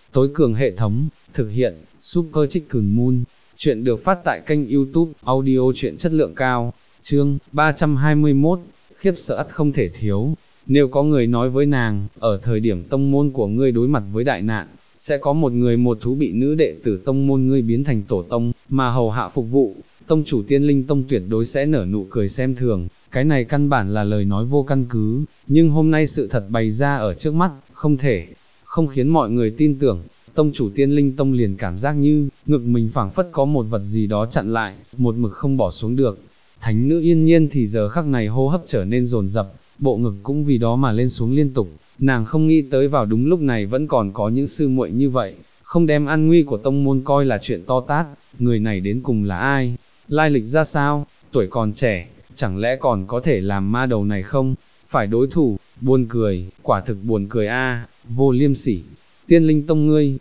tối cường hệ thống, thực hiện, Super Chicken Moon. Chuyện được phát tại kênh YouTube, audio truyện chất lượng cao, chương 321, khiếp sợ ắt không thể thiếu. Nếu có người nói với nàng, ở thời điểm tông môn của ngươi đối mặt với đại nạn, sẽ có một người một thú bị nữ đệ tử tông môn ngươi biến thành tổ tông, mà hầu hạ phục vụ, tông chủ Tiên Linh Tông tuyệt đối sẽ nở nụ cười xem thường, cái này căn bản là lời nói vô căn cứ, nhưng hôm nay sự thật bày ra ở trước mắt, không khiến mọi người tin tưởng. Tông chủ Tiên Linh Tông liền cảm giác như, ngực mình phảng phất có một vật gì đó chặn lại, một mực không bỏ xuống được. Thánh nữ Yên Nhiên thì giờ khắc này hô hấp trở nên dồn dập, bộ ngực cũng vì đó mà lên xuống liên tục, nàng không nghĩ tới vào đúng lúc này vẫn còn có những sư muội như vậy, không đem an nguy của tông môn coi là chuyện to tát, người này đến cùng là ai, lai lịch ra sao, tuổi còn trẻ, chẳng lẽ còn có thể làm ma đầu này không, phải đối thủ, buồn cười, quả thực buồn cười a, vô liêm sỉ. Tiên Linh Tông ngươi,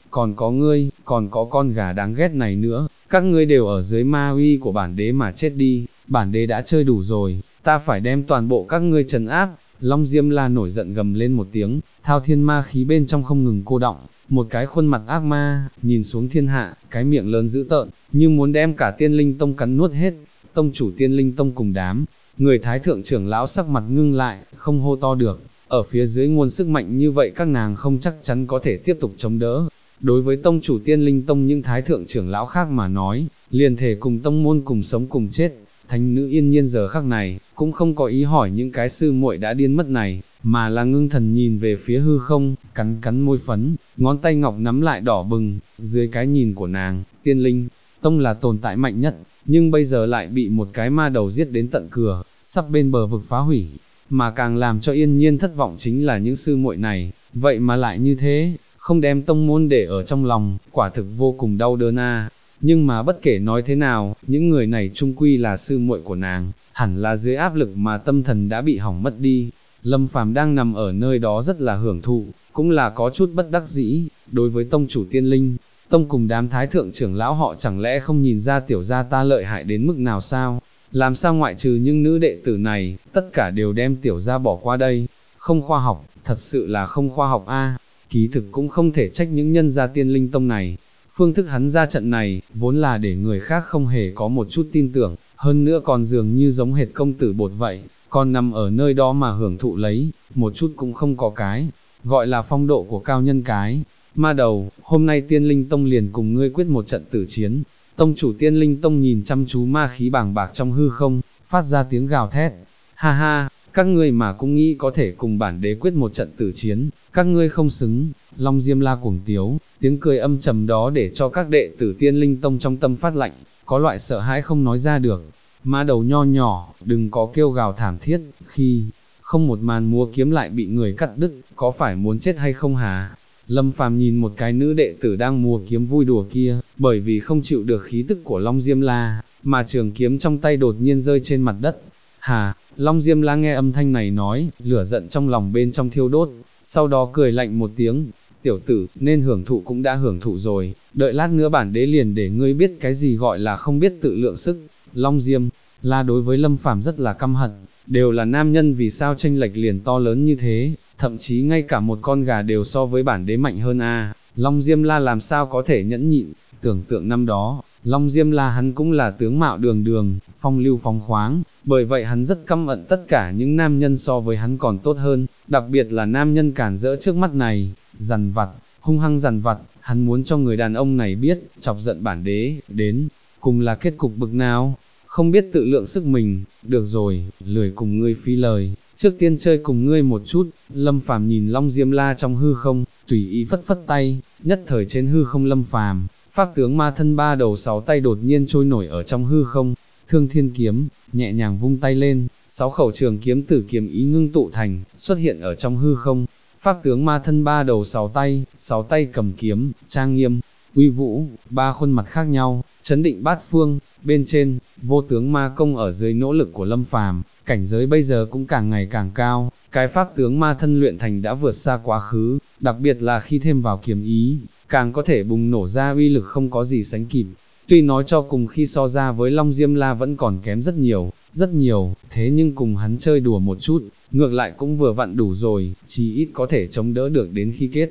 còn có con gà đáng ghét này nữa, các ngươi đều ở dưới ma uy của bản đế mà chết đi, bản đế đã chơi đủ rồi, ta phải đem toàn bộ các ngươi trấn áp. Long Diêm La nổi giận gầm lên một tiếng, thao thiên ma khí bên trong không ngừng cô đọng, một cái khuôn mặt ác ma, nhìn xuống thiên hạ, cái miệng lớn dữ tợn, như muốn đem cả Tiên Linh Tông cắn nuốt hết. Tông chủ Tiên Linh Tông cùng đám người thái thượng trưởng lão sắc mặt ngưng lại, không hô to được, ở phía dưới nguồn sức mạnh như vậy các nàng không chắc chắn có thể tiếp tục chống đỡ. Đối với tông chủ Tiên Linh Tông những thái thượng trưởng lão khác mà nói, liền thể cùng tông môn cùng sống cùng chết. Thánh nữ Yên Nhiên giờ khắc này, cũng không có ý hỏi những cái sư muội đã điên mất này, mà là ngưng thần nhìn về phía hư không, cắn môi phấn, ngón tay ngọc nắm lại đỏ bừng, dưới cái nhìn của nàng, Tiên Linh Tông là tồn tại mạnh nhất, nhưng bây giờ lại bị một cái ma đầu giết đến tận cửa, sắp bên bờ vực phá hủy, mà càng làm cho Yên Nhiên thất vọng chính là những sư muội này, vậy mà lại như thế, không đem tông môn để ở trong lòng, quả thực vô cùng đau đớn a. Nhưng mà bất kể nói thế nào, những người này chung quy là sư muội của nàng, hẳn là dưới áp lực mà tâm thần đã bị hỏng mất đi. Lâm Phàm đang nằm ở nơi đó rất là hưởng thụ, cũng là có chút bất đắc dĩ, đối với tông chủ Tiên Linh Tông cùng đám thái thượng trưởng lão họ chẳng lẽ không nhìn ra tiểu gia ta lợi hại đến mức nào sao? Làm sao ngoại trừ những nữ đệ tử này, tất cả đều đem tiểu gia bỏ qua đây? Không khoa học, thật sự là không khoa học a. Kỳ thực cũng không thể trách những nhân gia Tiên Linh Tông này. Phương thức hắn ra trận này, vốn là để người khác không hề có một chút tin tưởng, hơn nữa còn dường như giống hệt công tử bột vậy, còn nằm ở nơi đó mà hưởng thụ lấy, một chút cũng không có cái, gọi là phong độ của cao nhân cái. Ma đầu, hôm nay Tiên Linh Tông liền cùng ngươi quyết một trận tử chiến. Tông chủ Tiên Linh Tông nhìn chăm chú ma khí bàng bạc trong hư không, phát ra tiếng gào thét. Ha ha, các ngươi mà cũng nghĩ có thể cùng bản đế quyết một trận tử chiến, các ngươi không xứng. Long Diêm La cuồng tiếu, tiếng cười âm trầm đó để cho các đệ tử Tiên Linh Tông trong tâm phát lạnh, có loại sợ hãi không nói ra được. Ma đầu nho nhỏ, đừng có kêu gào thảm thiết, khi không một màn múa kiếm lại bị người cắt đứt, có phải muốn chết hay không hả? Lâm Phàm nhìn một cái nữ đệ tử đang múa kiếm vui đùa kia, bởi vì không chịu được khí tức của Long Diêm La, mà trường kiếm trong tay đột nhiên rơi trên mặt đất. Hà, Long Diêm La nghe âm thanh này nói, lửa giận trong lòng bên trong thiêu đốt, sau đó cười lạnh một tiếng, tiểu tử, nên hưởng thụ cũng đã hưởng thụ rồi, đợi lát nữa bản đế liền để ngươi biết cái gì gọi là không biết tự lượng sức. Long Diêm La đối với Lâm Phàm rất là căm hận, đều là nam nhân vì sao chênh lệch liền to lớn như thế, thậm chí ngay cả một con gà đều so với bản đế mạnh hơn a. Long Diêm La làm sao có thể nhẫn nhịn, tưởng tượng năm đó, Long Diêm La hắn cũng là tướng mạo đường đường, phong lưu phóng khoáng, bởi vậy hắn rất căm hận tất cả những nam nhân so với hắn còn tốt hơn, đặc biệt là nam nhân cản rỡ trước mắt này, dằn vặt, hung hăng dằn vặt, hắn muốn cho người đàn ông này biết, chọc giận bản đế, đến, cùng là kết cục bực nào, không biết tự lượng sức mình, được rồi, lười cùng ngươi phí lời, trước tiên chơi cùng ngươi một chút. Lâm Phàm nhìn Long Diêm La trong hư không, tùy ý phất phất tay, nhất thời trên hư không Lâm Phàm, pháp tướng ma thân ba đầu sáu tay đột nhiên trôi nổi ở trong hư không, Thương Thiên kiếm, nhẹ nhàng vung tay lên, 6 khẩu trường kiếm tử kiếm ý ngưng tụ thành, xuất hiện ở trong hư không, pháp tướng ma thân ba đầu sáu tay cầm kiếm, trang nghiêm, uy vũ, ba khuôn mặt khác nhau, chấn định bát phương. Bên trên, vô tướng ma công ở dưới nỗ lực của Lâm Phàm, cảnh giới bây giờ cũng càng ngày càng cao, cái pháp tướng ma thân luyện thành đã vượt xa quá khứ, đặc biệt là khi thêm vào kiếm ý, càng có thể bùng nổ ra uy lực không có gì sánh kịp. Tuy nói cho cùng khi so ra với Long Diêm La vẫn còn kém rất nhiều, thế nhưng cùng hắn chơi đùa một chút, ngược lại cũng vừa vặn đủ rồi, chí ít có thể chống đỡ được đến khi kết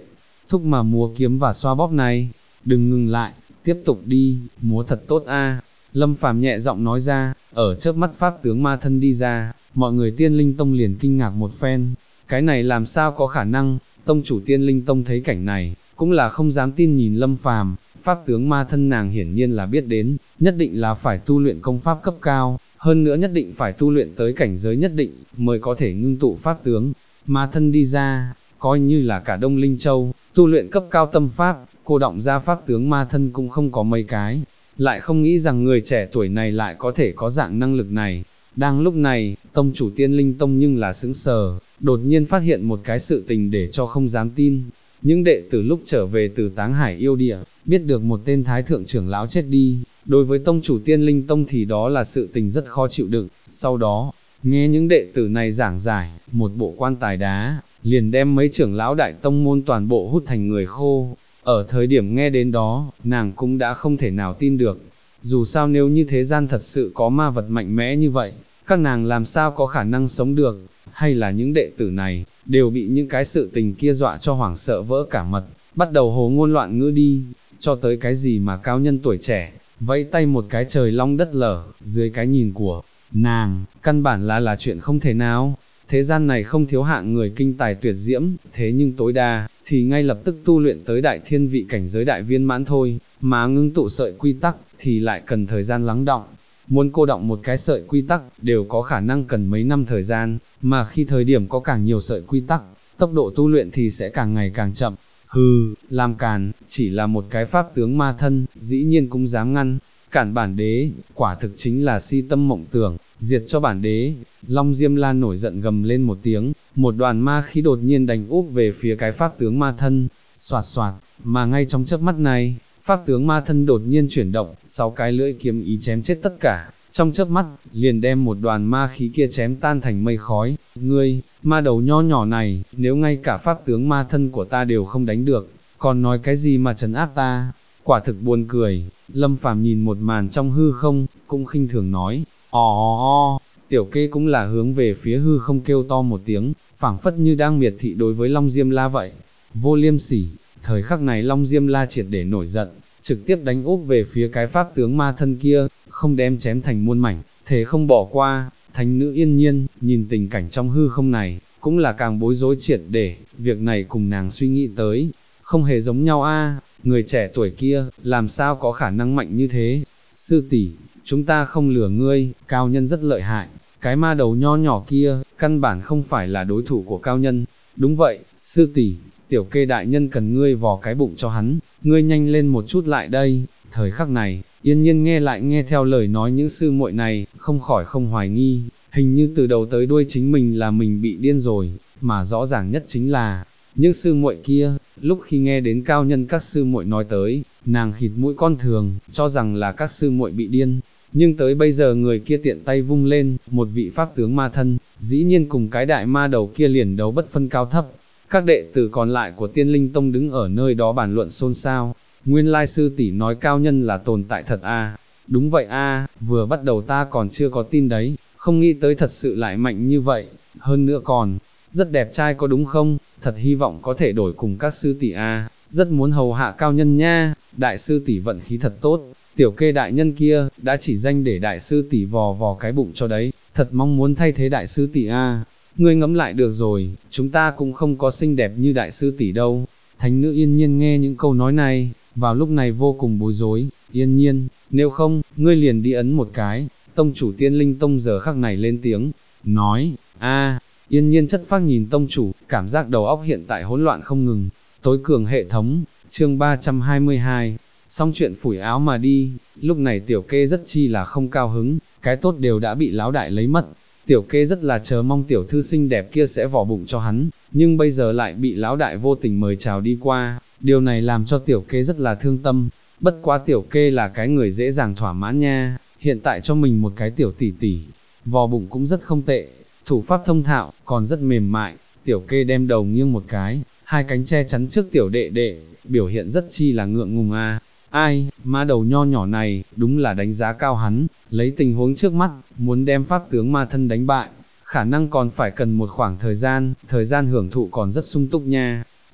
thúc mà múa kiếm và xoa bóp này, đừng ngừng lại, tiếp tục đi, múa thật tốt a. Lâm Phàm nhẹ giọng nói ra, ở chớp mắt pháp tướng ma thân đi ra, mọi người Tiên Linh Tông liền kinh ngạc một phen, cái này làm sao có khả năng, tông chủ Tiên Linh Tông thấy cảnh này, cũng là không dám tin nhìn Lâm Phàm, pháp tướng ma thân nàng hiển nhiên là biết đến, nhất định là phải tu luyện công pháp cấp cao, hơn nữa nhất định phải tu luyện tới cảnh giới nhất định, mới có thể ngưng tụ pháp tướng, ma thân đi ra, coi như là cả Đông Linh Châu, tu luyện cấp cao tâm pháp, cô động ra pháp tướng ma thân cũng không có mấy cái, lại không nghĩ rằng người trẻ tuổi này lại có thể có dạng năng lực này. Đang lúc này, tông chủ Tiên Linh Tông nhưng là sững sờ, đột nhiên phát hiện một cái sự tình để cho không dám tin. Những đệ tử lúc trở về từ Táng Hải yêu địa, biết được một tên thái thượng trưởng lão chết đi, đối với tông chủ Tiên Linh Tông thì đó là sự tình rất khó chịu đựng. Sau đó, nghe những đệ tử này giảng giải, một bộ quan tài đá, liền đem mấy trưởng lão đại tông môn toàn bộ hút thành người khô. Ở thời điểm nghe đến đó, nàng cũng đã không thể nào tin được. Dù sao nếu như thế gian thật sự có ma vật mạnh mẽ như vậy, các nàng làm sao có khả năng sống được, hay là những đệ tử này, đều bị những cái sự tình kia dọa cho hoảng sợ vỡ cả mật, bắt đầu hồ ngôn loạn ngữ đi, cho tới cái gì mà cao nhân tuổi trẻ, vẫy tay một cái trời long đất lở, dưới cái nhìn của nàng, căn bản là chuyện không thể nào. Thế gian này không thiếu hạng người kinh tài tuyệt diễm, thế nhưng tối đa, thì ngay lập tức tu luyện tới đại thiên vị cảnh giới đại viên mãn thôi, mà ngưng tụ sợi quy tắc, thì lại cần thời gian lắng đọng. Muốn cô đọng một cái sợi quy tắc, đều có khả năng cần mấy năm thời gian, mà khi thời điểm có càng nhiều sợi quy tắc, tốc độ tu luyện thì sẽ càng ngày càng chậm. Hừ, làm càn, chỉ là một cái pháp tướng ma thân, dĩ nhiên cũng dám ngăn cản bản đế, quả thực chính là si tâm mộng tưởng, diệt cho bản đế. Long Diêm La nổi giận gầm lên một tiếng, một đoàn ma khí đột nhiên đánh úp về phía cái pháp tướng ma thân, xoạt xoạt, mà ngay trong chớp mắt này, pháp tướng ma thân đột nhiên chuyển động, 6 cái lưỡi kiếm ý chém chết tất cả, trong chớp mắt, liền đem một đoàn ma khí kia chém tan thành mây khói. Ngươi, ma đầu nho nhỏ này, nếu ngay cả pháp tướng ma thân của ta đều không đánh được, còn nói cái gì mà trấn áp ta, quả thực buồn cười. Lâm Phàm nhìn một màn trong hư không, cũng khinh thường nói, ò, tiểu kê cũng là hướng về phía hư không kêu to một tiếng, phảng phất như đang miệt thị đối với Long Diêm La vậy. Vô liêm sỉ, thời khắc này Long Diêm La triệt để nổi giận, trực tiếp đánh úp về phía cái pháp tướng ma thân kia, không đem chém thành muôn mảnh, thế không bỏ qua. Thánh nữ Yên Nhiên, nhìn tình cảnh trong hư không này, cũng là càng bối rối triệt để, việc này cùng nàng suy nghĩ tới, không hề giống nhau a. Người trẻ tuổi kia, làm sao có khả năng mạnh như thế? Sư tỷ, chúng ta không lừa ngươi, cao nhân rất lợi hại, cái ma đầu nho nhỏ kia, căn bản không phải là đối thủ của cao nhân. Đúng vậy, sư tỷ, tiểu kê đại nhân cần ngươi vò cái bụng cho hắn, ngươi nhanh lên một chút lại đây. Thời khắc này, Yên Nhiên nghe lại nghe theo lời nói những sư muội này, không khỏi không hoài nghi, hình như từ đầu tới đuôi chính mình là mình bị điên rồi, mà rõ ràng nhất chính là, những sư muội kia, lúc khi nghe đến cao nhân các sư muội nói tới, nàng khịt mũi con thường, cho rằng là các sư muội bị điên, nhưng tới bây giờ người kia tiện tay vung lên, một vị pháp tướng ma thân, dĩ nhiên cùng cái đại ma đầu kia liền đấu bất phân cao thấp. Các đệ tử còn lại của Tiên Linh Tông đứng ở nơi đó bàn luận xôn xao, nguyên lai sư tỷ nói cao nhân là tồn tại thật a. Đúng vậy a, vừa bắt đầu ta còn chưa có tin đấy, không nghĩ tới thật sự lại mạnh như vậy, hơn nữa còn rất đẹp trai có đúng không, thật hy vọng có thể đổi cùng các sư tỷ a, rất muốn hầu hạ cao nhân nha. Đại sư tỷ vận khí thật tốt, tiểu kê đại nhân kia, đã chỉ danh để đại sư tỷ vò vò cái bụng cho đấy, thật mong muốn thay thế đại sư tỷ a. Ngươi ngẫm lại được rồi, chúng ta cũng không có xinh đẹp như đại sư tỷ đâu. Thánh nữ Yên Nhiên nghe những câu nói này, vào lúc này vô cùng bối rối. Yên Nhiên, nếu không, ngươi liền đi ấn một cái. Tông chủ Tiên Linh Tông giờ khắc này lên tiếng, nói, Yên Nhiên chất phác nhìn tông chủ, cảm giác đầu óc hiện tại hỗn loạn không ngừng. Tối cường hệ thống, chương 322, xong chuyện phủi áo mà đi. Lúc này tiểu kê rất chi là không cao hứng, cái tốt đều đã bị lão đại lấy mất. Tiểu kê rất là chờ mong tiểu thư xinh đẹp kia sẽ vò bụng cho hắn, nhưng bây giờ lại bị lão đại vô tình mời chào đi qua, điều này làm cho tiểu kê rất là thương tâm. Bất quá tiểu kê là cái người dễ dàng thỏa mãn nha, hiện tại cho mình một cái tiểu tỷ tỷ, vò bụng cũng rất không tệ, thủ pháp thông thạo, còn rất mềm mại. Tiểu kê đem đầu nghiêng một cái, hai cánh che chắn trước tiểu đệ đệ, biểu hiện rất chi là ngượng ngùng a. Ai, ma đầu nho nhỏ này, đúng là đánh giá cao hắn, lấy tình huống trước mắt, muốn đem pháp tướng ma thân đánh bại, khả năng còn phải cần một khoảng thời gian hưởng thụ còn rất sung túc nha.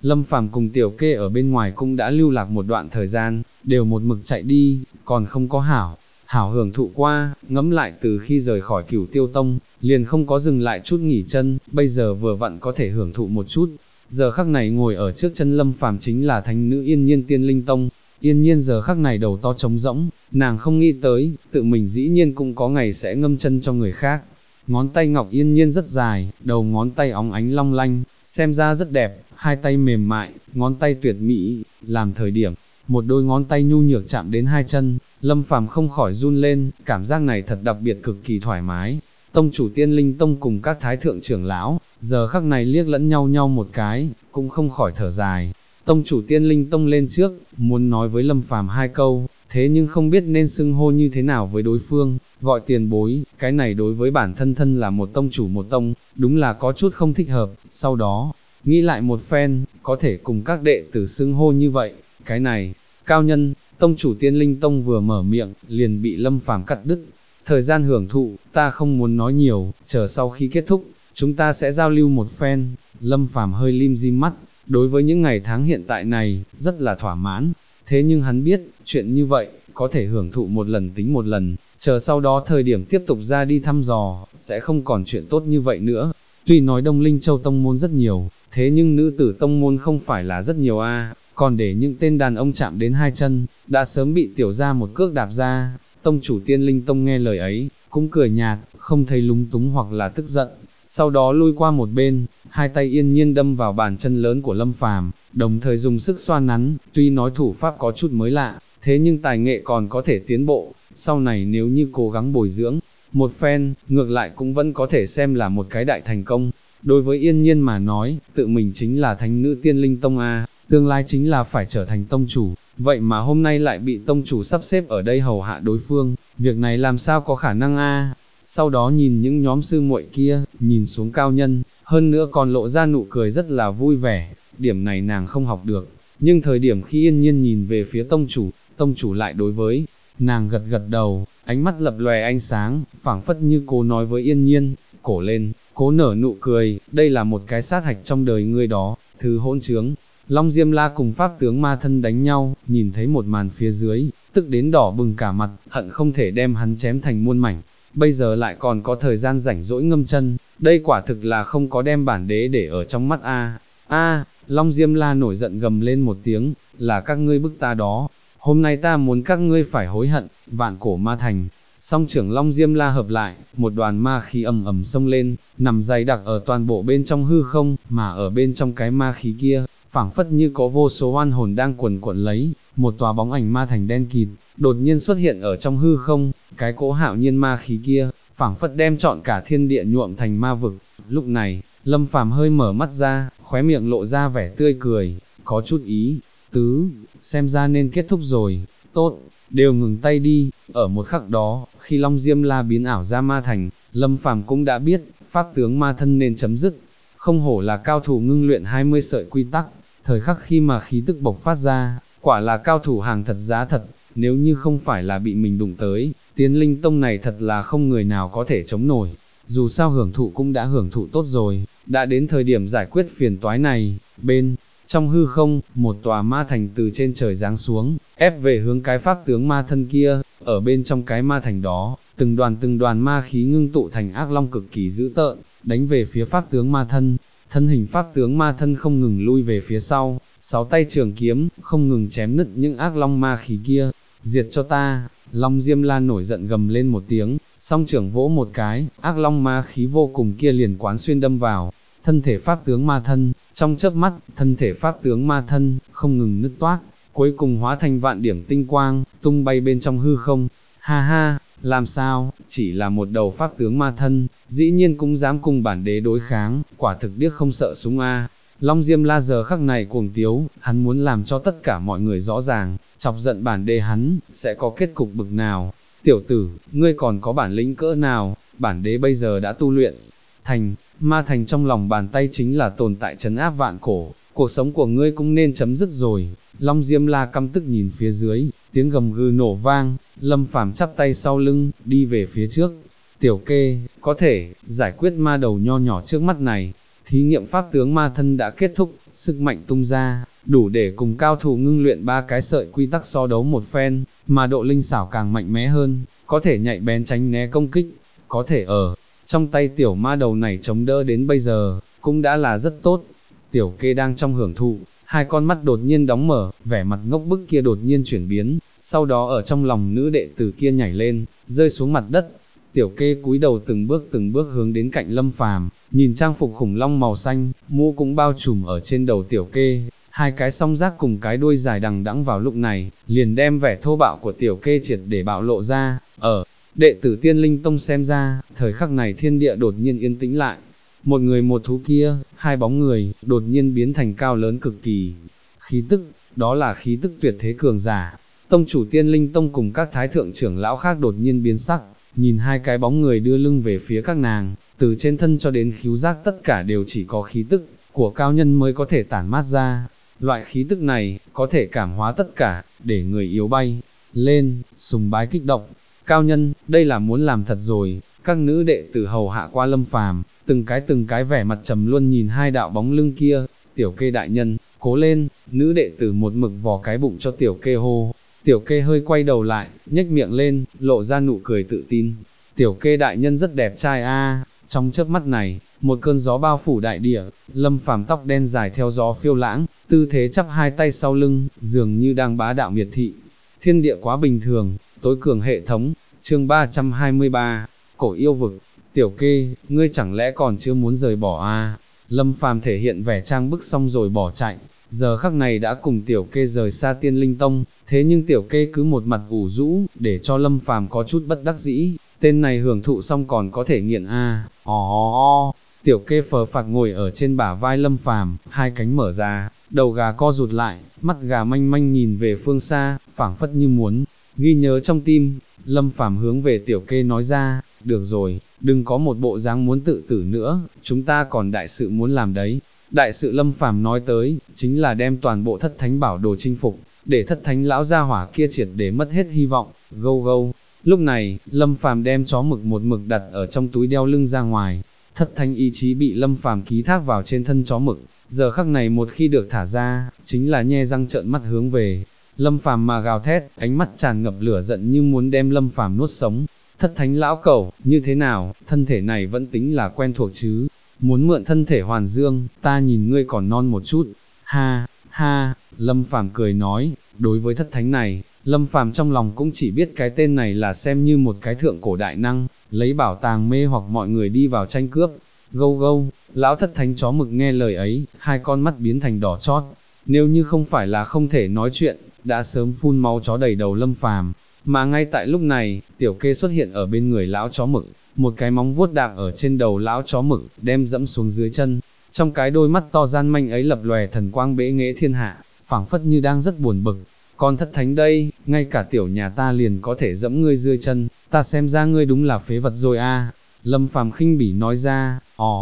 Lâm Phàm cùng Tiểu Kê ở bên ngoài cũng đã lưu lạc một đoạn thời gian, đều một mực chạy đi, còn không có hảo hưởng thụ qua, ngẫm lại từ khi rời khỏi Cửu Tiêu Tông, liền không có dừng lại chút nghỉ chân, bây giờ vừa vặn có thể hưởng thụ một chút. Giờ khắc này ngồi ở trước chân Lâm Phàm chính là thánh nữ Yên Nhiên Tiên Linh Tông. Yên Nhiên giờ khắc này đầu to trống rỗng, nàng không nghĩ tới, tự mình dĩ nhiên cũng có ngày sẽ ngâm chân cho người khác. Ngón tay ngọc Yên Nhiên rất dài, đầu ngón tay óng ánh long lanh, xem ra rất đẹp, hai tay mềm mại, ngón tay tuyệt mỹ, làm thời điểm, một đôi ngón tay nhu nhược chạm đến hai chân, Lâm Phàm không khỏi run lên, cảm giác này thật đặc biệt cực kỳ thoải mái. Tông chủ Tiên Linh Tông cùng các thái thượng trưởng lão, giờ khắc này liếc lẫn nhau một cái, cũng không khỏi thở dài. Tông chủ Tiên Linh Tông lên trước, muốn nói với Lâm Phàm hai câu, thế nhưng không biết nên xưng hô như thế nào với đối phương, gọi tiền bối, cái này đối với bản thân thân là một tông chủ một tông, đúng là có chút không thích hợp, sau đó, nghĩ lại một phen, có thể cùng các đệ tử xưng hô như vậy, cái này, cao nhân, tông chủ Tiên Linh Tông vừa mở miệng, liền bị Lâm Phàm cắt đứt. Thời gian hưởng thụ, ta không muốn nói nhiều, chờ sau khi kết thúc, chúng ta sẽ giao lưu một phen. Lâm Phàm hơi lim dim mắt, đối với những ngày tháng hiện tại này, rất là thỏa mãn. Thế nhưng hắn biết, chuyện như vậy, có thể hưởng thụ một lần tính một lần, chờ sau đó thời điểm tiếp tục ra đi thăm dò, sẽ không còn chuyện tốt như vậy nữa. Tuy nói Đông Linh Châu tông môn rất nhiều, thế nhưng nữ tử tông môn không phải là rất nhiều a, còn để những tên đàn ông chạm đến hai chân, đã sớm bị tiểu gia một cước đạp ra. Tông chủ Tiên Linh Tông nghe lời ấy, cũng cười nhạt, không thấy lúng túng hoặc là tức giận, sau đó lui qua một bên, hai tay Yên Nhiên đâm vào bàn chân lớn của Lâm Phàm, đồng thời dùng sức xoa nắn, tuy nói thủ pháp có chút mới lạ, thế nhưng tài nghệ còn có thể tiến bộ, sau này nếu như cố gắng bồi dưỡng, một phen, ngược lại cũng vẫn có thể xem là một cái đại thành công. Đối với Yên Nhiên mà nói, tự mình chính là thánh nữ Tiên Linh Tông a, tương lai chính là phải trở thành tông chủ, vậy mà hôm nay lại bị tông chủ sắp xếp ở đây hầu hạ đối phương, việc này làm sao có khả năng a? Sau đó nhìn những nhóm sư muội kia, nhìn xuống cao nhân, hơn nữa còn lộ ra nụ cười rất là vui vẻ, điểm này nàng không học được, nhưng thời điểm khi Yên Nhiên nhìn về phía tông chủ lại đối với nàng gật gật đầu, ánh mắt lập lòe ánh sáng, phảng phất như cố nói với Yên Nhiên, cổ lên, cố nở nụ cười, đây là một cái sát hạch trong đời ngươi đó, thứ hỗn trướng. Long Diêm La cùng pháp tướng ma thân đánh nhau, nhìn thấy một màn phía dưới, tức đến đỏ bừng cả mặt, hận không thể đem hắn chém thành muôn mảnh, bây giờ lại còn có thời gian rảnh rỗi ngâm chân, đây quả thực là không có đem bản đế để ở trong mắt a. Long Diêm La nổi giận gầm lên một tiếng, là các ngươi bức ta đó, hôm nay ta muốn các ngươi phải hối hận. Vạn Cổ Ma Thành. Song trưởng Long Diêm La hợp lại, một đoàn ma khí ầm ầm xông lên, nằm dày đặc ở toàn bộ bên trong hư không, mà ở bên trong cái ma khí kia, phảng phất như có vô số oan hồn đang quần quật lấy, một tòa bóng ảnh ma thành đen kịt, đột nhiên xuất hiện ở trong hư không, cái cỗ hạo nhiên ma khí kia, phảng phất đem trọn cả thiên địa nhuộm thành ma vực. Lúc này, Lâm Phàm hơi mở mắt ra, khóe miệng lộ ra vẻ tươi cười, có chút ý tứ, xem ra nên kết thúc rồi, tốt, đều ngừng tay đi. Ở một khắc đó, khi Long Diêm La biến ảo ra ma thành, Lâm Phàm cũng đã biết, pháp tướng ma thân nên chấm dứt. Không hổ là cao thủ ngưng luyện 20 sợi quy tắc, thời khắc khi mà khí tức bộc phát ra, quả là cao thủ hàng thật giá thật, nếu như không phải là bị mình đụng tới, Tiên Linh Tông này thật là không người nào có thể chống nổi. Dù sao hưởng thụ cũng đã hưởng thụ tốt rồi, đã đến thời điểm giải quyết phiền toái này. Bên trong hư không, một tòa ma thành từ trên trời giáng xuống, ép về hướng cái pháp tướng ma thân kia. Ở bên trong cái ma thành đó, từng đoàn ma khí ngưng tụ thành ác long cực kỳ dữ tợn, đánh về phía pháp tướng ma thân. Thân hình pháp tướng ma thân không ngừng lui về phía sau, 6 tay trường kiếm, không ngừng chém nứt những ác long ma khí kia. Diệt cho ta! Long Diêm La nổi giận gầm lên một tiếng, song trưởng vỗ một cái, ác long ma khí vô cùng kia liền quán xuyên đâm vào thân thể pháp tướng ma thân. Trong chớp mắt, thân thể pháp tướng ma thân không ngừng nứt toác, cuối cùng hóa thành vạn điểm tinh quang, tung bay bên trong hư không. Ha ha, làm sao, chỉ là một đầu pháp tướng ma thân, dĩ nhiên cũng dám cùng bản đế đối kháng, quả thực điếc không sợ súng a. Long Diêm La giờ khắc này cuồng tiếu, hắn muốn làm cho tất cả mọi người rõ ràng, chọc giận bản đế hắn, sẽ có kết cục bực nào. Tiểu tử, ngươi còn có bản lĩnh cỡ nào, bản đế bây giờ đã tu luyện thành, ma thành trong lòng bàn tay chính là tồn tại trấn áp vạn cổ, cuộc sống của ngươi cũng nên chấm dứt rồi. Long Diêm La căm tức nhìn phía dưới, tiếng gầm gừ nổ vang, Lâm Phàm chắp tay sau lưng, đi về phía trước. Tiểu Kê, có thể giải quyết ma đầu nho nhỏ trước mắt này. thí nghiệm pháp tướng ma thân đã kết thúc, sức mạnh tung ra, đủ để cùng cao thủ ngưng luyện 3 cái sợi quy tắc so đấu một phen, mà độ linh xảo càng mạnh mẽ hơn, có thể nhạy bén tránh né công kích, có thể ở trong tay tiểu ma đầu này chống đỡ đến bây giờ, cũng đã là rất tốt. Tiểu Kê đang trong hưởng thụ, hai con mắt đột nhiên đóng mở, vẻ mặt ngốc bức kia đột nhiên chuyển biến, sau đó ở trong lòng nữ đệ tử kia nhảy lên, rơi xuống mặt đất. Tiểu Kê cúi đầu từng bước hướng đến cạnh Lâm Phàm, nhìn trang phục khủng long màu xanh, mũ cũng bao trùm ở trên đầu Tiểu Kê, hai cái song giác cùng cái đuôi dài đằng đẵng vào lúc này, liền đem vẻ thô bạo của Tiểu Kê triệt để bạo lộ ra. Ở đệ tử Tiên Linh Tông xem ra, thời khắc này thiên địa đột nhiên yên tĩnh lại. Một người một thú kia, hai bóng người, đột nhiên biến thành cao lớn cực kỳ. Khí tức, đó là khí tức tuyệt thế cường giả. Tông chủ Tiên Linh Tông cùng các thái thượng trưởng lão khác đột nhiên biến sắc, nhìn hai cái bóng người đưa lưng về phía các nàng, từ trên thân cho đến khứu giác tất cả đều chỉ có khí tức của cao nhân mới có thể tản mát ra. Loại khí tức này, có thể cảm hóa tất cả, để người yếu bay lên, sùng bái kích động. Cao nhân, đây là muốn làm thật rồi. Các nữ đệ tử hầu hạ qua Lâm Phàm, từng cái vẻ mặt trầm luân nhìn hai đạo bóng lưng kia. Tiểu Kê đại nhân, cố lên, nữ đệ tử một mực vò cái bụng cho Tiểu Kê hô. Tiểu Kê hơi quay đầu lại, nhếch miệng lên, lộ ra nụ cười tự tin. Tiểu Kê đại nhân rất đẹp trai a. Trong chớp mắt này, một cơn gió bao phủ đại địa, Lâm Phàm tóc đen dài theo gió phiêu lãng, tư thế chắp hai tay sau lưng, dường như đang bá đạo miệt thị. Thiên địa quá bình thường, tối cường hệ thống, chương 323, cổ yêu vực. Tiểu Kê, ngươi chẳng lẽ còn chưa muốn rời bỏ a? Lâm Phàm thể hiện vẻ trang bức xong rồi bỏ chạy, giờ khắc này đã cùng Tiểu Kê rời xa Tiên Linh Tông, thế nhưng Tiểu Kê cứ một mặt ủ rũ, để cho Lâm Phàm có chút bất đắc dĩ, tên này hưởng thụ xong còn có thể nghiện a. Tiểu Kê phờ phạc ngồi ở trên bả vai Lâm Phàm, hai cánh mở ra, đầu gà co rụt lại, mắt gà manh manh nhìn về phương xa, phảng phất như muốn ghi nhớ trong tim. Lâm Phàm hướng về Tiểu Kê nói ra, được rồi, đừng có một bộ dáng muốn tự tử nữa, chúng ta còn đại sự muốn làm đấy. Đại sự Lâm Phàm nói tới, chính là đem toàn bộ thất thánh bảo đồ chinh phục, để thất thánh lão gia hỏa kia triệt để mất hết hy vọng. Gâu gâu. Lúc này, Lâm Phàm đem chó mực một mực đặt ở trong túi đeo lưng ra ngoài. Thất thánh ý chí bị Lâm Phàm ký thác vào trên thân chó mực, giờ khắc này một khi được thả ra, chính là nhe răng trợn mắt hướng về Lâm Phàm mà gào thét, ánh mắt tràn ngập lửa giận như muốn đem Lâm Phàm nuốt sống. Thất thánh lão cẩu, như thế nào, thân thể này vẫn tính là quen thuộc chứ, muốn mượn thân thể Hoàn Dương, ta nhìn ngươi còn non một chút. Ha, ha, Lâm Phàm cười nói, đối với thất thánh này, Lâm Phàm trong lòng cũng chỉ biết cái tên này là xem như một cái thượng cổ đại năng, lấy bảo tàng mê hoặc mọi người đi vào tranh cướp. Gâu gâu, lão thất thánh chó mực nghe lời ấy, hai con mắt biến thành đỏ chót, nếu như không phải là không thể nói chuyện, đã sớm phun máu chó đầy đầu Lâm Phàm. Mà ngay tại lúc này, Tiểu Kê xuất hiện ở bên người lão chó mực, một cái móng vuốt đạp ở trên đầu lão chó mực, đem dẫm xuống dưới chân. Trong cái đôi mắt to gian manh ấy lập lòe thần quang bẽ nghệ thiên hạ, phảng phất như đang rất buồn bực. Con thất thánh đây, ngay cả tiểu nhà ta liền có thể dẫm ngươi dưới chân, ta xem ra ngươi đúng là phế vật rồi a. Lâm Phàm khinh bỉ nói ra.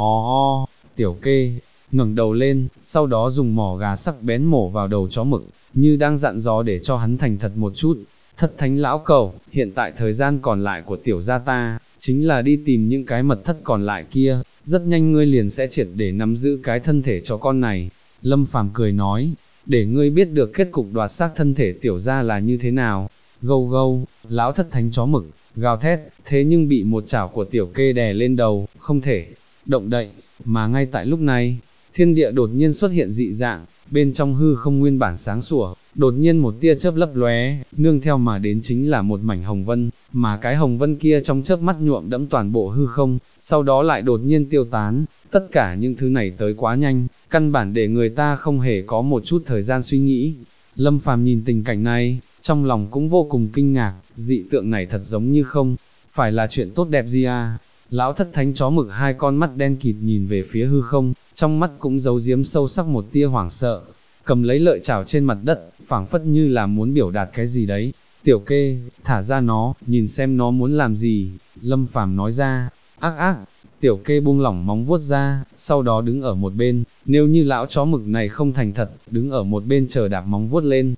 Tiểu Kê ngẩng đầu lên, sau đó dùng mỏ gà sắc bén mổ vào đầu chó mực, như đang dặn dò để cho hắn thành thật một chút. Thất thánh lão cẩu, hiện tại thời gian còn lại của tiểu gia ta, chính là đi tìm những cái mật thất còn lại kia, rất nhanh ngươi liền sẽ triệt để nắm giữ cái thân thể cho con này. Lâm Phàm cười nói, để ngươi biết được kết cục đoạt xác thân thể tiểu gia là như thế nào. Gâu gâu, lão thất thánh chó mực, gào thét, thế nhưng bị một chảo của Tiểu Kê đè lên đầu, không thể động đậy. Mà ngay tại lúc này, thiên địa đột nhiên xuất hiện dị dạng, bên trong hư không nguyên bản sáng sủa, đột nhiên một tia chớp lấp lóe, nương theo mà đến chính là một mảnh hồng vân, mà cái hồng vân kia trong chớp mắt nhuộm đẫm toàn bộ hư không, sau đó lại đột nhiên tiêu tán. Tất cả những thứ này tới quá nhanh, căn bản để người ta không hề có một chút thời gian suy nghĩ. Lâm Phàm nhìn tình cảnh này, trong lòng cũng vô cùng kinh ngạc, dị tượng này thật giống như không phải là chuyện tốt đẹp gì à. Lão thất thánh chó mực hai con mắt đen kịt nhìn về phía hư không, trong mắt cũng giấu giếm sâu sắc một tia hoảng sợ, cầm lấy lợi chảo trên mặt đất, phảng phất như là muốn biểu đạt cái gì đấy. Tiểu Kê, thả ra nó, nhìn xem nó muốn làm gì. Lâm Phàm nói ra. Ác ác. Tiểu Kê buông lỏng móng vuốt ra, sau đó đứng ở một bên, nếu như lão chó mực này không thành thật, đứng ở một bên chờ đạp móng vuốt lên.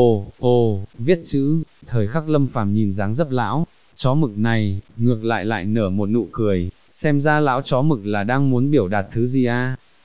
Ồ, viết chữ. Thời khắc Lâm Phàm nhìn dáng dấp lão chó mực này, ngược lại nở một nụ cười, xem ra lão chó mực là đang muốn biểu đạt thứ gì a.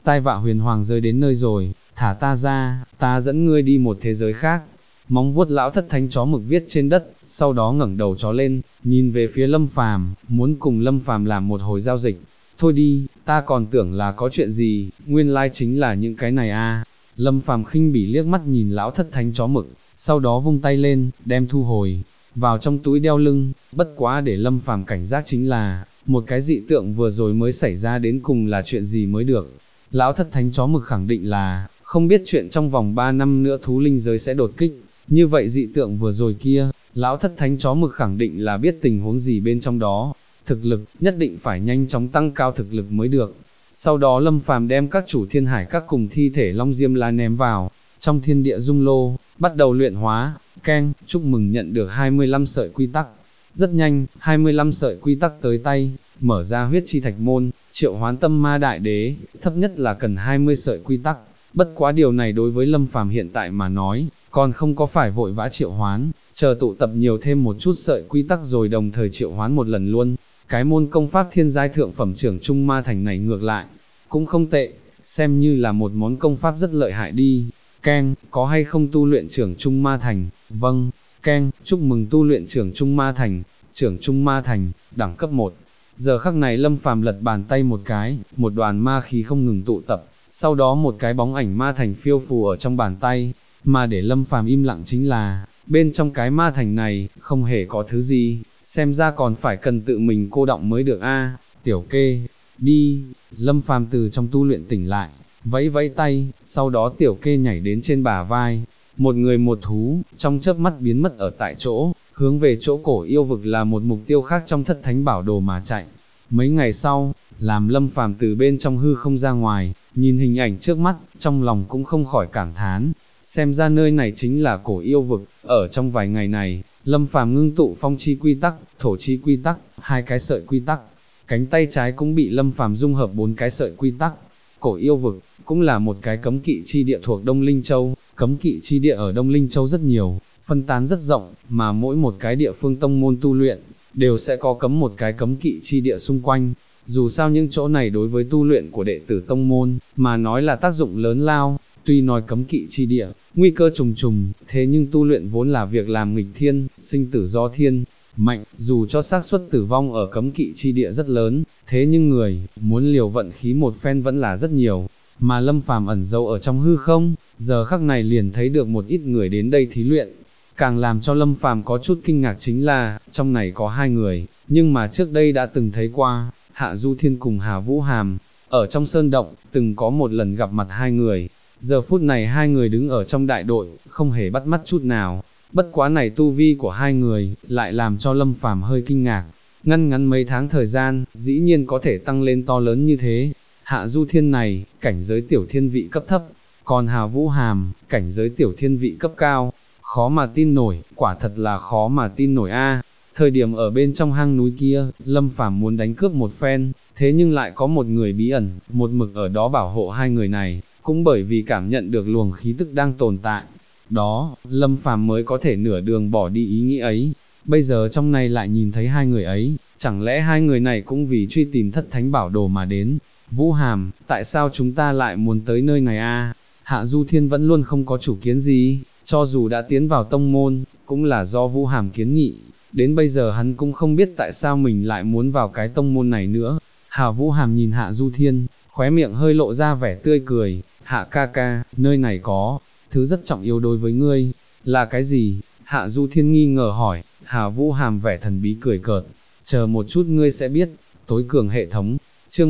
tai vạ huyền hoàng rơi đến nơi rồi, thả ta ra, ta dẫn ngươi đi một thế giới khác. Móng vuốt lão thất thánh chó mực viết trên đất, sau đó ngẩng đầu chó lên, nhìn về phía Lâm Phàm, muốn cùng Lâm Phàm làm một hồi giao dịch. Thôi đi, ta còn tưởng là có chuyện gì, nguyên lai chính là những cái này a. Lâm Phàm khinh bỉ liếc mắt nhìn lão thất thánh chó mực, sau đó vung tay lên, đem thu hồi vào trong túi đeo lưng. Bất quá để Lâm Phàm cảnh giác chính là, một cái dị tượng vừa rồi mới xảy ra đến cùng là chuyện gì mới được. Lão thất thánh chó mực khẳng định là, không biết chuyện trong vòng 3 năm nữa thú linh giới sẽ đột kích. Như vậy dị tượng vừa rồi kia, lão thất thánh chó mực khẳng định là biết tình huống gì bên trong đó. Thực lực, nhất định phải nhanh chóng tăng cao thực lực mới được. Sau đó Lâm Phàm đem các chủ thiên hải các cùng thi thể long diêm la ném vào trong thiên địa dung lô, bắt đầu luyện hóa. Keng, chúc mừng nhận được 25 sợi quy tắc. Rất nhanh, 25 sợi quy tắc tới tay, mở ra huyết chi thạch môn, triệu hoán tâm ma đại đế, thấp nhất là cần 20 sợi quy tắc. Bất quá điều này đối với Lâm Phàm hiện tại mà nói, còn không có phải vội vã triệu hoán, chờ tụ tập nhiều thêm một chút sợi quy tắc rồi đồng thời triệu hoán một lần luôn. Cái môn công pháp thiên giai thượng phẩm trưởng trung ma thành này ngược lại, cũng không tệ, xem như là một món công pháp rất lợi hại đi. Keng, có hay không tu luyện trưởng trung ma thành? Vâng. Keng, chúc mừng tu luyện trưởng trung ma thành. Trưởng trung ma thành, đẳng cấp 1. Giờ khắc này Lâm Phàm lật bàn tay một cái, một đoàn ma khí không ngừng tụ tập, sau đó một cái bóng ảnh ma thành phiêu phù ở trong bàn tay, mà để Lâm Phàm im lặng chính là, bên trong cái ma thành này, không hề có thứ gì, xem ra còn phải cần tự mình cô đọng mới được a. Tiểu kê, đi. Lâm Phàm từ trong tu luyện tỉnh lại, vẫy vẫy tay, sau đó tiểu kê nhảy đến trên bả vai, một người một thú, trong chớp mắt biến mất ở tại chỗ, hướng về chỗ cổ yêu vực là một mục tiêu khác trong thất thánh bảo đồ mà chạy. Mấy ngày sau, làm Lâm Phàm từ bên trong hư không ra ngoài, nhìn hình ảnh trước mắt, trong lòng cũng không khỏi cảm thán, xem ra nơi này chính là cổ yêu vực. Ở trong vài ngày này, Lâm Phàm ngưng tụ phong chi quy tắc, thổ chi quy tắc, 2 cái sợi quy tắc, cánh tay trái cũng bị Lâm Phàm dung hợp 4 cái sợi quy tắc. Cổ yêu vực, cũng là một cái cấm kỵ chi địa thuộc Đông Linh Châu, cấm kỵ chi địa ở Đông Linh Châu rất nhiều, phân tán rất rộng, mà mỗi một cái địa phương tông môn tu luyện, đều sẽ có cấm một cái cấm kỵ chi địa xung quanh. Dù sao những chỗ này đối với tu luyện của đệ tử tông môn, mà nói là tác dụng lớn lao, tuy nói cấm kỵ chi địa, nguy cơ trùng trùng, thế nhưng tu luyện vốn là việc làm nghịch thiên, sinh tử do thiên, mạnh, dù cho xác suất tử vong ở cấm kỵ chi địa rất lớn, thế nhưng người, muốn liều vận khí một phen vẫn là rất nhiều, mà Lâm Phàm ẩn giấu ở trong hư không, giờ khắc này liền thấy được một ít người đến đây thí luyện. Càng làm cho Lâm Phàm có chút kinh ngạc chính là, trong này có 2 người, nhưng mà trước đây đã từng thấy qua, Hạ Du Thiên cùng Hà Vũ Hàm, ở trong sơn động, từng có một lần gặp mặt 2 người, giờ phút này 2 người đứng ở trong đại đội, không hề bắt mắt chút nào. Bất quá này tu vi của 2 người, lại làm cho Lâm Phàm hơi kinh ngạc, ngắn mấy tháng thời gian, dĩ nhiên có thể tăng lên to lớn như thế. Hạ Du Thiên này, cảnh giới tiểu thiên vị cấp thấp, còn Hà Vũ Hàm, cảnh giới tiểu thiên vị cấp cao, khó mà tin nổi, quả thật là khó mà tin nổi a. Thời điểm ở bên trong hang núi kia, Lâm Phàm muốn đánh cướp một phen, thế nhưng lại có một người bí ẩn, một mực ở đó bảo hộ 2 người này, cũng bởi vì cảm nhận được luồng khí tức đang tồn tại. Đó, Lâm Phàm mới có thể nửa đường bỏ đi ý nghĩ ấy, bây giờ trong này lại nhìn thấy 2 người ấy, chẳng lẽ 2 người này cũng vì truy tìm thất thánh bảo đồ mà đến. Vũ Hàm, tại sao chúng ta lại muốn tới nơi này a? Hạ Du Thiên vẫn luôn không có chủ kiến gì, cho dù đã tiến vào tông môn, cũng là do Vũ Hàm kiến nghị, đến bây giờ hắn cũng không biết tại sao mình lại muốn vào cái tông môn này nữa. Hạ Vũ Hàm nhìn Hạ Du Thiên, khóe miệng hơi lộ ra vẻ tươi cười, Hạ ca ca, nơi này có thứ rất trọng yếu đối với ngươi, là cái gì? Hạ Du Thiên nghi ngờ hỏi. Hạ Vũ Hàm vẻ thần bí cười cợt, chờ một chút ngươi sẽ biết. Tối cường hệ thống, chương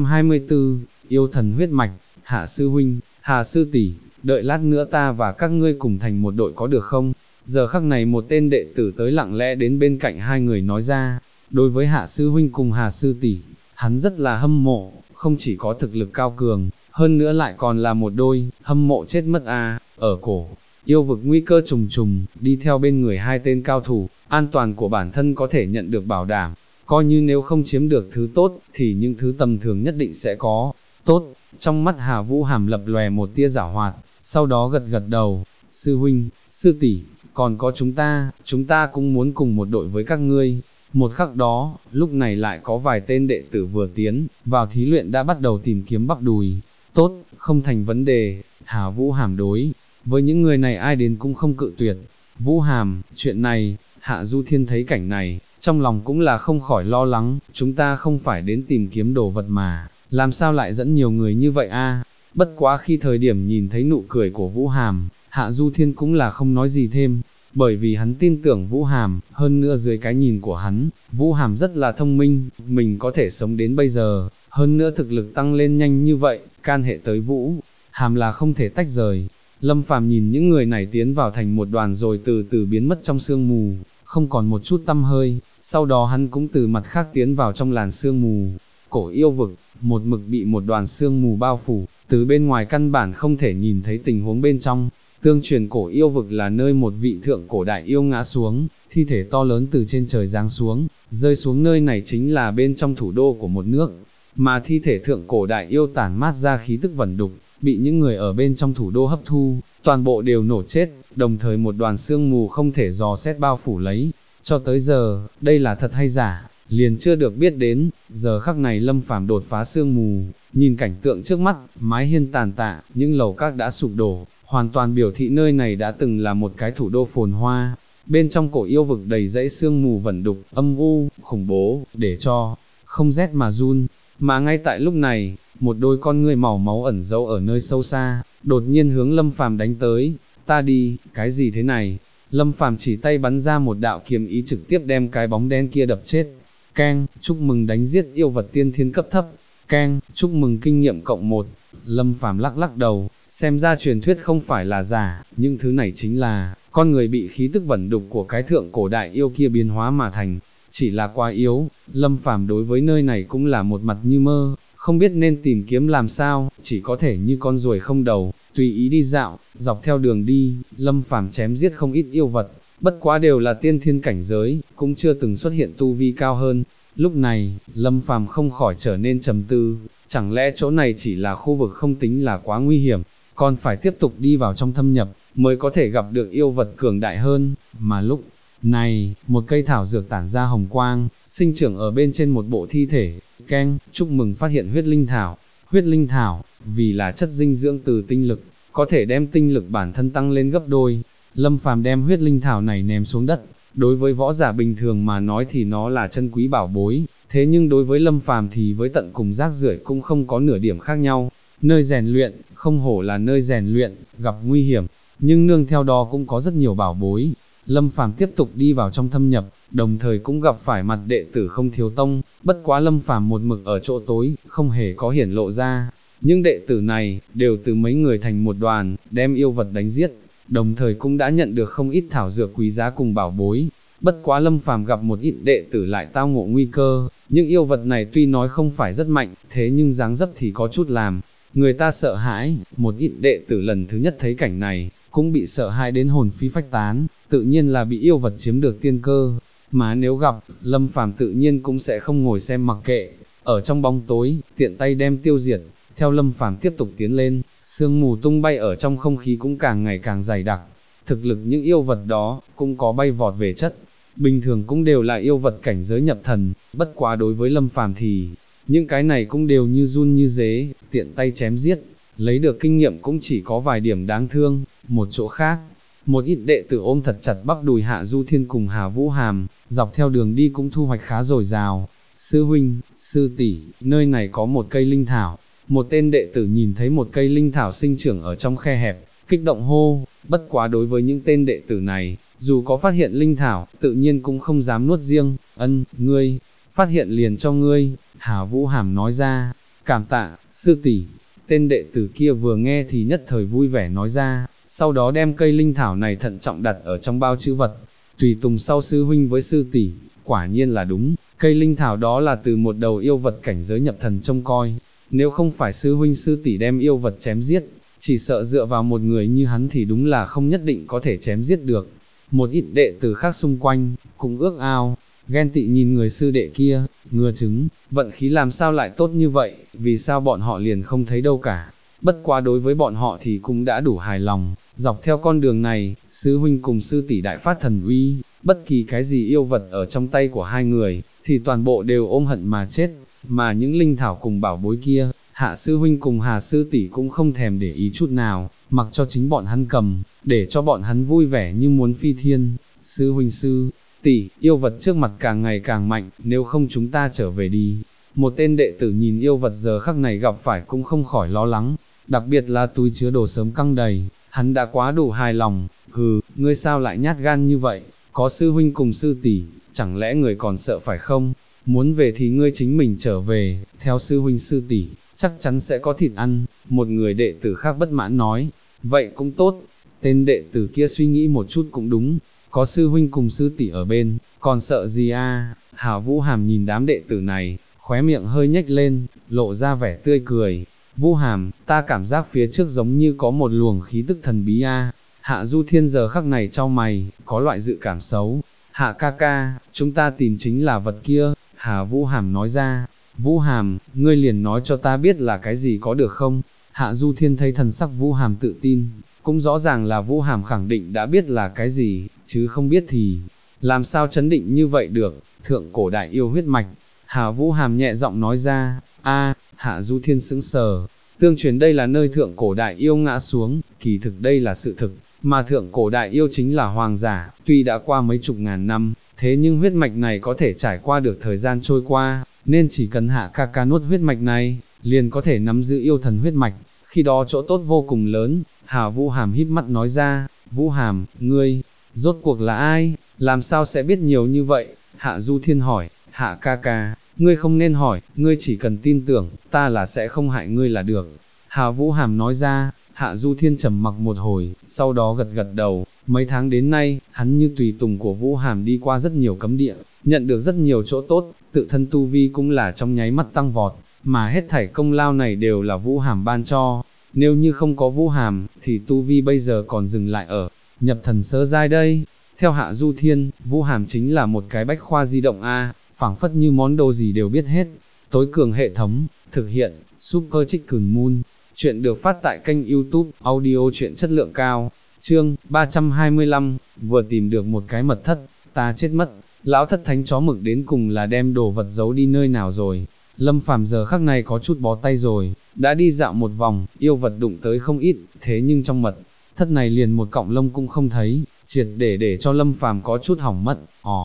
324, yêu thần huyết mạch. Hạ sư huynh, Hà sư tỷ, đợi lát nữa ta và các ngươi cùng thành một đội có được không? Giờ khắc này một tên đệ tử tới lặng lẽ đến bên cạnh 2 người nói ra, đối với Hạ sư huynh cùng Hà sư tỷ, hắn rất là hâm mộ, không chỉ có thực lực cao cường, hơn nữa lại còn là một đôi, hâm mộ chết mất a. Ở cổ yêu vực nguy cơ trùng trùng, đi theo bên người 2 tên cao thủ, an toàn của bản thân có thể nhận được bảo đảm, coi như nếu không chiếm được thứ tốt, thì những thứ tầm thường nhất định sẽ có. Tốt, trong mắt Hà Vũ Hàm lập lòe một tia giảo hoạt, sau đó gật gật đầu, sư huynh, sư tỷ, còn có chúng ta cũng muốn cùng một đội với các ngươi. Một khắc đó, lúc này lại có vài tên đệ tử vừa tiến vào thí luyện đã bắt đầu tìm kiếm bắp đùi, tốt, không thành vấn đề, Hà Vũ Hàm đối, với những người này ai đến cũng không cự tuyệt. Vũ Hàm, chuyện này, Hạ Du Thiên thấy cảnh này, trong lòng cũng là không khỏi lo lắng, chúng ta không phải đến tìm kiếm đồ vật mà, làm sao lại dẫn nhiều người như vậy a? Bất quá khi thời điểm nhìn thấy nụ cười của Vũ Hàm, Hạ Du Thiên cũng là không nói gì thêm, bởi vì hắn tin tưởng Vũ Hàm, hơn nữa dưới cái nhìn của hắn, Vũ Hàm rất là thông minh, mình có thể sống đến bây giờ, hơn nữa thực lực tăng lên nhanh như vậy, can hệ tới Vũ Hàm là không thể tách rời. Lâm Phàm nhìn những người này tiến vào thành một đoàn rồi từ từ biến mất trong sương mù, không còn một chút tăm hơi, sau đó hắn cũng từ mặt khác tiến vào trong làn sương mù. Cổ yêu vực, một mực bị một đoàn sương mù bao phủ, từ bên ngoài căn bản không thể nhìn thấy tình huống bên trong. Tương truyền cổ yêu vực là nơi một vị thượng cổ đại yêu ngã xuống, thi thể to lớn từ trên trời giáng xuống, rơi xuống nơi này chính là bên trong thủ đô của một nước, mà thi thể thượng cổ đại yêu tản mát ra khí tức vẩn đục, bị những người ở bên trong thủ đô hấp thu, toàn bộ đều nổ chết, đồng thời một đoàn sương mù không thể dò xét bao phủ lấy. Cho tới giờ, đây là thật hay giả, liền chưa được biết đến. Giờ khắc này Lâm Phàm đột phá sương mù, nhìn cảnh tượng trước mắt, mái hiên tàn tạ, những lầu các đã sụp đổ, hoàn toàn biểu thị nơi này đã từng là một cái thủ đô phồn hoa. Bên trong cổ yêu vực đầy dãy sương mù vẩn đục, âm u, khủng bố, để cho không rét mà run. Mà ngay tại lúc này, một đôi con ngươi màu máu ẩn giấu ở nơi sâu xa, đột nhiên hướng Lâm Phàm đánh tới. Ta đi, cái gì thế này? Lâm Phàm chỉ tay bắn ra một đạo kiếm ý trực tiếp đem cái bóng đen kia đập chết. Keng, chúc mừng đánh giết yêu vật tiên thiên cấp thấp. Keng, chúc mừng kinh nghiệm cộng 1. Lâm Phàm lắc lắc đầu, xem ra truyền thuyết không phải là giả, những thứ này chính là con người bị khí tức vẩn đục của cái thượng cổ đại yêu kia biến hóa mà thành. Chỉ là quá yếu, Lâm Phàm đối với nơi này cũng là một mặt như mơ, không biết nên tìm kiếm làm sao, chỉ có thể như con ruồi không đầu, tùy ý đi dạo, dọc theo đường đi, Lâm Phàm chém giết không ít yêu vật, bất quá đều là tiên thiên cảnh giới, cũng chưa từng xuất hiện tu vi cao hơn. Lúc này, Lâm Phàm không khỏi trở nên trầm tư, chẳng lẽ chỗ này chỉ là khu vực không tính là quá nguy hiểm, còn phải tiếp tục đi vào trong thâm nhập, mới có thể gặp được yêu vật cường đại hơn, mà lúc này, một cây thảo dược tản ra hồng quang, sinh trưởng ở bên trên một bộ thi thể. Keng, chúc mừng phát hiện huyết linh thảo. Huyết linh thảo, vì là chất dinh dưỡng từ tinh lực, có thể đem tinh lực bản thân tăng lên gấp đôi. Lâm Phàm đem huyết linh thảo này ném xuống đất, đối với võ giả bình thường mà nói thì nó là chân quý bảo bối, thế nhưng đối với Lâm Phàm thì với tận cùng rác rưởi cũng không có nửa điểm khác nhau. Nơi rèn luyện, không hổ là nơi rèn luyện, gặp nguy hiểm, nhưng nương theo đó cũng có rất nhiều bảo bối. Lâm Phàm tiếp tục đi vào trong thâm nhập, đồng thời cũng gặp phải mặt đệ tử Không Thiếu Tông, bất quá Lâm Phàm một mực ở chỗ tối, không hề có hiển lộ ra. Những đệ tử này, đều từ mấy người thành một đoàn, đem yêu vật đánh giết, đồng thời cũng đã nhận được không ít thảo dược quý giá cùng bảo bối. Bất quá Lâm Phàm gặp một ít đệ tử lại tao ngộ nguy cơ, những yêu vật này tuy nói không phải rất mạnh, thế nhưng dáng dấp thì có chút làm người ta sợ hãi. Một ít đệ tử lần thứ nhất thấy cảnh này, cũng bị sợ hãi đến hồn phi phách tán, tự nhiên là bị yêu vật chiếm được tiên cơ. Mà nếu gặp, Lâm Phàm tự nhiên cũng sẽ không ngồi xem mặc kệ, ở trong bóng tối, tiện tay đem tiêu diệt. Theo Lâm Phàm tiếp tục tiến lên, sương mù tung bay ở trong không khí cũng càng ngày càng dày đặc. Thực lực những yêu vật đó, cũng có bay vọt về chất, bình thường cũng đều là yêu vật cảnh giới nhập thần, bất quá đối với Lâm Phàm thì, những cái này cũng đều như run như dế, tiện tay chém giết, lấy được kinh nghiệm cũng chỉ có vài điểm đáng thương. Một chỗ khác, một ít đệ tử ôm thật chặt bắp đùi Hạ Du Thiên cùng Hà Vũ Hàm, dọc theo đường đi cũng thu hoạch khá dồi dào. Sư huynh, sư tỷ, nơi này có một cây linh thảo. Một tên đệ tử nhìn thấy một cây linh thảo sinh trưởng ở trong khe hẹp, kích động hô. Bất quá đối với những tên đệ tử này, dù có phát hiện linh thảo, tự nhiên cũng không dám nuốt riêng. Ngươi, phát hiện liền cho ngươi, Hà Vũ Hàm nói ra. Cảm tạ, sư tỷ. Tên đệ tử kia vừa nghe thì nhất thời vui vẻ nói ra, sau đó đem cây linh thảo này thận trọng đặt ở trong bao chữ vật. Tùy tùng sau sư huynh với sư tỷ, quả nhiên là đúng, cây linh thảo đó là từ một đầu yêu vật cảnh giới nhập thần trông coi. Nếu không phải sư huynh sư tỷ đem yêu vật chém giết, chỉ sợ dựa vào một người như hắn thì đúng là không nhất định có thể chém giết được. Một ít đệ tử khác xung quanh, cũng ước ao, ghen tị nhìn người sư đệ kia, ngừa chứng, vận khí làm sao lại tốt như vậy, vì sao bọn họ liền không thấy đâu cả. Bất quá đối với bọn họ thì cũng đã đủ hài lòng, dọc theo con đường này, sư huynh cùng sư tỷ đại phát thần uy, bất kỳ cái gì yêu vật ở trong tay của hai người, thì toàn bộ đều ôm hận mà chết, mà những linh thảo cùng bảo bối kia, Hạ sư huynh cùng Hà sư tỷ cũng không thèm để ý chút nào, mặc cho chính bọn hắn cầm, để cho bọn hắn vui vẻ như muốn phi thiên. Sư huynh sư tỷ, yêu vật trước mặt càng ngày càng mạnh, nếu không chúng ta trở về đi. Một tên đệ tử nhìn yêu vật giờ khắc này gặp phải cũng không khỏi lo lắng, đặc biệt là túi chứa đồ sớm căng đầy, hắn đã quá đủ hài lòng. Hừ, ngươi sao lại nhát gan như vậy, có sư huynh cùng sư tỷ, chẳng lẽ người còn sợ phải không? Muốn về thì ngươi chính mình trở về, theo sư huynh sư tỷ, chắc chắn sẽ có thịt ăn. Một người đệ tử khác bất mãn nói, vậy cũng tốt. Tên đệ tử kia suy nghĩ một chút cũng đúng, có sư huynh cùng sư tỷ ở bên, còn sợ gì a? Hảo Vũ Hàm nhìn đám đệ tử này, khóe miệng hơi nhếch lên, lộ ra vẻ tươi cười. Vũ Hàm, ta cảm giác phía trước giống như có một luồng khí tức thần bí a. Hạ Du Thiên giờ khắc này trong mày, có loại dự cảm xấu. Hạ ca ca, chúng ta tìm chính là vật kia. Hà Vũ Hàm nói ra. Vũ Hàm, ngươi liền nói cho ta biết là cái gì có được không? Hạ Du Thiên thấy thần sắc Vũ Hàm tự tin, cũng rõ ràng là Vũ Hàm khẳng định đã biết là cái gì, chứ không biết thì làm sao chấn định như vậy được. Thượng cổ đại yêu huyết mạch. Hà Vũ Hàm nhẹ giọng nói ra. Hạ Du Thiên sững sờ. Tương truyền đây là nơi thượng cổ đại yêu ngã xuống, kỳ thực đây là sự thực, mà thượng cổ đại yêu chính là hoàng giả, tuy đã qua mấy chục ngàn năm, thế nhưng huyết mạch này có thể trải qua được thời gian trôi qua, nên chỉ cần Hạ ca ca nuốt huyết mạch này, liền có thể nắm giữ yêu thần huyết mạch, khi đó chỗ tốt vô cùng lớn. Hà Vũ Hàm híp mắt nói ra. Vũ Hàm, ngươi, rốt cuộc là ai, làm sao sẽ biết nhiều như vậy? Hạ Du Thiên hỏi. Hạ ca ca, ngươi không nên hỏi, ngươi chỉ cần tin tưởng, ta là sẽ không hại ngươi là được. Hà Vũ Hàm nói ra. Hạ Du Thiên trầm mặc một hồi, sau đó gật gật đầu. Mấy tháng đến nay, hắn như tùy tùng của Vũ Hàm đi qua rất nhiều cấm địa, nhận được rất nhiều chỗ tốt, tự thân tu vi cũng là trong nháy mắt tăng vọt, mà hết thảy công lao này đều là Vũ Hàm ban cho. Nếu như không có Vũ Hàm, thì tu vi bây giờ còn dừng lại ở nhập thần sơ giai đây. Theo Hạ Du Thiên, Vũ Hàm chính là một cái bách khoa di động a, phảng phất như món đồ gì đều biết hết. Tối cường hệ thống, thực hiện, Super Chicken Moon. Chuyện được phát tại kênh YouTube, audio chuyện chất lượng cao. Chương 325, vừa tìm được một cái mật thất, ta chết mất. Lão thất thánh chó mực đến cùng là đem đồ vật giấu đi nơi nào rồi? Lâm Phàm giờ khắc này có chút bó tay rồi, đã đi dạo một vòng, yêu vật đụng tới không ít, thế nhưng trong mật thất này liền một cọng lông cũng không thấy, triệt để cho Lâm Phàm có chút hỏng mất.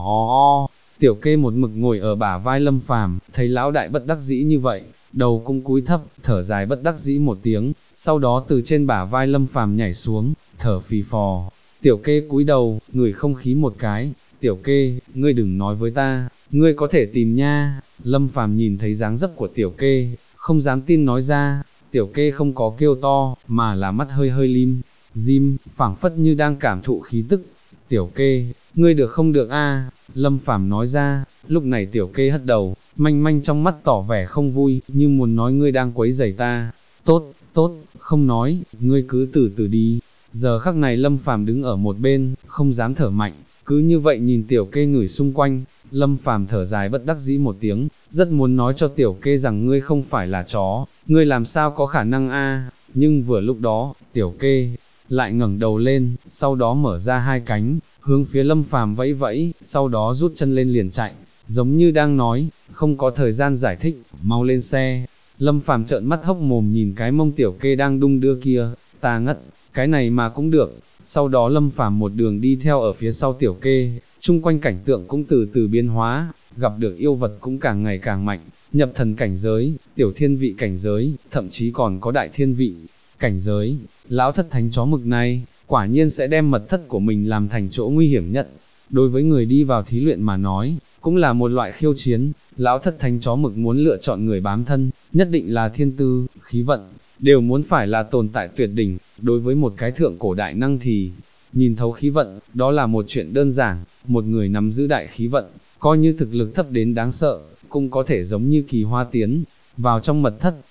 Tiểu Kê một mực ngồi ở bả vai Lâm Phàm, thấy lão đại bất đắc dĩ như vậy, đầu cũng cúi thấp, thở dài bất đắc dĩ một tiếng, sau đó từ trên bả vai Lâm Phàm nhảy xuống, thở phì phò. Tiểu Kê cúi đầu, ngửi không khí một cái. Tiểu Kê, ngươi đừng nói với ta, ngươi có thể tìm nha. Lâm Phàm nhìn thấy dáng dấp của Tiểu Kê, không dám tin nói ra. Tiểu Kê không có kêu to, mà là mắt hơi hơi dim, phảng phất như đang cảm thụ khí tức. Tiểu Kê, ngươi được không được a? Lâm Phàm nói ra. Lúc này Tiểu Kê hất đầu, manh manh trong mắt tỏ vẻ không vui, như muốn nói ngươi đang quấy rầy ta. Tốt, không nói, ngươi cứ từ từ đi. Giờ khắc này Lâm Phàm đứng ở một bên, không dám thở mạnh, cứ như vậy nhìn Tiểu Kê ngửi xung quanh. Lâm Phàm thở dài bất đắc dĩ một tiếng, rất muốn nói cho Tiểu Kê rằng ngươi không phải là chó, ngươi làm sao có khả năng a? Nhưng vừa lúc đó, Tiểu Kê lại ngẩng đầu lên, sau đó mở ra hai cánh, hướng phía Lâm Phàm vẫy vẫy, sau đó rút chân lên liền chạy, giống như đang nói, không có thời gian giải thích, mau lên xe. Lâm Phàm trợn mắt hốc mồm nhìn cái mông Tiểu Kê đang đung đưa kia, ta ngất, cái này mà cũng được. Sau đó Lâm Phàm một đường đi theo ở phía sau Tiểu Kê, chung quanh cảnh tượng cũng từ từ biến hóa, gặp được yêu vật cũng càng ngày càng mạnh, nhập thần cảnh giới, tiểu thiên vị cảnh giới, thậm chí còn có đại thiên vị cảnh giới. Lão thất thánh chó mực này, quả nhiên sẽ đem mật thất của mình làm thành chỗ nguy hiểm nhất. Đối với người đi vào thí luyện mà nói, cũng là một loại khiêu chiến. Lão thất thánh chó mực muốn lựa chọn người bám thân, nhất định là thiên tư, khí vận, đều muốn phải là tồn tại tuyệt đỉnh. Đối với một cái thượng cổ đại năng thì, nhìn thấu khí vận, đó là một chuyện đơn giản. Một người nắm giữ đại khí vận, coi như thực lực thấp đến đáng sợ, cũng có thể giống như kỳ hoa tiến vào trong mật thất.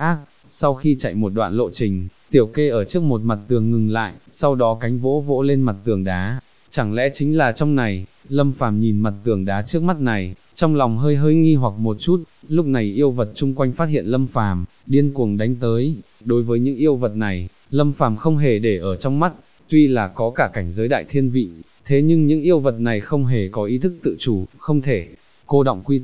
Sau khi chạy một đoạn lộ trình, Tiểu Kê ở trước một mặt tường ngừng lại, sau đó cánh vỗ vỗ lên mặt tường đá. Chẳng lẽ chính là trong này? Lâm Phàm nhìn mặt tường đá trước mắt này, trong lòng hơi hơi nghi hoặc một chút. Lúc này yêu vật chung quanh phát hiện Lâm Phàm, điên cuồng đánh tới. Đối với những yêu vật này, Lâm Phàm không hề để ở trong mắt, tuy là có cả cảnh giới đại thiên vị, thế nhưng những yêu vật này không hề có ý thức tự chủ, không thể cô động quy tắc,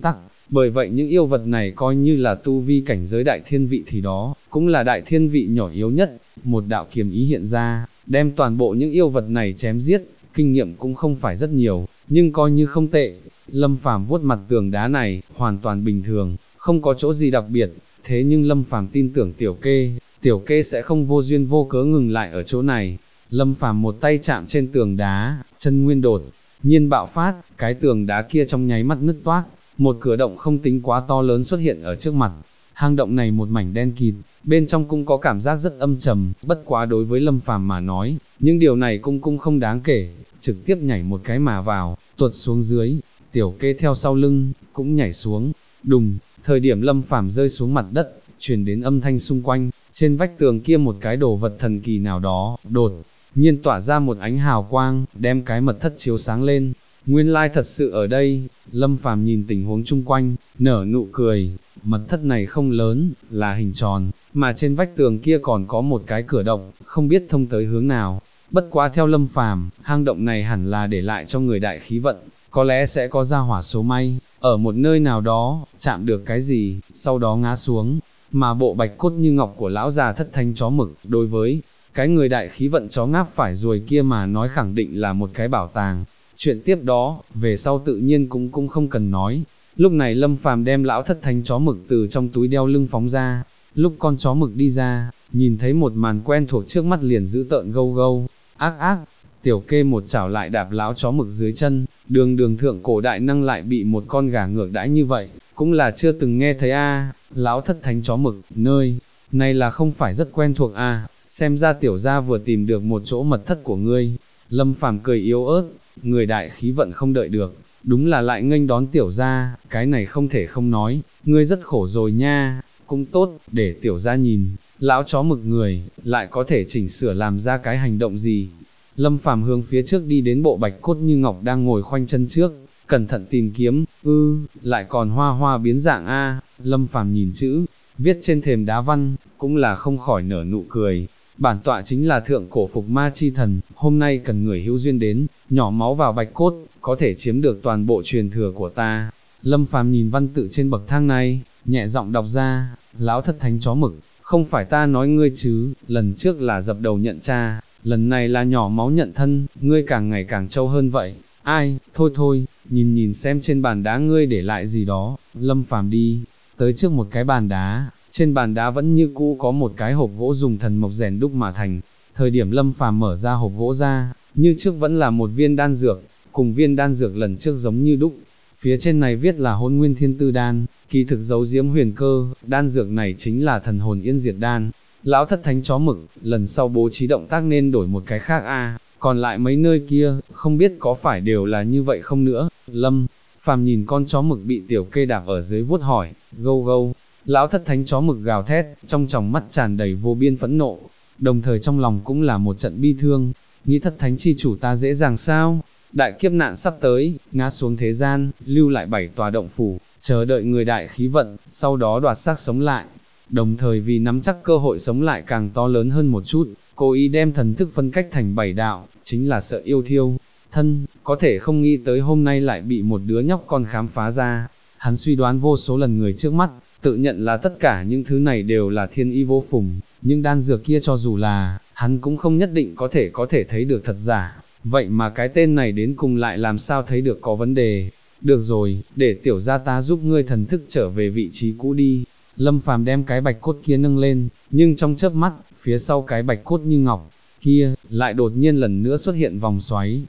Bởi vậy những yêu vật này coi như là tu vi cảnh giới đại thiên vị thì đó, cũng là đại thiên vị nhỏ yếu nhất. Một đạo kiếm ý hiện ra, đem toàn bộ những yêu vật này chém giết, kinh nghiệm cũng không phải rất nhiều, nhưng coi như không tệ. Lâm Phàm vuốt mặt tường đá này, hoàn toàn bình thường, không có chỗ gì đặc biệt, thế nhưng Lâm Phàm tin tưởng Tiểu Kê sẽ không vô duyên vô cớ ngừng lại ở chỗ này. Lâm Phàm một tay chạm trên tường đá, chân nguyên đột nhiên bạo phát, cái tường đá kia trong nháy mắt nứt toác, một cửa động không tính quá to lớn xuất hiện ở trước mặt. Hang động này một mảnh đen kịt, bên trong cũng có cảm giác rất âm trầm, bất quá đối với Lâm Phàm mà nói, những điều này cũng không đáng kể, trực tiếp nhảy một cái mà vào, tuột xuống dưới. Tiểu Kê theo sau lưng, cũng nhảy xuống, đùng, thời điểm Lâm Phàm rơi xuống mặt đất, truyền đến âm thanh xung quanh, trên vách tường kia một cái đồ vật thần kỳ nào đó, đột nhiên tỏa ra một ánh hào quang, đem cái mật thất chiếu sáng lên. Nguyên lai thật sự ở đây. Lâm Phàm nhìn tình huống chung quanh, nở nụ cười. Mật thất này không lớn, là hình tròn, mà trên vách tường kia còn có một cái cửa động, không biết thông tới hướng nào. Bất quá theo Lâm Phàm, hang động này hẳn là để lại cho người đại khí vận, có lẽ sẽ có ra hỏa số may, ở một nơi nào đó, chạm được cái gì, sau đó ngã xuống. Mà bộ bạch cốt như ngọc của lão già thất thanh chó mực, đối với cái người đại khí vận chó ngáp phải ruồi kia mà nói khẳng định là một cái bảo tàng. Chuyện tiếp đó, về sau tự nhiên cũng không cần nói. Lúc này Lâm Phàm đem lão thất thánh chó mực từ trong túi đeo lưng phóng ra. Lúc con chó mực đi ra, nhìn thấy một màn quen thuộc trước mắt liền giữ tợn gâu gâu. Ác ác, Tiểu Kê một chảo lại đạp lão chó mực dưới chân. Đường thượng cổ đại năng lại bị một con gà ngược đãi như vậy, cũng là chưa từng nghe thấy a. Lão thất thánh chó mực, nơi này là không phải rất quen thuộc a. Xem ra tiểu gia vừa tìm được một chỗ mật thất của ngươi. Lâm Phàm cười yếu ớt, người đại khí vận không đợi được, đúng là lại nghênh đón tiểu gia, cái này không thể không nói, ngươi rất khổ rồi nha, cũng tốt, để tiểu gia nhìn, lão chó mực người, lại có thể chỉnh sửa làm ra cái hành động gì. Lâm Phàm hướng phía trước đi đến bộ bạch cốt như ngọc đang ngồi khoanh chân trước, cẩn thận tìm kiếm, lại còn hoa hoa biến dạng a. Lâm Phàm nhìn chữ, viết trên thềm đá văn, cũng là không khỏi nở nụ cười. Bản tọa chính là thượng cổ phục ma chi thần, hôm nay cần người hữu duyên đến, nhỏ máu vào bạch cốt, có thể chiếm được toàn bộ truyền thừa của ta. Lâm Phàm nhìn văn tự trên bậc thang này, nhẹ giọng đọc ra, lão thất thánh chó mực, không phải ta nói ngươi chứ, lần trước là dập đầu nhận cha, lần này là nhỏ máu nhận thân, ngươi càng ngày càng trâu hơn vậy. Ai, thôi, nhìn xem trên bàn đá ngươi để lại gì đó. Lâm Phàm đi tới trước một cái bàn đá, trên bàn đá vẫn như cũ có một cái hộp gỗ dùng thần mộc rèn đúc mà thành. Thời điểm Lâm Phàm mở ra hộp gỗ ra, như trước vẫn là một viên đan dược, cùng viên đan dược lần trước giống như đúc. Phía trên này viết là Hỗn Nguyên Thiên Tư Đan, kỳ thực giấu giếm huyền cơ, đan dược này chính là thần hồn yên diệt đan. Lão thất thánh chó mực, lần sau bố trí động tác nên đổi một cái khác a. Còn lại mấy nơi kia, không biết có phải đều là như vậy không nữa. Lâm Phàm nhìn con chó mực bị Tiểu Kê đạp ở dưới vuốt hỏi, gâu gâu. Lão thất thánh chó mực gào thét, trong tròng mắt tràn đầy vô biên phẫn nộ, đồng thời trong lòng cũng là một trận bi thương, nghĩ thất thánh chi chủ ta dễ dàng sao, đại kiếp nạn sắp tới, ngã xuống thế gian, lưu lại 7 tòa động phủ, chờ đợi người đại khí vận, sau đó đoạt xác sống lại, đồng thời vì nắm chắc cơ hội sống lại càng to lớn hơn một chút, cố ý đem thần thức phân cách thành 7 đạo, chính là sợ yêu thiêu thân, có thể không nghĩ tới hôm nay lại bị một đứa nhóc con khám phá ra. Hắn suy đoán vô số lần người trước mắt, tự nhận là tất cả những thứ này đều là thiên y vô phùng, nhưng đan dược kia cho dù là, hắn cũng không nhất định có thể thấy được thật giả, vậy mà cái tên này đến cùng lại làm sao thấy được có vấn đề. Được rồi, để tiểu gia ta giúp ngươi thần thức trở về vị trí cũ đi. Lâm Phàm đem cái bạch cốt kia nâng lên, nhưng trong chớp mắt, phía sau cái bạch cốt như ngọc kia, lại đột nhiên lần nữa xuất hiện vòng xoáy.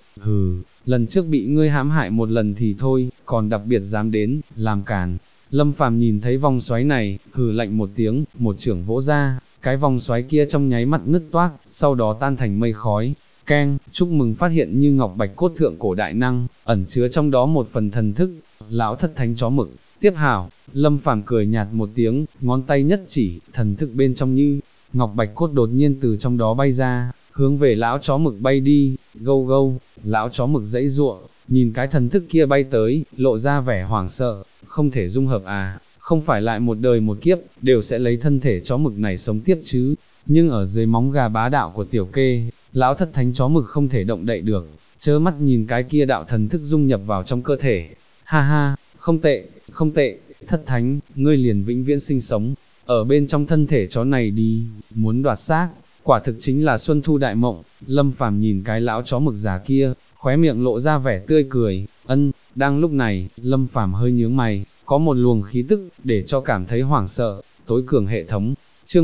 Lần trước bị ngươi hãm hại một lần thì thôi, còn đặc biệt dám đến, làm càn. Lâm Phàm nhìn thấy vòng xoáy này, hừ lạnh một tiếng, một chưởng vỗ ra, cái vòng xoáy kia trong nháy mắt nứt toác, sau đó tan thành mây khói. Keng, chúc mừng phát hiện như ngọc bạch cốt thượng cổ đại năng, ẩn chứa trong đó một phần thần thức, lão thất thánh chó mực, tiếp hảo. Lâm Phàm cười nhạt một tiếng, ngón tay nhất chỉ, thần thức bên trong như ngọc bạch cốt đột nhiên từ trong đó bay ra, hướng về lão chó mực bay đi. Gâu gâu, lão chó mực dãy giụa, nhìn cái thần thức kia bay tới, lộ ra vẻ hoảng sợ, không thể dung hợp à, không phải lại một đời một kiếp, đều sẽ lấy thân thể chó mực này sống tiếp chứ. Nhưng ở dưới móng gà bá đạo của Tiểu Kê, lão thất thánh chó mực không thể động đậy được, chớ mắt nhìn cái kia đạo thần thức dung nhập vào trong cơ thể. Ha ha, không tệ, thất thánh, ngươi liền vĩnh viễn sinh sống, ở bên trong thân thể chó này đi, muốn đoạt xác, quả thực chính là xuân thu đại mộng. Lâm Phàm nhìn cái lão chó mực già kia, khóe miệng lộ ra vẻ tươi cười, đang lúc này, Lâm Phàm hơi nhướng mày, có một luồng khí tức, để cho cảm thấy hoảng sợ, tối cường hệ thống, chương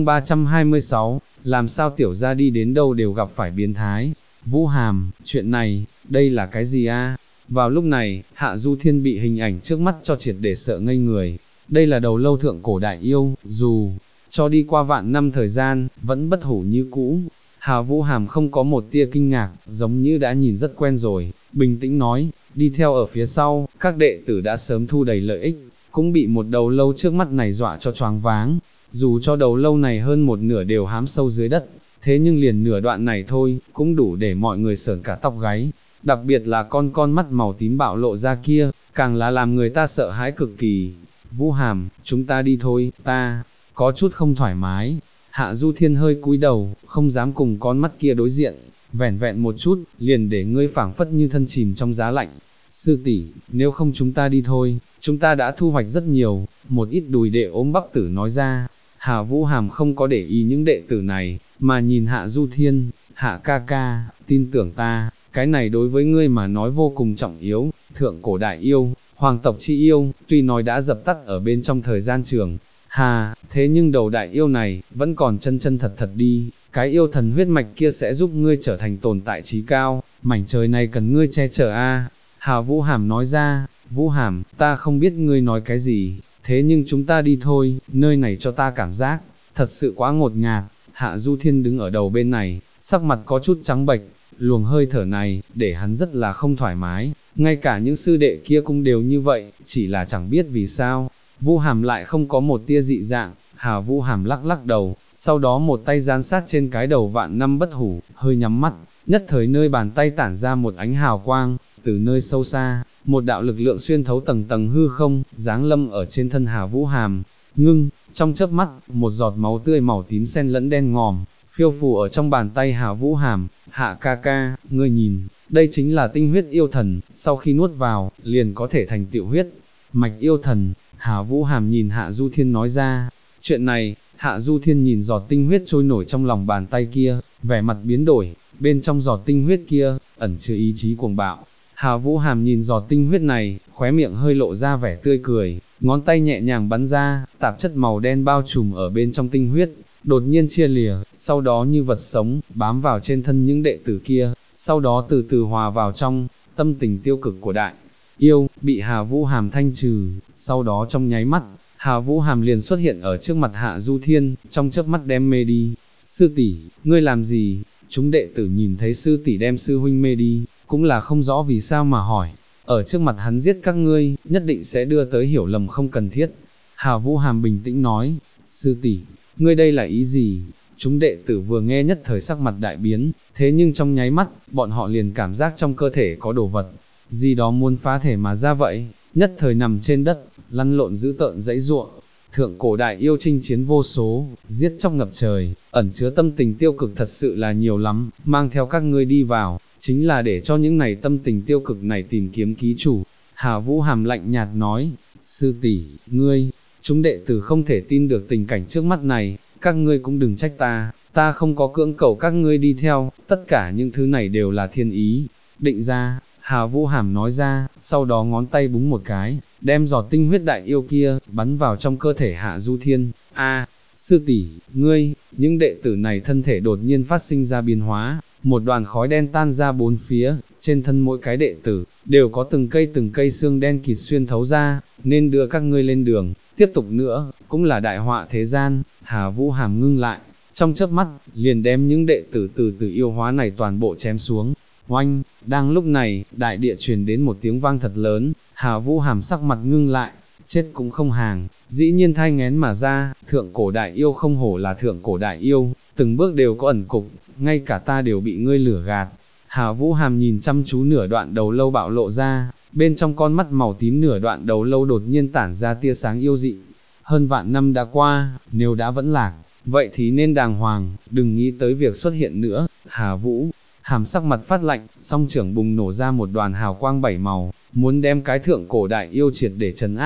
326, làm sao tiểu gia đi đến đâu đều gặp phải biến thái, Vũ Hàm, chuyện này, đây là cái gì a? Vào lúc này, Hạ Du Thiên bị hình ảnh trước mắt cho triệt để sợ ngây người, đây là đầu lâu thượng cổ đại yêu, dù cho đi qua vạn năm thời gian, vẫn bất hủ như cũ. Hà Vũ Hàm không có một tia kinh ngạc, giống như đã nhìn rất quen rồi, bình tĩnh nói, đi theo ở phía sau, các đệ tử đã sớm thu đầy lợi ích, cũng bị một đầu lâu trước mắt này dọa cho choáng váng, dù cho đầu lâu này hơn một nửa đều hám sâu dưới đất, thế nhưng liền nửa đoạn này thôi, cũng đủ để mọi người sởn cả tóc gáy, đặc biệt là con mắt màu tím bạo lộ ra kia, càng là làm người ta sợ hãi cực kỳ. Vũ Hàm, chúng ta đi thôi, ta có chút không thoải mái. Hạ Du Thiên hơi cúi đầu, không dám cùng con mắt kia đối diện, vẻn vẹn một chút, liền để ngươi phảng phất như thân chìm trong giá lạnh. Sư tỷ, nếu không chúng ta đi thôi, chúng ta đã thu hoạch rất nhiều, một ít đùi đệ ốm bắp tử nói ra. Hạ Vũ Hàm không có để ý những đệ tử này, mà nhìn Hạ Du Thiên, Hạ ca ca, tin tưởng ta, cái này đối với ngươi mà nói vô cùng trọng yếu, thượng cổ đại yêu, hoàng tộc chi yêu, tuy nói đã dập tắt ở bên trong thời gian trường, thế nhưng đầu đại yêu này, vẫn còn chân chân thật thật đi, cái yêu thần huyết mạch kia sẽ giúp ngươi trở thành tồn tại trí cao, mảnh trời này cần ngươi che chở a. Hà Vũ Hàm nói ra, Vũ Hàm, ta không biết ngươi nói cái gì, thế nhưng chúng ta đi thôi, nơi này cho ta cảm giác, thật sự quá ngột ngạt. Hạ Du Thiên đứng ở đầu bên này, sắc mặt có chút trắng bệch, luồng hơi thở này, để hắn rất là không thoải mái, ngay cả những sư đệ kia cũng đều như vậy, chỉ là chẳng biết vì sao. Vũ Hàm lại không có một tia dị dạng, Hà Vũ Hàm lắc lắc đầu, sau đó một tay dán sát trên cái đầu vạn năm bất hủ, hơi nhắm mắt, nhất thời nơi bàn tay tản ra một ánh hào quang, từ nơi sâu xa, một đạo lực lượng xuyên thấu tầng tầng hư không, giáng lâm ở trên thân Hà Vũ Hàm, trong chớp mắt, một giọt máu tươi màu tím xen lẫn đen ngòm, phiêu phù ở trong bàn tay Hà Vũ Hàm. Hạ ca ca, ngươi nhìn, đây chính là tinh huyết yêu thần, sau khi nuốt vào, liền có thể thành tựu huyết mạch yêu thần. Hà Vũ Hàm nhìn Hạ Du Thiên nói ra, chuyện này, Hạ Du Thiên nhìn giọt tinh huyết trôi nổi trong lòng bàn tay kia, vẻ mặt biến đổi, bên trong giọt tinh huyết kia, ẩn chứa ý chí cuồng bạo. Hà Vũ Hàm nhìn giọt tinh huyết này, khóe miệng hơi lộ ra vẻ tươi cười, ngón tay nhẹ nhàng bắn ra, tạp chất màu đen bao trùm ở bên trong tinh huyết, đột nhiên chia lìa, sau đó như vật sống, bám vào trên thân những đệ tử kia, sau đó từ từ hòa vào trong, tâm tình tiêu cực của đại yêu, bị Hà Vũ Hàm thanh trừ, sau đó trong nháy mắt, Hà Vũ Hàm liền xuất hiện ở trước mặt Hạ Du Thiên, trong chớp mắt đem mê đi. Sư tỷ, ngươi làm gì? Chúng đệ tử nhìn thấy sư tỷ đem sư huynh mê đi, cũng là không rõ vì sao mà hỏi, ở trước mặt hắn giết các ngươi, nhất định sẽ đưa tới hiểu lầm không cần thiết. Hà Vũ Hàm bình tĩnh nói, sư tỷ, ngươi đây là ý gì? Chúng đệ tử vừa nghe nhất thời sắc mặt đại biến, thế nhưng trong nháy mắt, bọn họ liền cảm giác trong cơ thể có đồ vật gì đó muốn phá thể mà ra vậy, nhất thời nằm trên đất, lăn lộn dữ tợn dãy ruộng. Thượng cổ đại yêu chinh chiến vô số, giết chóc ngập trời, ẩn chứa tâm tình tiêu cực thật sự là nhiều lắm, mang theo các ngươi đi vào, chính là để cho những này tâm tình tiêu cực này tìm kiếm ký chủ. Hà Vũ Hàm lạnh nhạt nói, sư tỷ, ngươi, chúng đệ tử không thể tin được tình cảnh trước mắt này, các ngươi cũng đừng trách ta không có cưỡng cầu các ngươi đi theo, tất cả những thứ này đều là thiên ý, định ra. Hà Vũ Hàm nói ra, sau đó ngón tay búng một cái, đem giọt tinh huyết đại yêu kia, bắn vào trong cơ thể Hạ Du Thiên. Sư tỷ, ngươi, những đệ tử này thân thể đột nhiên phát sinh ra biến hóa, một đoàn khói đen tan ra bốn phía, trên thân mỗi cái đệ tử, đều có từng cây xương đen kịt xuyên thấu ra, nên đưa các ngươi lên đường, tiếp tục nữa, cũng là đại họa thế gian. Hà Vũ Hàm ngưng lại, trong chớp mắt, liền đem những đệ tử từ yêu hóa này toàn bộ chém xuống. Oanh, đang lúc này, đại địa truyền đến một tiếng vang thật lớn, Hà Vũ Hàm sắc mặt ngưng lại, chết cũng không hàng, dĩ nhiên thai nghén mà ra, thượng cổ đại yêu không hổ là thượng cổ đại yêu, từng bước đều có ẩn cục, ngay cả ta đều bị ngươi lửa gạt. Hà Vũ Hàm nhìn chăm chú nửa đoạn đầu lâu bạo lộ ra, bên trong con mắt màu tím nửa đoạn đầu lâu đột nhiên tản ra tia sáng yêu dị. Hơn vạn năm đã qua, nếu đã vẫn lạc, vậy thì nên đàng hoàng, đừng nghĩ tới việc xuất hiện nữa. Hà Vũ Hàm sắc mặt phát lạnh, song trưởng bùng nổ ra một đoàn hào quang bảy màu, muốn đem cái thượng cổ đại yêu triệt để trấn áp.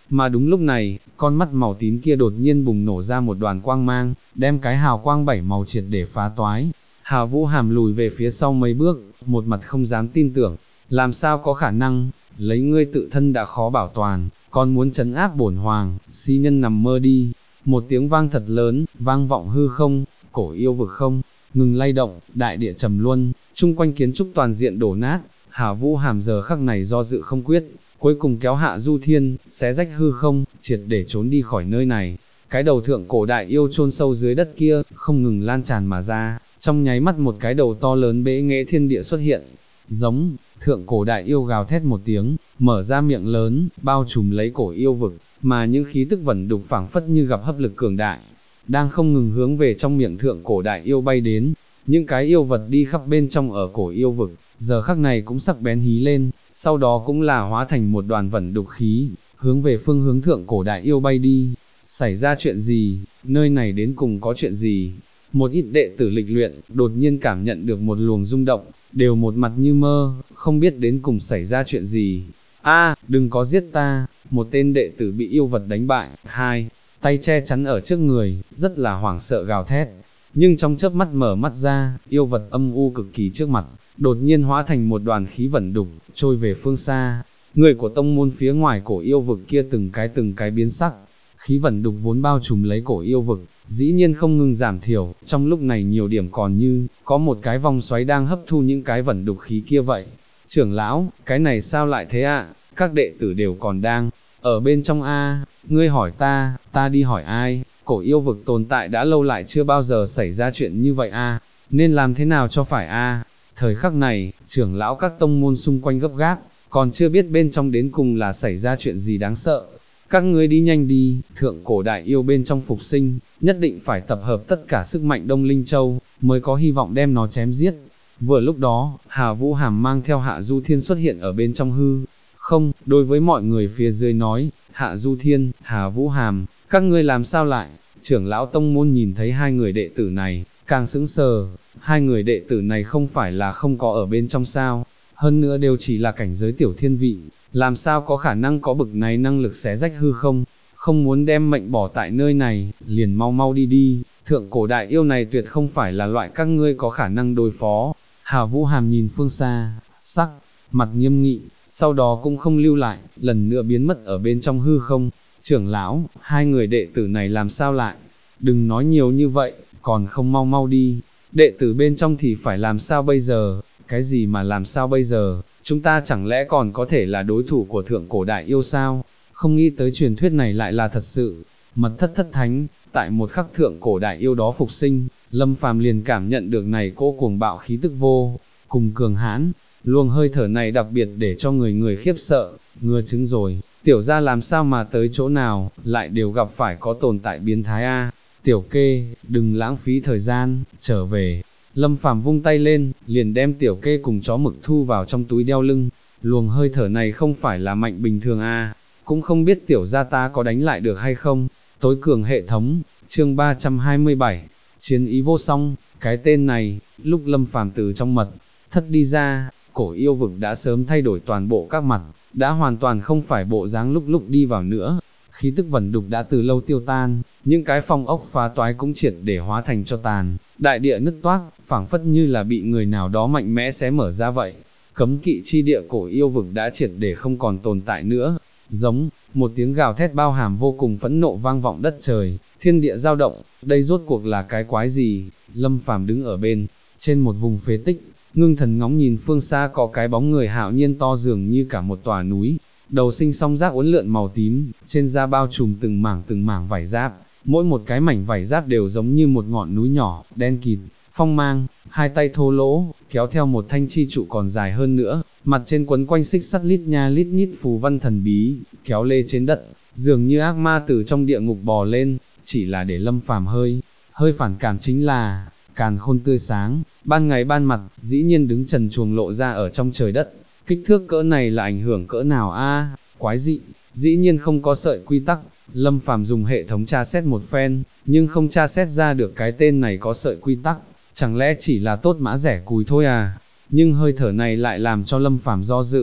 Mà đúng lúc này, con mắt màu tím kia đột nhiên bùng nổ ra một đoàn quang mang, đem cái hào quang bảy màu triệt để phá toái. Hà Vũ Hàm lùi về phía sau mấy bước, một mặt không dám tin tưởng, làm sao có khả năng, lấy ngươi tự thân đã khó bảo toàn, còn muốn trấn áp bổn hoàng, si nhân nằm mơ đi. Một tiếng vang thật lớn, vang vọng hư không, cổ yêu vực không ngừng lay động, đại địa trầm luân, chung quanh kiến trúc toàn diện đổ nát. Hà Vũ Hàm giờ khắc này do dự không quyết, cuối cùng kéo Hạ Du Thiên, xé rách hư không, triệt để trốn đi khỏi nơi này. Cái đầu thượng cổ đại yêu chôn sâu dưới đất kia, không ngừng lan tràn mà ra, trong nháy mắt một cái đầu to lớn bẽ nghệ thiên địa xuất hiện. Giống, thượng cổ đại yêu gào thét một tiếng, mở ra miệng lớn, bao trùm lấy cổ yêu vực, mà những khí tức vẩn đục phảng phất như gặp hấp lực cường đại, đang không ngừng hướng về trong miệng thượng cổ đại yêu bay đến. Những cái yêu vật đi khắp bên trong ở cổ yêu vực, giờ khắc này cũng sắc bén hí lên, sau đó cũng là hóa thành một đoàn vẩn đục khí, hướng về phương hướng thượng cổ đại yêu bay đi. Xảy ra chuyện gì, nơi này đến cùng có chuyện gì? Một ít đệ tử lịch luyện, đột nhiên cảm nhận được một luồng rung động, đều một mặt như mơ, không biết đến cùng xảy ra chuyện gì. Đừng có giết ta, một tên đệ tử bị yêu vật đánh bại, hai tay che chắn ở trước người, rất là hoảng sợ gào thét. Nhưng trong chớp mắt mở mắt ra, yêu vật âm u cực kỳ trước mặt, đột nhiên hóa thành một đoàn khí vẩn đục, trôi về phương xa. Người của tông môn phía ngoài cổ yêu vực kia từng cái biến sắc, khí vẩn đục vốn bao trùm lấy cổ yêu vực, dĩ nhiên không ngừng giảm thiểu, trong lúc này nhiều điểm còn như, có một cái vòng xoáy đang hấp thu những cái vẩn đục khí kia vậy. Trưởng lão, cái này sao lại thế ạ? Các đệ tử đều còn đang ở bên trong ngươi hỏi ta đi hỏi ai? Cổ yêu vực tồn tại đã lâu lại chưa bao giờ xảy ra chuyện như vậy nên làm thế nào cho phải Thời khắc này, trưởng lão các tông môn xung quanh gấp gáp, còn chưa biết bên trong đến cùng là xảy ra chuyện gì đáng sợ. Các ngươi đi nhanh đi, thượng cổ đại yêu bên trong phục sinh, nhất định phải tập hợp tất cả sức mạnh Đông Linh Châu, mới có hy vọng đem nó chém giết. Vừa lúc đó, Hà Vũ Hàm mang theo Hạ Du Thiên xuất hiện ở bên trong hư không, đối với mọi người phía dưới nói, Hạ Du Thiên, Hà Vũ Hàm, các ngươi làm sao lại? Trưởng lão tông môn nhìn thấy hai người đệ tử này, càng sững sờ, hai người đệ tử này không phải là không có ở bên trong sao, hơn nữa đều chỉ là cảnh giới tiểu thiên vị, làm sao có khả năng có bực này năng lực xé rách hư không, không muốn đem mệnh bỏ tại nơi này, liền mau mau đi đi, thượng cổ đại yêu này tuyệt không phải là loại các ngươi có khả năng đối phó. Hà Vũ Hàm nhìn phương xa, sắc mặt nghiêm nghị, sau đó cũng không lưu lại, lần nữa biến mất ở bên trong hư không. Trưởng lão, hai người đệ tử này làm sao lại? Đừng nói nhiều như vậy, còn không mau mau đi. Đệ tử bên trong thì phải làm sao bây giờ? Cái gì mà làm sao bây giờ? Chúng ta chẳng lẽ còn có thể là đối thủ của thượng cổ đại yêu sao? Không nghĩ tới truyền thuyết này lại là thật sự. Mật thất thất thánh, tại một khắc thượng cổ đại yêu đó phục sinh, Lâm Phàm liền cảm nhận được này cỗ cuồng bạo khí tức vô cùng cường hãn. Luồng hơi thở này đặc biệt để cho người khiếp sợ, ngừa chứng rồi, tiểu gia làm sao mà tới chỗ nào, lại đều gặp phải có tồn tại biến thái Tiểu kê, đừng lãng phí thời gian, trở về. Lâm Phàm vung tay lên, liền đem tiểu kê cùng chó mực thu vào trong túi đeo lưng. Luồng hơi thở này không phải là mạnh bình thường cũng không biết tiểu gia ta có đánh lại được hay không. Tối cường hệ thống, chương 327, chiến ý vô song. Cái tên này, lúc Lâm Phàm từ trong mật thất đi ra, cổ yêu vực đã sớm thay đổi toàn bộ các mặt, đã hoàn toàn không phải bộ dáng lúc đi vào nữa. Khí tức vẩn đục đã từ lâu tiêu tan, những cái phong ốc phá toái cũng triệt để hóa thành cho tàn, đại địa nứt toác, phảng phất như là bị người nào đó mạnh mẽ xé mở ra vậy. Cấm kỵ chi địa cổ yêu vực đã triệt để không còn tồn tại nữa. Giống, một tiếng gào thét bao hàm vô cùng phẫn nộ vang vọng đất trời, thiên địa dao động, đây rốt cuộc là cái quái gì? Lâm Phàm đứng ở bên trên một vùng phế tích, ngưng thần ngóng nhìn phương xa có cái bóng người hạo nhiên to dường như cả một tòa núi, đầu sinh song giác uốn lượn màu tím, trên da bao trùm từng mảng vảy giáp, mỗi một cái mảnh vảy giáp đều giống như một ngọn núi nhỏ, đen kịt, phong mang, hai tay thô lỗ, kéo theo một thanh chi trụ còn dài hơn nữa, mặt trên quấn quanh xích sắt lít nha lít nhít phù văn thần bí, kéo lê trên đất, dường như ác ma từ trong địa ngục bò lên, chỉ là để Lâm Phàm hơi phản cảm chính là, càn khôn tươi sáng, ban ngày ban mặt, dĩ nhiên đứng trần truồng lộ ra ở trong trời đất, kích thước cỡ này là ảnh hưởng cỡ nào quái dị, dĩ nhiên không có sợi quy tắc. Lâm Phàm dùng hệ thống tra xét một phen, nhưng không tra xét ra được cái tên này có sợi quy tắc, chẳng lẽ chỉ là tốt mã rẻ cùi thôi nhưng hơi thở này lại làm cho Lâm Phàm do dự.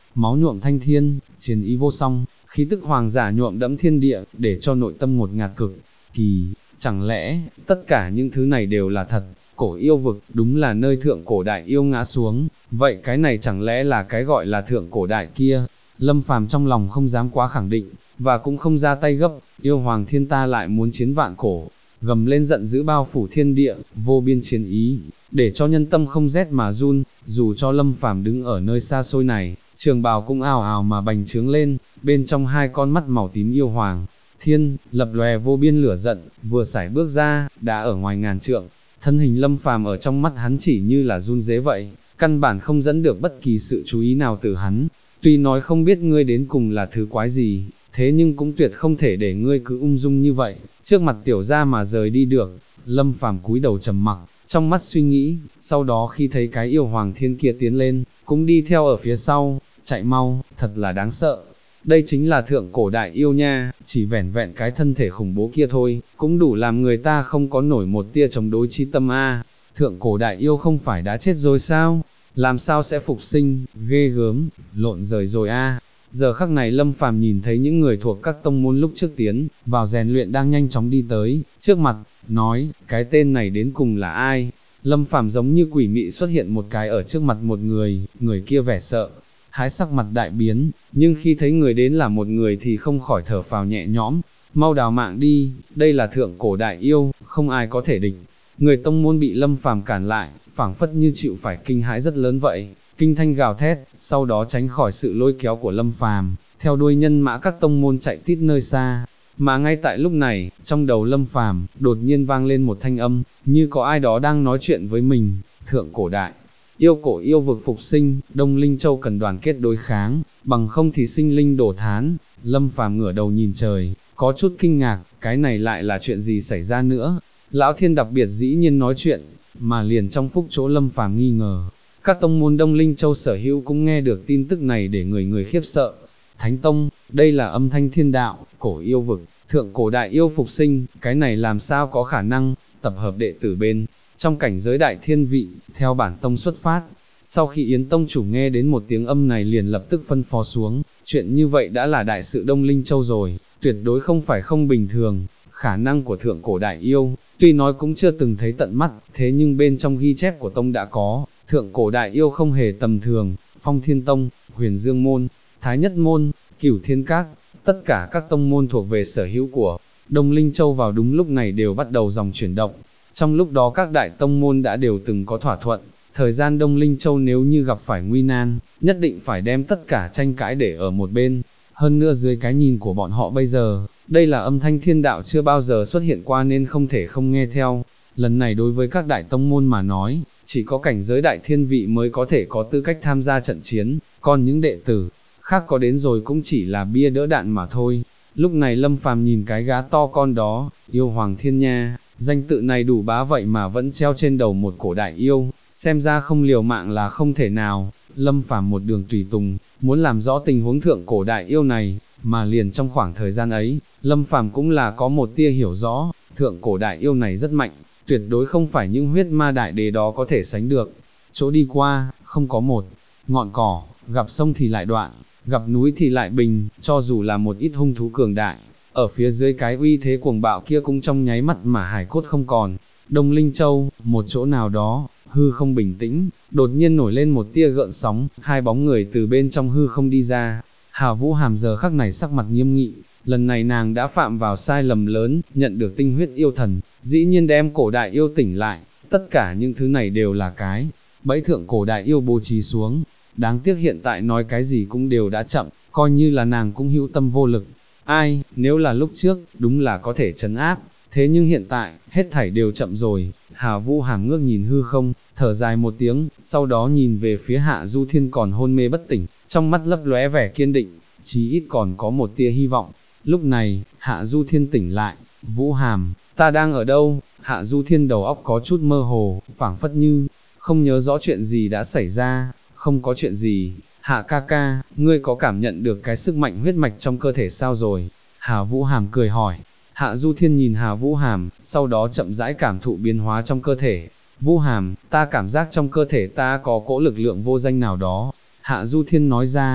máu nhuộm thanh thiên, chiến ý vô song, khí tức hoàng giả nhuộm đẫm thiên địa, để cho nội tâm ngột ngạt cực kỳ. Chẳng lẽ, tất cả những thứ này đều là thật? Cổ yêu vực, đúng là nơi thượng cổ đại yêu ngã xuống, vậy cái này chẳng lẽ là cái gọi là thượng cổ đại kia? Lâm Phàm trong lòng không dám quá khẳng định, và cũng không ra tay gấp, yêu hoàng thiên ta lại muốn chiến vạn cổ, gầm lên giận dữ bao phủ thiên địa, vô biên chiến ý, để cho nhân tâm không rét mà run. Dù cho Lâm Phàm đứng ở nơi xa xôi này, trường bào cũng ào ào mà bành trướng lên, bên trong hai con mắt màu tím yêu hoàng thiên lập lòe vô biên lửa giận, vừa sải bước ra, đã ở ngoài ngàn trượng. Thân hình Lâm Phàm ở trong mắt hắn chỉ như là run rế vậy, căn bản không dẫn được bất kỳ sự chú ý nào từ hắn. Tuy nói không biết ngươi đến cùng là thứ quái gì, thế nhưng cũng tuyệt không thể để ngươi cứ ung dung như vậy, trước mặt tiểu gia mà rời đi được. Lâm Phàm cúi đầu trầm mặc, trong mắt suy nghĩ, sau đó khi thấy cái yêu hoàng thiên kia tiến lên, cũng đi theo ở phía sau, chạy mau, thật là đáng sợ. Đây chính là thượng cổ đại yêu nha, chỉ vẻn vẹn cái thân thể khủng bố kia thôi, cũng đủ làm người ta không có nổi một tia chống đối chi tâm a. Thượng cổ đại yêu không phải đã chết rồi sao? Làm sao sẽ phục sinh, ghê gớm, lộn rời rồi a. Giờ khắc này Lâm Phàm nhìn thấy những người thuộc các tông môn lúc trước tiến vào rèn luyện đang nhanh chóng đi tới trước mặt, nói, cái tên này đến cùng là ai? Lâm Phàm giống như quỷ mị xuất hiện một cái ở trước mặt một người, người kia vẻ sợ hãi sắc mặt đại biến, nhưng khi thấy người đến là một người thì không khỏi thở phào nhẹ nhõm. Mau đào mạng đi, đây là thượng cổ đại yêu, không ai có thể địch. Người tông môn bị Lâm Phàm cản lại, phảng phất như chịu phải kinh hãi rất lớn vậy, kinh thanh gào thét, sau đó tránh khỏi sự lôi kéo của Lâm Phàm, theo đuôi nhân mã các tông môn chạy tít nơi xa. Mà ngay tại lúc này, trong đầu Lâm Phàm đột nhiên vang lên một thanh âm, như có ai đó đang nói chuyện với mình. Thượng cổ đại yêu, cổ yêu vực phục sinh, Đông Linh Châu cần đoàn kết đối kháng, bằng không thì sinh linh đổ thán. Lâm Phàm ngửa đầu nhìn trời, có chút kinh ngạc, cái này lại là chuyện gì xảy ra nữa? Lão Thiên đặc biệt dĩ nhiên nói chuyện, mà liền trong phút chỗ Lâm Phàm nghi ngờ, các tông môn Đông Linh Châu sở hữu cũng nghe được tin tức này để người người khiếp sợ. Thánh Tông, đây là âm thanh thiên đạo, cổ yêu vực, thượng cổ đại yêu phục sinh, cái này làm sao có khả năng? Tập hợp đệ tử bên trong cảnh giới đại thiên vị, theo bản tông xuất phát. Sau khi Yến Tông chủ nghe đến một tiếng âm này liền lập tức phân phó xuống, chuyện như vậy đã là đại sự Đông Linh Châu rồi, tuyệt đối không phải không bình thường. Khả năng của thượng cổ đại yêu, tuy nói cũng chưa từng thấy tận mắt, thế nhưng bên trong ghi chép của tông đã có, thượng cổ đại yêu không hề tầm thường. Phong Thiên Tông, Huyền Dương Môn, Thái Nhất Môn, Cửu Thiên Các, tất cả các tông môn thuộc về sở hữu của Đông Linh Châu vào đúng lúc này đều bắt đầu dòng chuyển động. Trong lúc đó các đại tông môn đã đều từng có thỏa thuận, thời gian Đông Linh Châu nếu như gặp phải nguy nan, nhất định phải đem tất cả tranh cãi để ở một bên. Hơn nữa dưới cái nhìn của bọn họ bây giờ, đây là âm thanh thiên đạo chưa bao giờ xuất hiện qua nên không thể không nghe theo. Lần này đối với các đại tông môn mà nói, chỉ có cảnh giới đại thiên vị mới có thể có tư cách tham gia trận chiến, còn những đệ tử khác có đến rồi cũng chỉ là bia đỡ đạn mà thôi. Lúc này Lâm Phàm nhìn cái gá to con đó, yêu hoàng thiên nha, danh tự này đủ bá vậy mà vẫn treo trên đầu một cổ đại yêu, xem ra không liều mạng là không thể nào. Lâm Phàm một đường tùy tùng, muốn làm rõ tình huống thượng cổ đại yêu này, mà liền trong khoảng thời gian ấy, Lâm Phàm cũng là có một tia hiểu rõ, thượng cổ đại yêu này rất mạnh, tuyệt đối không phải những huyết ma đại đế đó có thể sánh được. Chỗ đi qua, không có một ngọn cỏ, gặp sông thì lại đoạn, gặp núi thì lại bình, cho dù là một ít hung thú cường đại, ở phía dưới cái uy thế cuồng bạo kia cũng trong nháy mắt mà hải cốt không còn. Đông Linh Châu, một chỗ nào đó, hư không bình tĩnh, đột nhiên nổi lên một tia gợn sóng, hai bóng người từ bên trong hư không đi ra. Hà Vũ Hàm giờ khắc này sắc mặt nghiêm nghị, lần này nàng đã phạm vào sai lầm lớn, nhận được tinh huyết yêu thần, dĩ nhiên đem cổ đại yêu tỉnh lại, tất cả những thứ này đều là cái bẫy thượng cổ đại yêu bố trí xuống. Đáng tiếc hiện tại nói cái gì cũng đều đã chậm, coi như là nàng cũng hữu tâm vô lực. Ai, nếu là lúc trước, đúng là có thể trấn áp, thế nhưng hiện tại, hết thảy đều chậm rồi. Hà Vũ Hàm ngước nhìn hư không, thở dài một tiếng, sau đó nhìn về phía Hạ Du Thiên còn hôn mê bất tỉnh, trong mắt lấp lóe vẻ kiên định, chí ít còn có một tia hy vọng. Lúc này, Hạ Du Thiên tỉnh lại, Vũ Hàm, ta đang ở đâu? Hạ Du Thiên đầu óc có chút mơ hồ, phảng phất như không nhớ rõ chuyện gì đã xảy ra. Không có chuyện gì, Hạ ca ca, ngươi có cảm nhận được cái sức mạnh huyết mạch trong cơ thể sao rồi? Hà Vũ Hàm cười hỏi. Hạ Du Thiên nhìn Hà Vũ Hàm, sau đó chậm rãi cảm thụ biến hóa trong cơ thể. Vũ Hàm, ta cảm giác trong cơ thể ta có cỗ lực lượng vô danh nào đó. Hạ Du Thiên nói ra,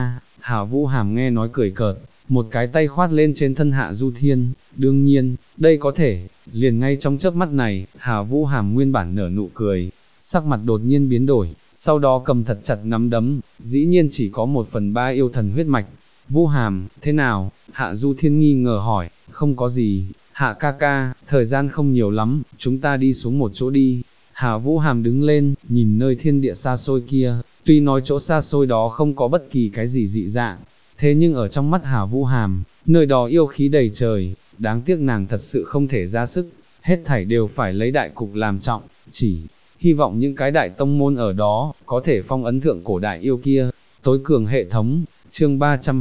Hà Vũ Hàm nghe nói cười cợt, một cái tay khoát lên trên thân Hạ Du Thiên, đương nhiên, đây có thể, liền ngay trong chớp mắt này, Hà Vũ Hàm nguyên bản nở nụ cười, sắc mặt đột nhiên biến đổi, sau đó cầm thật chặt nắm đấm, dĩ nhiên chỉ có 1/3 yêu thần huyết mạch. Vũ Hàm, thế nào? Hạ Du Thiên nghi ngờ hỏi, không có gì, Hạ ca ca, thời gian không nhiều lắm, chúng ta đi xuống một chỗ đi. Hà Vũ Hàm đứng lên, nhìn nơi thiên địa xa xôi kia, tuy nói chỗ xa xôi đó không có bất kỳ cái gì dị dạng, thế nhưng ở trong mắt Hà Vũ Hàm, nơi đó yêu khí đầy trời, đáng tiếc nàng thật sự không thể ra sức, hết thảy đều phải lấy đại cục làm trọng, chỉ hy vọng những cái đại tông môn ở đó, có thể phong ấn thượng cổ đại yêu kia. Tối cường hệ thống, chương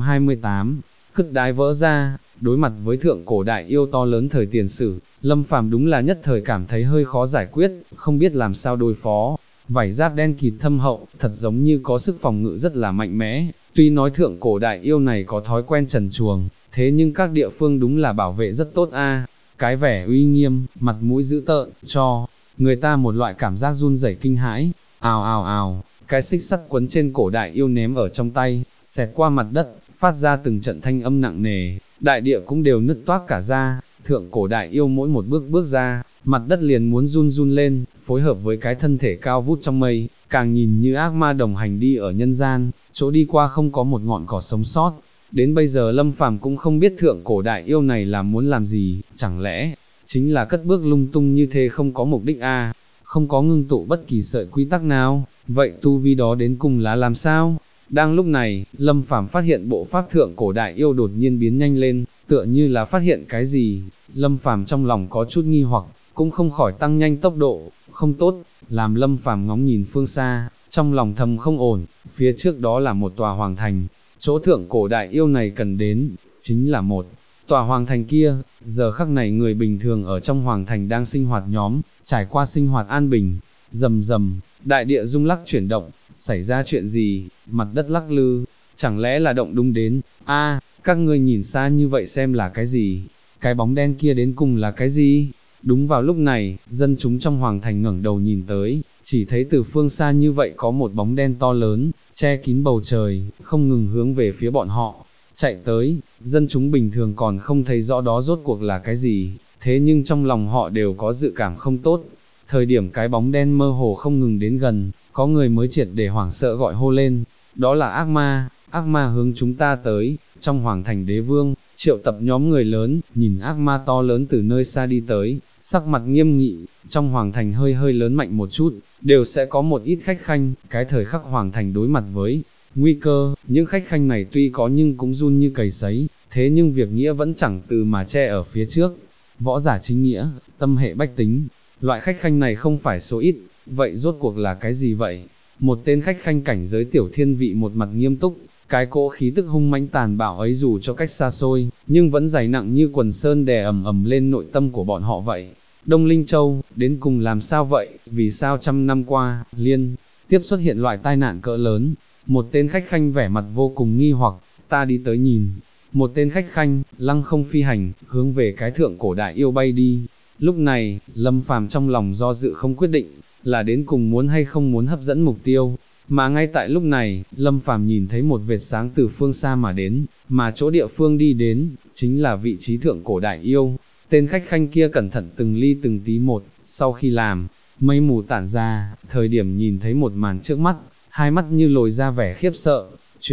328, cứt đái vỡ ra, đối mặt với thượng cổ đại yêu to lớn thời tiền sử, Lâm Phàm đúng là nhất thời cảm thấy hơi khó giải quyết, không biết làm sao đối phó. Vảy giáp đen kịt thâm hậu, thật giống như có sức phòng ngự rất là mạnh mẽ, tuy nói thượng cổ đại yêu này có thói quen trần truồng, thế nhưng các địa phương đúng là bảo vệ rất tốt a. Cái vẻ uy nghiêm, mặt mũi dữ tợn, cho người ta một loại cảm giác run rẩy kinh hãi. Ào ào ào, cái xích sắt quấn trên cổ đại yêu ném ở trong tay, xẹt qua mặt đất, phát ra từng trận thanh âm nặng nề, đại địa cũng đều nứt toác cả ra. Thượng cổ đại yêu mỗi một bước bước ra, mặt đất liền muốn run run lên, phối hợp với cái thân thể cao vút trong mây, càng nhìn như ác ma đồng hành đi ở nhân gian, chỗ đi qua không có một ngọn cỏ sống sót. Đến bây giờ Lâm Phàm cũng không biết thượng cổ đại yêu này là muốn làm gì, chẳng lẽ chính là cất bước lung tung như thế không có mục đích a, không có ngưng tụ bất kỳ sợi quy tắc nào, vậy tu vi đó đến cùng là làm sao? Đang lúc này, Lâm Phàm phát hiện bộ pháp thượng cổ đại yêu đột nhiên biến nhanh lên, tựa như là phát hiện cái gì. Lâm Phàm trong lòng có chút nghi hoặc, cũng không khỏi tăng nhanh tốc độ, không tốt, làm Lâm Phàm ngóng nhìn phương xa, trong lòng thầm không ổn, phía trước đó là một tòa hoàng thành, chỗ thượng cổ đại yêu này cần đến, chính là một tòa hoàng thành kia. Giờ khắc này người bình thường ở trong hoàng thành đang sinh hoạt nhóm, trải qua sinh hoạt an bình. Rầm rầm, đại địa rung lắc chuyển động, xảy ra chuyện gì? Mặt đất lắc lư, chẳng lẽ là động đúng đến? A, các ngươi nhìn xa như vậy xem là cái gì? Cái bóng đen kia đến cùng là cái gì? Đúng vào lúc này, dân chúng trong hoàng thành ngẩng đầu nhìn tới, chỉ thấy từ phương xa như vậy có một bóng đen to lớn, che kín bầu trời, không ngừng hướng về phía bọn họ chạy tới. Dân chúng bình thường còn không thấy rõ đó rốt cuộc là cái gì, thế nhưng trong lòng họ đều có dự cảm không tốt. Thời điểm cái bóng đen mơ hồ không ngừng đến gần, có người mới triệt để hoảng sợ gọi hô lên, đó là ác ma hướng chúng ta tới. Trong hoàng thành đế vương, triệu tập nhóm người lớn, nhìn ác ma to lớn từ nơi xa đi tới, sắc mặt nghiêm nghị. Trong hoàng thành hơi hơi lớn mạnh một chút, đều sẽ có một ít khách khanh, cái thời khắc hoàng thành đối mặt với nguy cơ, những khách khanh này tuy có nhưng cũng run như cầy sấy, thế nhưng việc nghĩa vẫn chẳng từ mà che ở phía trước. Võ giả chính nghĩa, tâm hệ bách tính, loại khách khanh này không phải số ít, vậy rốt cuộc là cái gì vậy? Một tên khách khanh cảnh giới tiểu thiên vị một mặt nghiêm túc, cái cỗ khí tức hung mãnh tàn bạo ấy dù cho cách xa xôi, nhưng vẫn dày nặng như quần sơn đè ầm ầm lên nội tâm của bọn họ vậy. Đông Linh Châu, đến cùng làm sao vậy? Vì sao trăm năm qua, liên tiếp xuất hiện loại tai nạn cỡ lớn? Một tên khách khanh vẻ mặt vô cùng nghi hoặc, ta đi tới nhìn. Một tên khách khanh, lăng không phi hành, hướng về cái thượng cổ đại yêu bay đi. Lúc này, Lâm Phàm trong lòng do dự không quyết định, là đến cùng muốn hay không muốn hấp dẫn mục tiêu. Mà ngay tại lúc này, Lâm Phàm nhìn thấy một vệt sáng từ phương xa mà đến, mà chỗ địa phương đi đến, chính là vị trí thượng cổ đại yêu. Tên khách khanh kia cẩn thận từng ly từng tí một, sau khi làm, mây mù tản ra, thời điểm nhìn thấy một màn trước mắt, hai mắt như lồi ra vẻ khiếp sợ.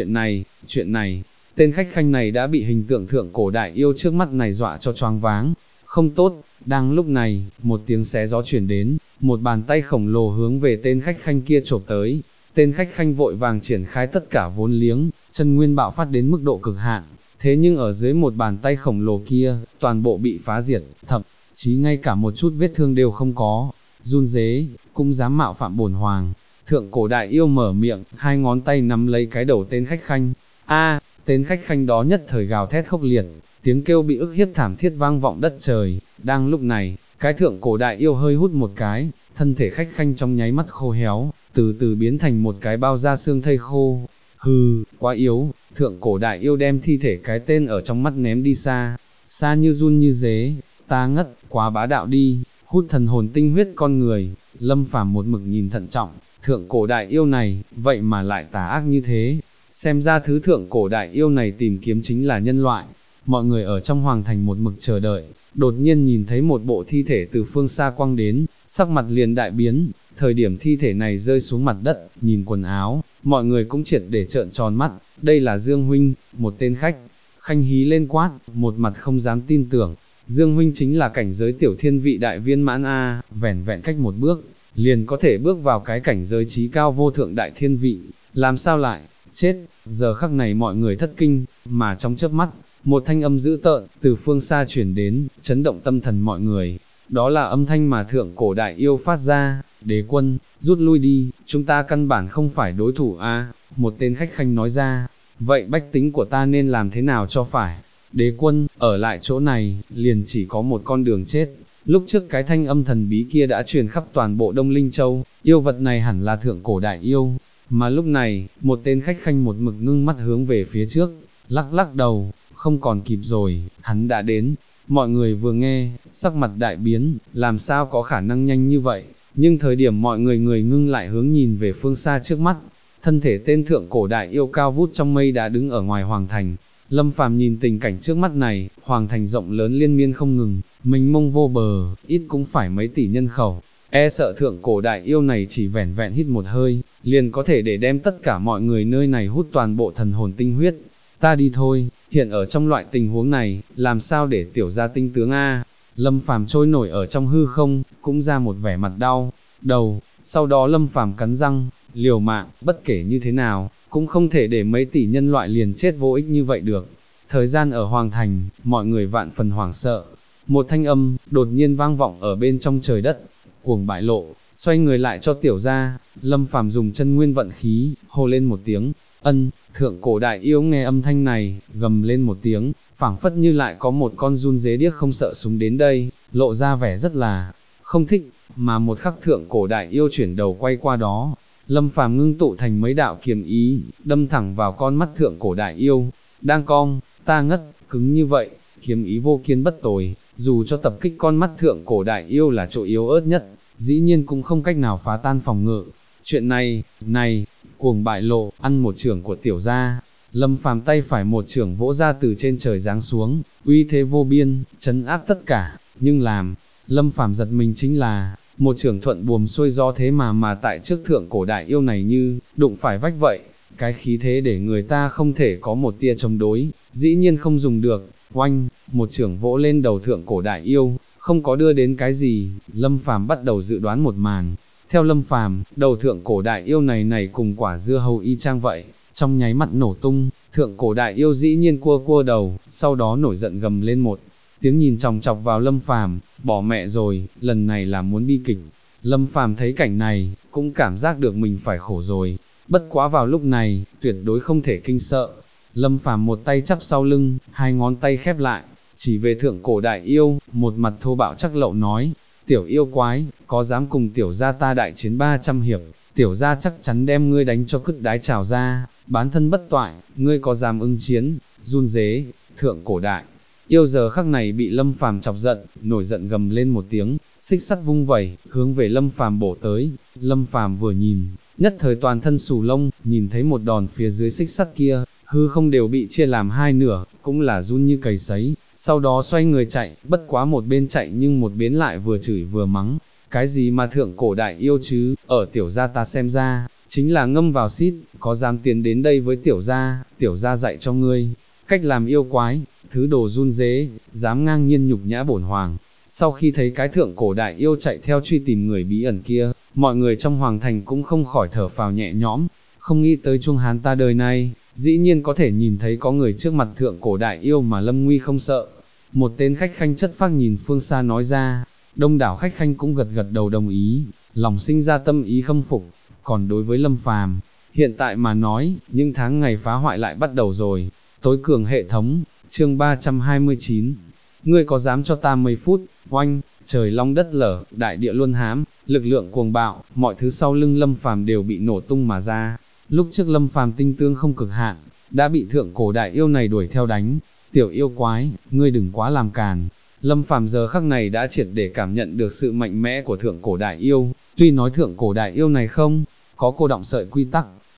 Chuyện này, tên khách khanh này đã bị hình tượng thượng cổ đại yêu trước mắt này dọa cho choáng váng. Không tốt, đang lúc này, một tiếng xé gió chuyển đến, một bàn tay khổng lồ hướng về tên khách khanh kia chộp tới. Tên khách khanh vội vàng triển khai tất cả vốn liếng, chân nguyên bạo phát đến mức độ cực hạn, thế nhưng ở dưới một bàn tay khổng lồ kia, toàn bộ bị phá diệt, thậm chí ngay cả một chút vết thương đều không có. Run rế, cũng dám mạo phạm bổn hoàng. Thượng cổ đại yêu mở miệng, hai ngón tay nắm lấy cái đầu tên khách khanh. Tên khách khanh đó nhất thời gào thét khốc liệt, tiếng kêu bị ức hiếp thảm thiết vang vọng đất trời. Đang lúc này, cái thượng cổ đại yêu hơi hút một cái, thân thể khách khanh trong nháy mắt khô héo, từ từ biến thành một cái bao da xương thây khô. Hừ, quá yếu. Thượng cổ đại yêu đem thi thể cái tên ở trong mắt ném đi xa, xa như run như dế. Ta ngất, quá bá đạo đi, hút thần hồn tinh huyết con người. Lâm Phàm một mực nhìn thận trọng, thượng cổ đại yêu này, vậy mà lại tà ác như thế. xem ra thứ thượng cổ đại yêu này tìm kiếm chính là nhân loại. Mọi người ở trong hoàng thành một mực chờ đợi, đột nhiên nhìn thấy một bộ thi thể từ phương xa quăng đến, sắc mặt liền đại biến, thời điểm thi thể này rơi xuống mặt đất, nhìn quần áo, mọi người cũng triệt để trợn tròn mắt, đây là Dương Huynh, một tên khách, khanh hí lên quát, một mặt không dám tin tưởng, Dương Huynh chính là cảnh giới tiểu thiên vị đại viên mãn A, vẻn vẹn cách một bước, liền có thể bước vào cái cảnh giới trí cao vô thượng đại thiên vị, làm sao lại, chết, giờ khắc này mọi người thất kinh, mà trong chớp mắt, một thanh âm dữ tợn, từ phương xa chuyển đến, chấn động tâm thần mọi người, đó là âm thanh mà thượng cổ đại yêu phát ra, đế quân, rút lui đi, chúng ta căn bản không phải đối thủ a. Một tên khách khanh nói ra, vậy bách tính của ta nên làm thế nào cho phải, đế quân, ở lại chỗ này, liền chỉ có một con đường chết. Lúc trước cái thanh âm thần bí kia đã truyền khắp toàn bộ Đông Linh Châu, yêu vật này hẳn là thượng cổ đại yêu, mà lúc này, một tên khách khanh một mực ngưng mắt hướng về phía trước, lắc lắc đầu, không còn kịp rồi, hắn đã đến. Mọi người vừa nghe, sắc mặt đại biến, làm sao có khả năng nhanh như vậy, nhưng thời điểm mọi người ngưng lại hướng nhìn về phương xa trước mắt, thân thể tên thượng cổ đại yêu cao vút trong mây đã đứng ở ngoài hoàng thành. Lâm Phàm nhìn tình cảnh trước mắt này, hoàng thành rộng lớn liên miên không ngừng, mênh mông vô bờ, ít cũng phải mấy tỷ nhân khẩu, e sợ thượng cổ đại yêu này chỉ vẻn vẹn hít một hơi, liền có thể để đem tất cả mọi người nơi này hút toàn bộ thần hồn tinh huyết. Ta đi thôi, hiện ở trong loại tình huống này, làm sao để tiểu gia tinh tướng a? Lâm Phàm trôi nổi ở trong hư không, cũng ra một vẻ mặt đau đầu, sau đó Lâm Phàm cắn răng, liều mạng, bất kể như thế nào, cũng không thể để mấy tỷ nhân loại liền chết vô ích như vậy được. Thời gian ở Hoàng Thành, mọi người vạn phần hoảng sợ, một thanh âm, đột nhiên vang vọng ở bên trong trời đất, cuồng bại lộ, xoay người lại cho tiểu gia, Lâm Phàm dùng chân nguyên vận khí, hô lên một tiếng, thượng cổ đại yêu nghe âm thanh này, gầm lên một tiếng, phảng phất như lại có một con giun dế điếc không sợ súng đến đây, lộ ra vẻ rất là không thích, mà một khắc thượng cổ đại yêu chuyển đầu quay qua đó, Lâm Phàm ngưng tụ thành mấy đạo kiếm ý, đâm thẳng vào con mắt thượng cổ đại yêu, đang cong, ta ngất, cứng như vậy, kiếm ý vô kiên bất tồi, dù cho tập kích con mắt thượng cổ đại yêu là chỗ yếu ớt nhất, dĩ nhiên cũng không cách nào phá tan phòng ngự. Chuyện này, cuồng bại lộ, ăn một chưởng của tiểu gia, Lâm Phàm tay phải một chưởng vỗ ra từ trên trời giáng xuống, uy thế vô biên, trấn áp tất cả, nhưng làm, Lâm Phàm giật mình chính là, một chưởng thuận buồm xuôi gió thế mà tại trước thượng cổ đại yêu này như, đụng phải vách vậy, cái khí thế để người ta không thể có một tia chống đối, dĩ nhiên không dùng được, oanh, một chưởng vỗ lên đầu thượng cổ đại yêu, không có đưa đến cái gì, Lâm Phàm bắt đầu dự đoán một màn. Theo Lâm Phàm, đầu thượng cổ đại yêu này cùng quả dưa hấu y chang vậy, trong nháy mắt nổ tung, thượng cổ đại yêu dĩ nhiên cua đầu, sau đó nổi giận gầm lên một tiếng nhìn chòng chọc vào Lâm Phàm, bỏ mẹ rồi, lần này là muốn bi kịch. Lâm Phàm thấy cảnh này, cũng cảm giác được mình phải khổ rồi, bất quá vào lúc này, tuyệt đối không thể kinh sợ. Lâm Phàm một tay chắp sau lưng, hai ngón tay khép lại, chỉ về thượng cổ đại yêu, một mặt thô bạo chắc lậu nói, tiểu yêu quái, có dám cùng tiểu gia ta đại chiến 300 hiệp, tiểu gia chắc chắn đem ngươi đánh cho cứt đái trào ra, bán thân bất toại, ngươi có dám ứng chiến, run rế, thượng cổ đại. Yêu giờ khắc này bị Lâm Phàm chọc giận, nổi giận gầm lên một tiếng, xích sắt vung vẩy, hướng về Lâm Phàm bổ tới. Lâm Phàm vừa nhìn, nhất thời toàn thân xù lông, nhìn thấy một đòn phía dưới xích sắt kia, hư không đều bị chia làm hai nửa, cũng là run như cầy sấy. Sau đó xoay người chạy, bất quá một bên chạy nhưng một bên lại vừa chửi vừa mắng. Cái gì mà thượng cổ đại yêu chứ, ở tiểu gia ta xem ra, chính là ngâm vào xít, có dám tiến đến đây với tiểu gia dạy cho ngươi, cách làm yêu quái, thứ đồ run rế, dám ngang nhiên nhục nhã bổn hoàng. Sau khi thấy cái thượng cổ đại yêu chạy theo truy tìm người bí ẩn kia, mọi người trong hoàng thành cũng không khỏi thở phào nhẹ nhõm, không nghĩ tới Trung Hán ta đời này, dĩ nhiên có thể nhìn thấy có người trước mặt thượng cổ đại yêu mà lâm nguy không sợ. Một tên khách khanh chất phác nhìn phương xa nói ra, đông đảo khách khanh cũng gật gật đầu đồng ý, lòng sinh ra tâm ý khâm phục. Còn đối với Lâm Phàm, hiện tại mà nói, những tháng ngày phá hoại lại bắt đầu rồi. Tối cường hệ thống, chương 329. Ngươi có dám cho ta 10 phút, oanh, trời long đất lở, đại địa luân hám, lực lượng cuồng bạo, mọi thứ sau lưng Lâm Phàm đều bị nổ tung mà ra. Lúc trước Lâm Phàm tinh tương không cực hạn, đã bị thượng cổ đại yêu này đuổi theo đánh. Tiểu yêu quái, ngươi đừng quá làm càn. Lâm Phàm giờ khắc này đã triệt để cảm nhận được sự mạnh mẽ của thượng cổ đại yêu. Tuy nói thượng cổ đại yêu này không có cô động sợi quy tắc,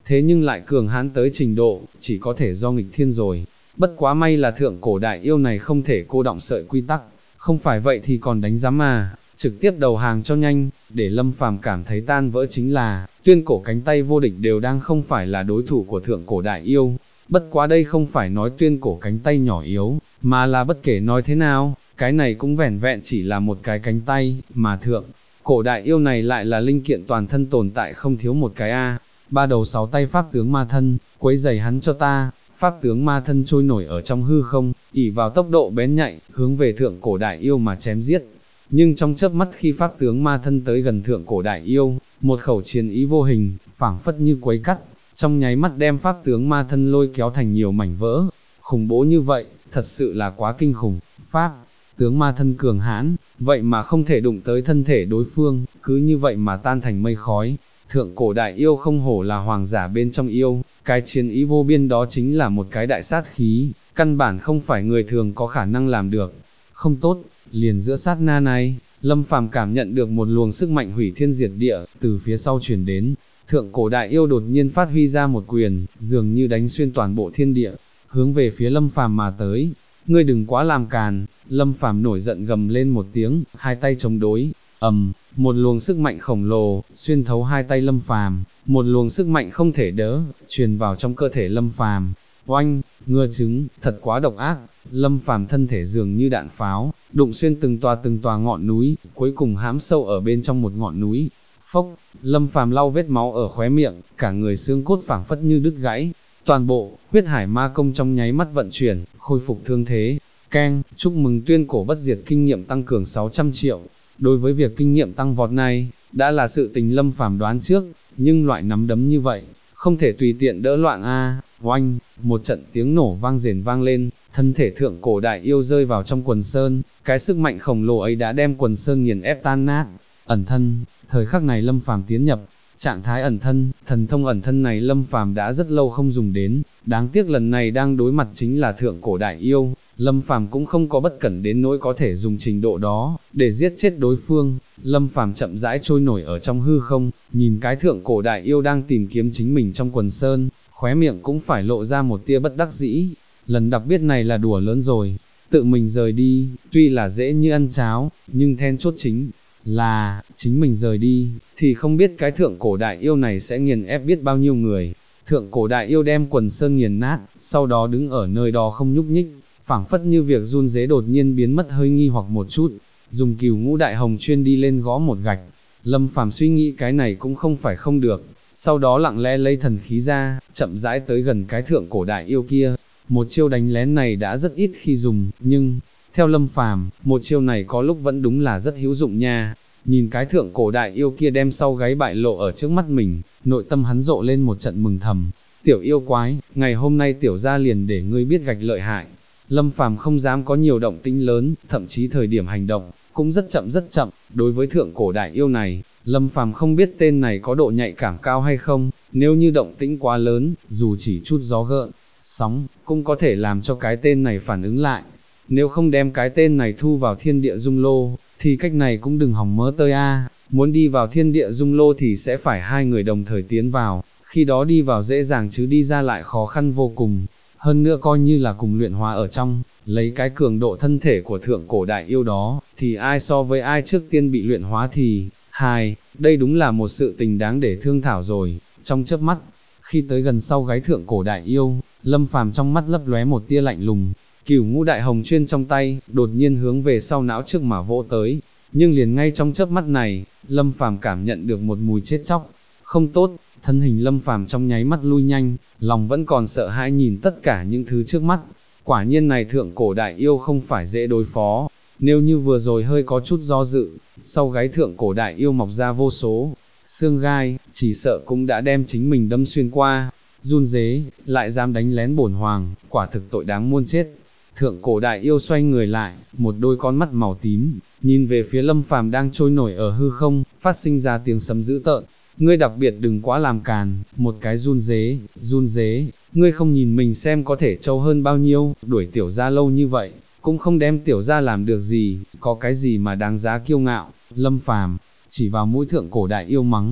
thế nhưng lại cường hãn tới trình độ, chỉ có thể do nghịch thiên rồi. Bất quá may là thượng cổ đại yêu này không thể cô đọng sợi quy tắc, không phải vậy thì còn đánh giám mà, trực tiếp đầu hàng cho nhanh. Để Lâm Phàm cảm thấy tan vỡ chính là, tuyên cổ cánh tay vô địch đều đang không phải là đối thủ của thượng cổ đại yêu. Bất quá đây không phải nói tuyên cổ cánh tay nhỏ yếu, mà là bất kể nói thế nào, cái này cũng vẻn vẹn chỉ là một cái cánh tay, mà thượng cổ đại yêu này lại là linh kiện toàn thân tồn tại không thiếu một cái a. Ba đầu sáu tay pháp tướng ma thân, quấy giày hắn cho ta. Pháp tướng ma thân trôi nổi ở trong hư không, ỷ vào tốc độ bén nhạy, hướng về thượng cổ đại yêu mà chém giết. Nhưng trong chớp mắt khi pháp tướng ma thân tới gần thượng cổ đại yêu, một khẩu chiến ý vô hình, phảng phất như quấy cắt, trong nháy mắt đem pháp tướng ma thân lôi kéo thành nhiều mảnh vỡ. Khủng bố như vậy, thật sự là quá kinh khủng. Pháp tướng ma thân cường hãn, vậy mà không thể đụng tới thân thể đối phương, cứ như vậy mà tan thành mây khói. Thượng cổ đại yêu không hổ là hoàng giả bên trong yêu, cái chiến ý vô biên đó chính là một cái đại sát khí, căn bản không phải người thường có khả năng làm được. Không tốt, liền giữa sát na này, Lâm Phàm cảm nhận được một luồng sức mạnh hủy thiên diệt địa, từ phía sau truyền đến. Thượng cổ đại yêu đột nhiên phát huy ra một quyền, dường như đánh xuyên toàn bộ thiên địa, hướng về phía Lâm Phàm mà tới. Ngươi đừng quá làm càn. Lâm Phàm nổi giận gầm lên một tiếng, hai tay chống đối, một luồng sức mạnh khổng lồ, xuyên thấu hai tay Lâm Phàm, một luồng sức mạnh không thể đỡ, truyền vào trong cơ thể Lâm Phàm. Oanh, ngựa trứng, thật quá độc ác. Lâm Phàm thân thể dường như đạn pháo, đụng xuyên từng tòa ngọn núi, cuối cùng hãm sâu ở bên trong một ngọn núi. Phốc, Lâm Phàm lau vết máu ở khóe miệng, cả người xương cốt phảng phất như đứt gãy. Toàn bộ huyết hải ma công trong nháy mắt vận chuyển, khôi phục thương thế. Keng, chúc mừng tuyên cổ bất diệt kinh nghiệm tăng cường 600 triệu. Đối với việc kinh nghiệm tăng vọt này, đã là sự tình Lâm Phàm đoán trước, nhưng loại nắm đấm như vậy, không thể tùy tiện đỡ loạn a. Oanh, một trận tiếng nổ vang rền vang lên, thân thể thượng cổ đại yêu rơi vào trong quần sơn, cái sức mạnh khổng lồ ấy đã đem quần sơn nghiền ép tan nát. Ẩn thân, thời khắc này Lâm Phàm tiến nhập trạng thái ẩn thân, thần thông ẩn thân này Lâm Phàm đã rất lâu không dùng đến, đáng tiếc lần này đang đối mặt chính là thượng cổ đại yêu, Lâm Phàm cũng không có bất cẩn đến nỗi có thể dùng trình độ đó để giết chết đối phương. Lâm Phàm chậm rãi trôi nổi ở trong hư không, nhìn cái thượng cổ đại yêu đang tìm kiếm chính mình trong quần sơn, khóe miệng cũng phải lộ ra một tia bất đắc dĩ. Lần đặc biệt này là đùa lớn rồi, tự mình rời đi, tuy là dễ như ăn cháo, nhưng then chốt chính là, chính mình rời đi, thì không biết cái thượng cổ đại yêu này sẽ nghiền ép biết bao nhiêu người. Thượng cổ đại yêu đem quần sơn nghiền nát, sau đó đứng ở nơi đó không nhúc nhích, phảng phất như việc run rế đột nhiên biến mất hơi nghi hoặc một chút, dùng Cửu Ngũ Đại Hồng chuyên đi lên gõ một gạch. Lâm Phàm suy nghĩ cái này cũng không phải không được, sau đó lặng lẽ lấy thần khí ra, chậm rãi tới gần cái thượng cổ đại yêu kia. Một chiêu đánh lén này đã rất ít khi dùng, nhưng theo Lâm Phàm, một chiêu này có lúc vẫn đúng là rất hữu dụng nha. Nhìn cái thượng cổ đại yêu kia đem sau gáy bại lộ ở trước mắt mình, nội tâm hắn rộ lên một trận mừng thầm. Tiểu yêu quái, ngày hôm nay tiểu gia liền để ngươi biết gạch lợi hại. Lâm Phàm không dám có nhiều động tĩnh lớn, thậm chí thời điểm hành động cũng rất chậm. Đối với thượng cổ đại yêu này, Lâm Phàm không biết tên này có độ nhạy cảm cao hay không, nếu như động tĩnh quá lớn, dù chỉ chút gió gợn, sóng, cũng có thể làm cho cái tên này phản ứng lại. Nếu không đem cái tên này thu vào thiên địa dung lô, thì cách này cũng đừng hòng mơ tơi a. Muốn đi vào thiên địa dung lô thì sẽ phải hai người đồng thời tiến vào, khi đó đi vào dễ dàng chứ đi ra lại khó khăn vô cùng. Hơn nữa coi như là cùng luyện hóa ở trong, lấy cái cường độ thân thể của thượng cổ đại yêu đó, thì ai so với ai trước tiên bị luyện hóa thì, đây đúng là một sự tình đáng để thương thảo rồi. Trong chớp mắt, khi tới gần sau gáy thượng cổ đại yêu, Lâm Phàm trong mắt lấp lóe một tia lạnh lùng, Cửu Ngũ Đại Hồng chuyên trong tay, đột nhiên hướng về sau não trước mà vỗ tới, nhưng liền ngay trong chớp mắt này, Lâm Phàm cảm nhận được một mùi chết chóc, không tốt, thân hình Lâm Phàm trong nháy mắt lui nhanh, lòng vẫn còn sợ hãi nhìn tất cả những thứ trước mắt, quả nhiên này thượng cổ đại yêu không phải dễ đối phó, nếu như vừa rồi hơi có chút do dự, sau gáy thượng cổ đại yêu mọc ra vô số xương gai, chỉ sợ cũng đã đem chính mình đâm xuyên qua, run rế, lại dám đánh lén bổn hoàng, quả thực tội đáng muôn chết. Thượng cổ đại yêu xoay người lại, một đôi con mắt màu tím, nhìn về phía Lâm Phàm đang trôi nổi ở hư không, phát sinh ra tiếng sấm dữ tợn. Ngươi đặc biệt đừng quá làm càn, một cái run rế, ngươi không nhìn mình xem có thể trâu hơn bao nhiêu, đuổi tiểu gia lâu như vậy, cũng không đem tiểu gia làm được gì, có cái gì mà đáng giá kiêu ngạo. Lâm Phàm chỉ vào mũi thượng cổ đại yêu mắng,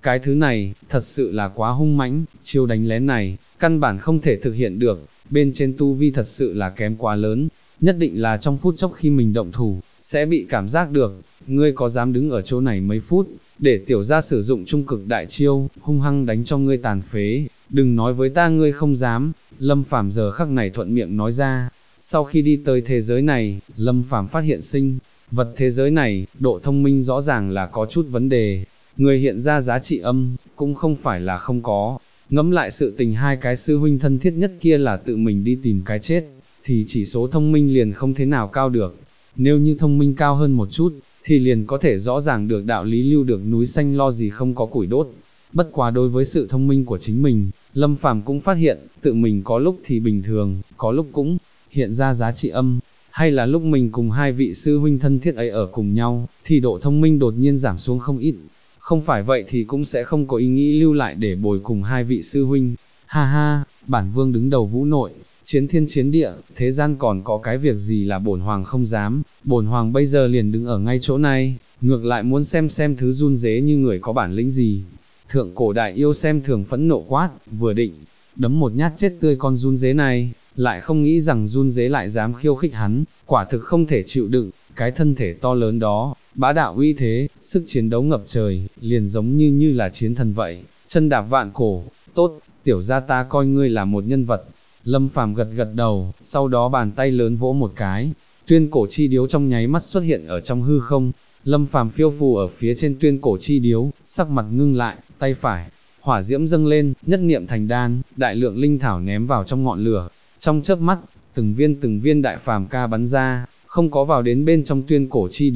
cái thứ này, thật sự là quá hung mãnh, chiêu đánh lén này, căn bản không thể thực hiện được, bên trên tu vi thật sự là kém quá lớn, nhất định là trong phút chốc khi mình động thủ, sẽ bị cảm giác được, ngươi có dám đứng ở chỗ này mấy phút, để tiểu gia sử dụng trung cực đại chiêu, hung hăng đánh cho ngươi tàn phế, đừng nói với ta ngươi không dám, Lâm Phàm giờ khắc này thuận miệng nói ra. Sau khi đi tới thế giới này, Lâm Phàm phát hiện sinh vật thế giới này, độ thông minh rõ ràng là có chút vấn đề, người hiện ra giá trị âm, cũng không phải là không có, ngẫm lại sự tình hai cái sư huynh thân thiết nhất kia là tự mình đi tìm cái chết, thì chỉ số thông minh liền không thế nào cao được, nếu như thông minh cao hơn một chút, thì liền có thể rõ ràng được đạo lý lưu được núi xanh lo gì không có củi đốt. Bất quá đối với sự thông minh của chính mình, Lâm Phàm cũng phát hiện, tự mình có lúc thì bình thường, có lúc cũng hiện ra giá trị âm, hay là lúc mình cùng hai vị sư huynh thân thiết ấy ở cùng nhau, thì độ thông minh đột nhiên giảm xuống không ít. Không phải vậy thì cũng sẽ không có ý nghĩ lưu lại để bồi cùng hai vị sư huynh. Ha ha, bản vương đứng đầu vũ nội, chiến thiên chiến địa, thế gian còn có cái việc gì là bổn hoàng không dám, bổn hoàng bây giờ liền đứng ở ngay chỗ này, ngược lại muốn xem thứ run rế như người có bản lĩnh gì. Thượng cổ đại yêu xem thường phẫn nộ quát, vừa định đấm một nhát chết tươi con run rế này, lại không nghĩ rằng run rế lại dám khiêu khích hắn, quả thực không thể chịu đựng, cái thân thể to lớn đó, bá đạo uy thế, sức chiến đấu ngập trời, liền giống như là chiến thần vậy, chân đạp vạn cổ, tốt, tiểu gia ta coi ngươi là một nhân vật. Lâm Phàm gật gật đầu, sau đó bàn tay lớn vỗ một cái, tuyên cổ chi điếu trong nháy mắt xuất hiện ở trong hư không. Lâm Phàm phiêu phù ở phía trên tuyên cổ chi điếu, sắc mặt ngưng lại, tay phải, hỏa diễm dâng lên, nhất niệm thành đan, đại lượng linh thảo ném vào trong ngọn lửa, trong chớp mắt, từng viên đại phàm ca bắn ra, không có vào đến bên trong tuyên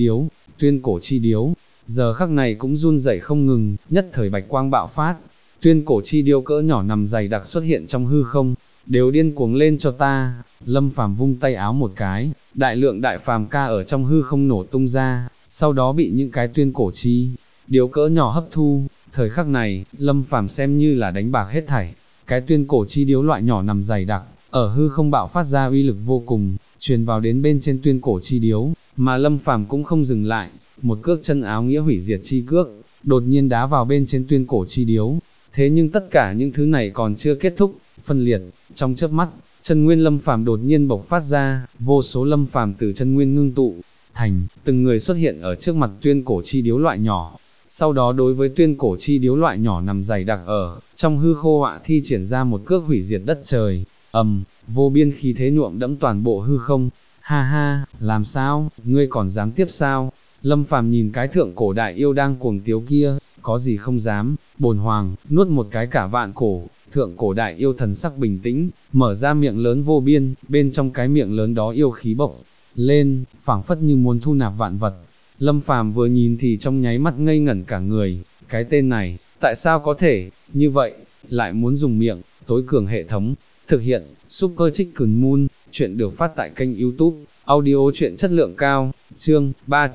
cổ chi điếu, giờ khắc này cũng run rẩy không ngừng, nhất thời bạch quang bạo phát, tuyên cổ chi điếu cỡ nhỏ nằm dày đặc xuất hiện trong hư không, đều điên cuồng lên cho ta. Lâm Phàm vung tay áo một cái, đại lượng đại phàm ca ở trong hư không nổ tung ra, sau đó bị những cái tuyên cổ chi điếu cỡ nhỏ hấp thu. Thời khắc này, Lâm Phàm xem như là đánh bạc hết thảy, cái tuyên cổ chi điếu loại nhỏ nằm dày đặc, ở hư không bạo phát ra uy lực vô cùng, truyền vào đến bên trên tuyên cổ chi điếu, mà Lâm Phàm cũng không dừng lại, một cước chân áo nghĩa hủy diệt chi cước, đột nhiên đá vào bên trên tuyên cổ chi điếu. Thế nhưng tất cả những thứ này còn chưa kết thúc, phân liệt, trong chớp mắt, chân nguyên Lâm Phàm đột nhiên bộc phát ra, vô số Lâm Phàm từ chân nguyên ngưng tụ thành, từng người xuất hiện ở trước mặt tuyên cổ chi điếu loại nhỏ. Sau đó đối với tuyên cổ chi điếu loại nhỏ nằm dày đặc ở trong hư khô họa thi triển ra một cước hủy diệt đất trời, vô biên khí thế nhuộm đẫm toàn bộ hư không. Ha ha, làm sao, ngươi còn dám tiếp sao? Lâm Phàm nhìn cái thượng cổ đại yêu đang cuồng tiếu kia, có gì không dám, bổn hoàng, nuốt một cái cả vạn cổ. Thượng cổ đại yêu thần sắc bình tĩnh, mở ra miệng lớn vô biên, bên trong cái miệng lớn đó yêu khí bộc lên, phảng phất như muốn thu nạp vạn vật. Lâm Phàm vừa nhìn thì trong nháy mắt ngây ngẩn cả người, cái tên này, tại sao có thể, như vậy, lại muốn dùng miệng, tối cường hệ thống, thực hiện, Super Chicken Moon, chuyện được phát tại kênh YouTube, audio chuyện chất lượng cao, chương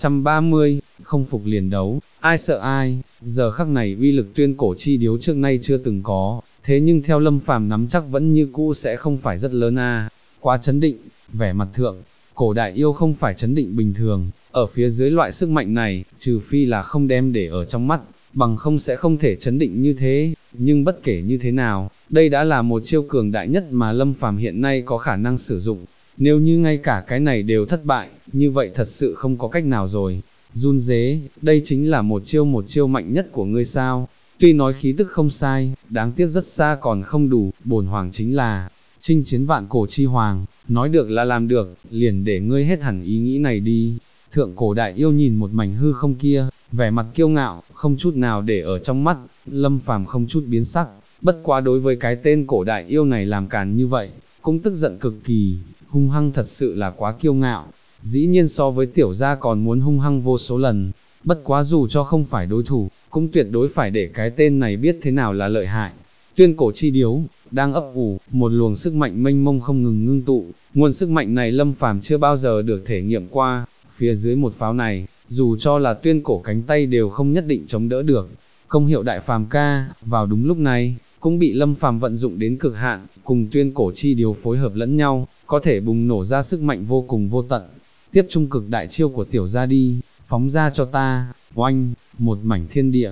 330, không phục liền đấu, ai sợ ai, giờ khắc này uy lực tuyên cổ chi điếu trước nay chưa từng có, thế nhưng theo Lâm Phàm nắm chắc vẫn như cũ sẽ không phải rất lớn a, quá chấn định, vẻ mặt thượng. Cổ đại yêu không phải chấn định bình thường, ở phía dưới loại sức mạnh này, trừ phi là không đem để ở trong mắt, bằng không sẽ không thể chấn định như thế, nhưng bất kể như thế nào, đây đã là một chiêu cường đại nhất mà Lâm Phàm hiện nay có khả năng sử dụng, nếu như ngay cả cái này đều thất bại, như vậy thật sự không có cách nào rồi. Run rế, đây chính là một chiêu mạnh nhất của ngươi sao? Tuy nói khí tức không sai, đáng tiếc rất xa còn không đủ, bổn hoàng chính là chinh chiến vạn cổ chi hoàng, nói được là làm được, liền để ngươi hết hẳn ý nghĩ này đi. Thượng cổ đại yêu nhìn một mảnh hư không kia, vẻ mặt kiêu ngạo, không chút nào để ở trong mắt, Lâm Phàm không chút biến sắc, bất quá đối với cái tên cổ đại yêu này làm càn như vậy, cũng tức giận cực kỳ, hung hăng thật sự là quá kiêu ngạo, dĩ nhiên so với tiểu gia còn muốn hung hăng vô số lần, bất quá dù cho không phải đối thủ, cũng tuyệt đối phải để cái tên này biết thế nào là lợi hại. Tuyên cổ chi điếu, đang ấp ủ, một luồng sức mạnh mênh mông không ngừng ngưng tụ, nguồn sức mạnh này Lâm Phàm chưa bao giờ được thể nghiệm qua, phía dưới một pháo này, dù cho là tuyên cổ cánh tay đều không nhất định chống đỡ được. Công hiệu đại phàm ca, vào đúng lúc này, cũng bị Lâm Phàm vận dụng đến cực hạn, cùng tuyên cổ chi điếu phối hợp lẫn nhau, có thể bùng nổ ra sức mạnh vô cùng vô tận. Tiếp trung cực đại chiêu của tiểu gia đi, phóng ra cho ta, oanh, một mảnh thiên địa,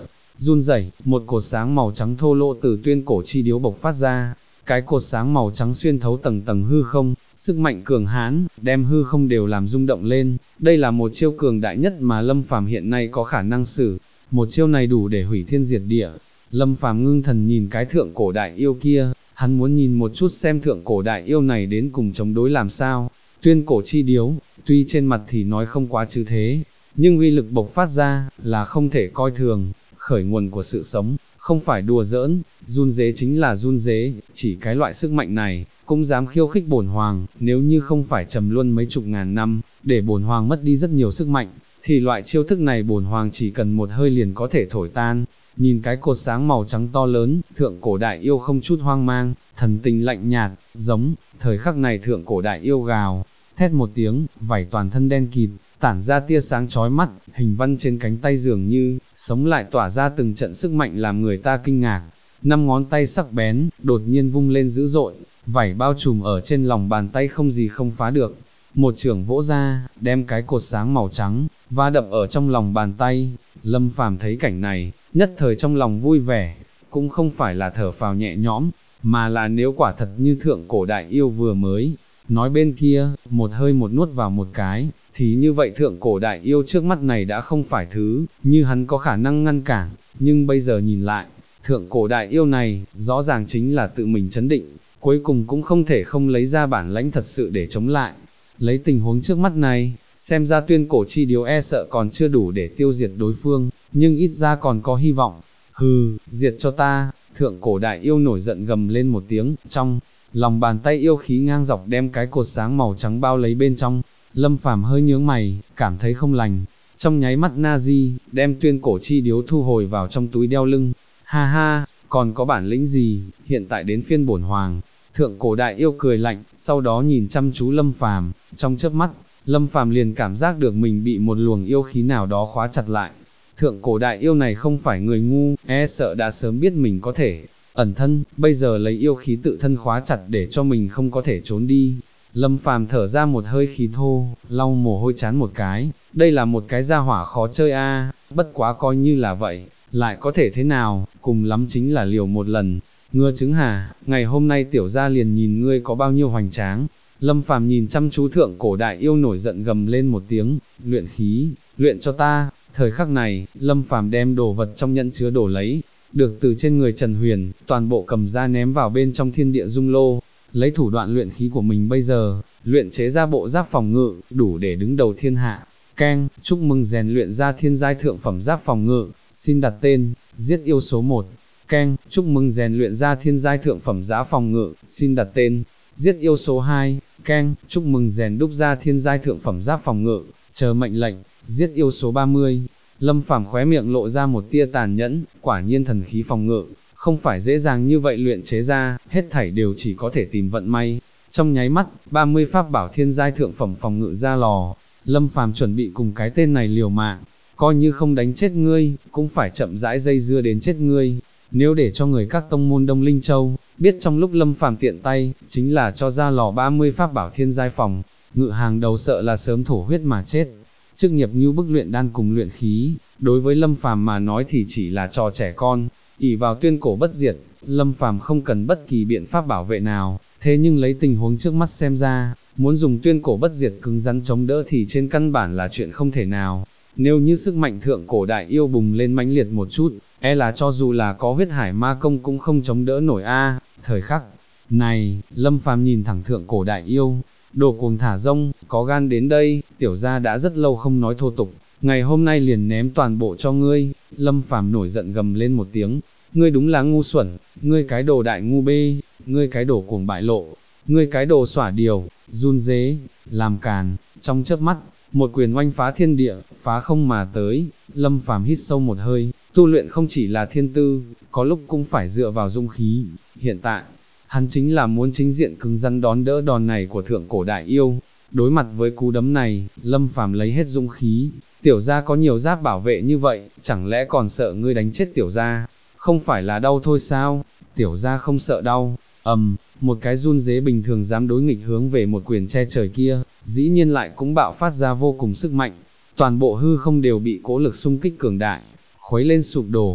run rẩy, một cột sáng màu trắng thô lỗ từ tuyên cổ chi điếu bộc phát ra, cái cột sáng màu trắng xuyên thấu tầng tầng hư không, sức mạnh cường hãn, đem hư không đều làm rung động lên, đây là một chiêu cường đại nhất mà Lâm Phàm hiện nay có khả năng sử, một chiêu này đủ để hủy thiên diệt địa. Lâm Phàm ngưng thần nhìn cái thượng cổ đại yêu kia, hắn muốn nhìn một chút xem thượng cổ đại yêu này đến cùng chống đối làm sao. Tuyên cổ chi điếu, tuy trên mặt thì nói không quá chứ thế, nhưng uy lực bộc phát ra, là không thể coi thường, khởi nguồn của sự sống, không phải đùa giỡn, run dế chính là run dế, chỉ cái loại sức mạnh này, cũng dám khiêu khích bổn hoàng, nếu như không phải trầm luân mấy chục ngàn năm, để bổn hoàng mất đi rất nhiều sức mạnh, thì loại chiêu thức này bổn hoàng chỉ cần một hơi liền có thể thổi tan. Nhìn cái cột sáng màu trắng to lớn, thượng cổ đại yêu không chút hoang mang, thần tình lạnh nhạt, giống, thời khắc này thượng cổ đại yêu gào, thét một tiếng, vảy toàn thân đen kịt, tản ra tia sáng chói mắt, hình văn trên cánh tay dường như, sống lại tỏa ra từng trận sức mạnh làm người ta kinh ngạc. Năm ngón tay sắc bén, đột nhiên vung lên dữ dội, vảy bao trùm ở trên lòng bàn tay không gì không phá được. Một chưởng vỗ ra, đem cái cột sáng màu trắng, va đập ở trong lòng bàn tay. Lâm Phàm thấy cảnh này, nhất thời trong lòng vui vẻ, cũng không phải là thở phào nhẹ nhõm, mà là nếu quả thật như thượng cổ đại yêu vừa mới nói bên kia, một hơi một nuốt vào một cái, thì như vậy thượng cổ đại yêu trước mắt này đã không phải thứ như hắn có khả năng ngăn cản, nhưng bây giờ nhìn lại, thượng cổ đại yêu này, rõ ràng chính là tự mình chấn định, cuối cùng cũng không thể không lấy ra bản lãnh thật sự để chống lại. Lấy tình huống trước mắt này, xem ra tuyên cổ chi điếu e sợ còn chưa đủ để tiêu diệt đối phương, nhưng ít ra còn có hy vọng. Hừ, diệt cho ta, thượng cổ đại yêu nổi giận gầm lên một tiếng, trong lòng bàn tay yêu khí ngang dọc đem cái cột sáng màu trắng bao lấy bên trong. Lâm Phàm hơi nhướng mày, cảm thấy không lành, trong nháy mắt Nazi, đem tuyên cổ chi điếu thu hồi vào trong túi đeo lưng. Ha ha, còn có bản lĩnh gì, hiện tại đến phiên bổn hoàng. Thượng cổ đại yêu cười lạnh, sau đó nhìn chăm chú Lâm Phàm, trong chớp mắt, Lâm Phàm liền cảm giác được mình bị một luồng yêu khí nào đó khóa chặt lại. Thượng cổ đại yêu này không phải người ngu, e sợ đã sớm biết mình có thể ẩn thân, bây giờ lấy yêu khí tự thân khóa chặt để cho mình không có thể trốn đi. Lâm Phàm thở ra một hơi khí thô, lau mồ hôi chán một cái, đây là một cái gia hỏa khó chơi a, bất quá coi như là vậy, lại có thể thế nào, cùng lắm chính là liều một lần. Ngựa chứng hả, ngày hôm nay tiểu gia liền nhìn ngươi có bao nhiêu hoành tráng. Lâm Phàm nhìn chăm chú thượng cổ đại yêu nổi giận gầm lên một tiếng, luyện khí, luyện cho ta. Thời khắc này, Lâm Phàm đem đồ vật trong nhẫn chứa đổ lấy, được từ trên người Trần Huyền, toàn bộ cầm ra ném vào bên trong thiên địa dung lô. Lấy thủ đoạn luyện khí của mình bây giờ, luyện chế ra bộ giáp phòng ngự, đủ để đứng đầu thiên hạ. Keng, chúc mừng rèn luyện ra thiên giai thượng phẩm giáp phòng ngự, xin đặt tên, giết yêu số 1. Keng, chúc mừng rèn luyện ra thiên giai thượng phẩm giáp phòng ngự, xin đặt tên, giết yêu số 2. Keng, chúc mừng rèn đúc ra thiên giai thượng phẩm giáp phòng ngự, chờ mệnh lệnh, giết yêu số 30. Lâm Phàm khóe miệng lộ ra một tia tàn nhẫn, quả nhiên thần khí phòng ngự, không phải dễ dàng như vậy luyện chế ra, hết thảy đều chỉ có thể tìm vận may. Trong nháy mắt, 30 pháp bảo thiên giai thượng phẩm phòng ngự ra lò, Lâm Phàm chuẩn bị cùng cái tên này liều mạng, coi như không đánh chết ngươi, cũng phải chậm rãi dây dưa đến chết ngươi. Nếu để cho người các tông môn Đông Linh Châu, biết trong lúc Lâm Phàm tiện tay, chính là cho ra lò 30 pháp bảo thiên giai phòng, ngự hàng đầu sợ là sớm thổ huyết mà chết. Chức nghiệp như bức luyện đan cùng luyện khí, đối với Lâm Phàm mà nói thì chỉ là trò trẻ con, ỷ vào tuyên cổ bất diệt, Lâm Phàm không cần bất kỳ biện pháp bảo vệ nào, thế nhưng lấy tình huống trước mắt xem ra, muốn dùng tuyên cổ bất diệt cứng rắn chống đỡ thì trên căn bản là chuyện không thể nào. Nếu như sức mạnh thượng cổ đại yêu bùng lên mãnh liệt một chút, e là cho dù là có huyết hải ma công cũng không chống đỡ nổi a. Thời khắc này, Lâm Phàm nhìn thẳng thượng cổ đại yêu, đồ cuồng thả rông, có gan đến đây, tiểu gia đã rất lâu không nói thô tục, ngày hôm nay liền ném toàn bộ cho ngươi. Lâm Phàm nổi giận gầm lên một tiếng, ngươi đúng là ngu xuẩn, ngươi cái đồ đại ngu bê, ngươi cái đồ cuồng bại lộ, ngươi cái đồ xỏa điều, run dế, làm càn. Trong chớp mắt, một quyền oanh phá thiên địa, phá không mà tới. Lâm Phàm hít sâu một hơi, tu luyện không chỉ là thiên tư, có lúc cũng phải dựa vào dung khí. Hiện tại, hắn chính là muốn chính diện cứng rắn đón đỡ đòn này của thượng cổ đại yêu. Đối mặt với cú đấm này, Lâm Phàm lấy hết dung khí. Tiểu gia có nhiều giáp bảo vệ như vậy, chẳng lẽ còn sợ ngươi đánh chết tiểu gia? Không phải là đau thôi sao? Tiểu gia không sợ đau. Một cái run dế bình thường dám đối nghịch hướng về một quyền che trời kia, dĩ nhiên lại cũng bạo phát ra vô cùng sức mạnh. Toàn bộ hư không đều bị cỗ lực xung kích cường đại, khuấy lên sụp đổ.